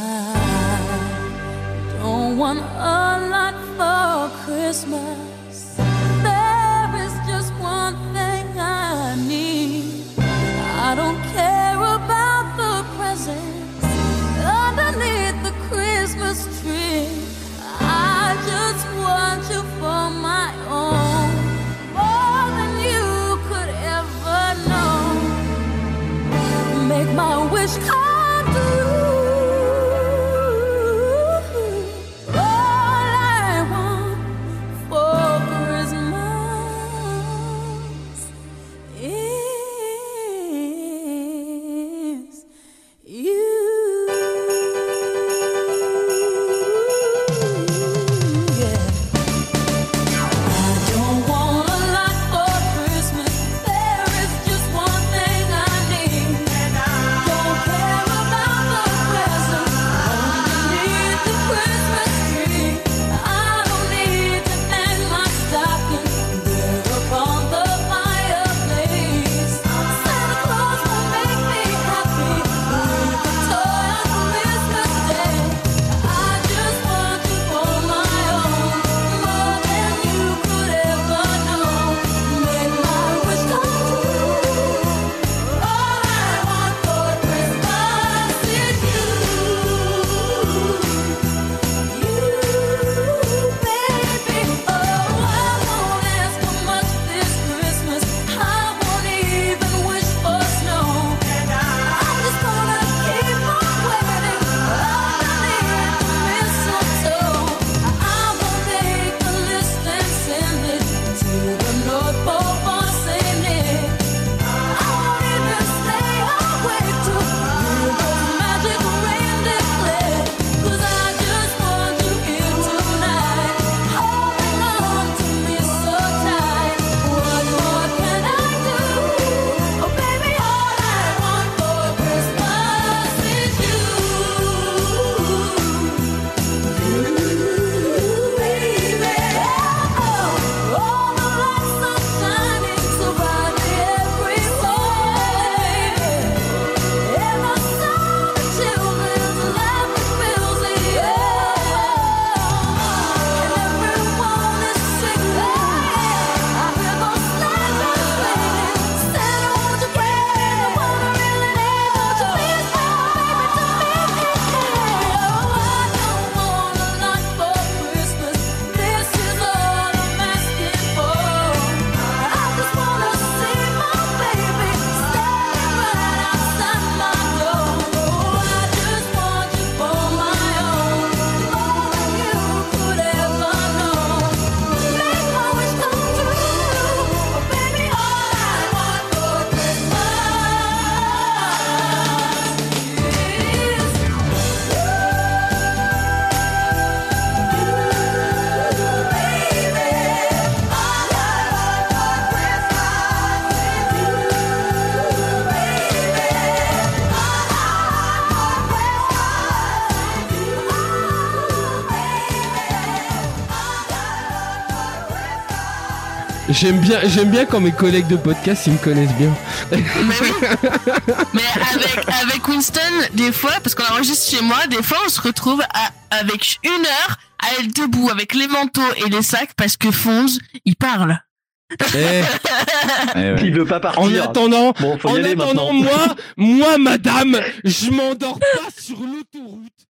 Speaker 14: Don't want a lot for Christmas. There is just one thing I need. I don't care about the presents underneath the Christmas tree. I just want you for my own, more than you could ever know. Make my wish come true. All I want for Christmas is you.
Speaker 18: J'aime bien quand mes collègues de podcast ils me connaissent bien.
Speaker 10: Mais oui. Mais avec Winston, des fois, parce qu'on enregistre chez moi, des fois on se retrouve avec 1 heure à être debout avec les manteaux et les sacs parce que Fonz, il parle.
Speaker 3: Il veut pas partir.
Speaker 18: En attendant,
Speaker 3: bon, faut y aller maintenant.
Speaker 18: moi, madame, je m'endors pas sur l'autoroute.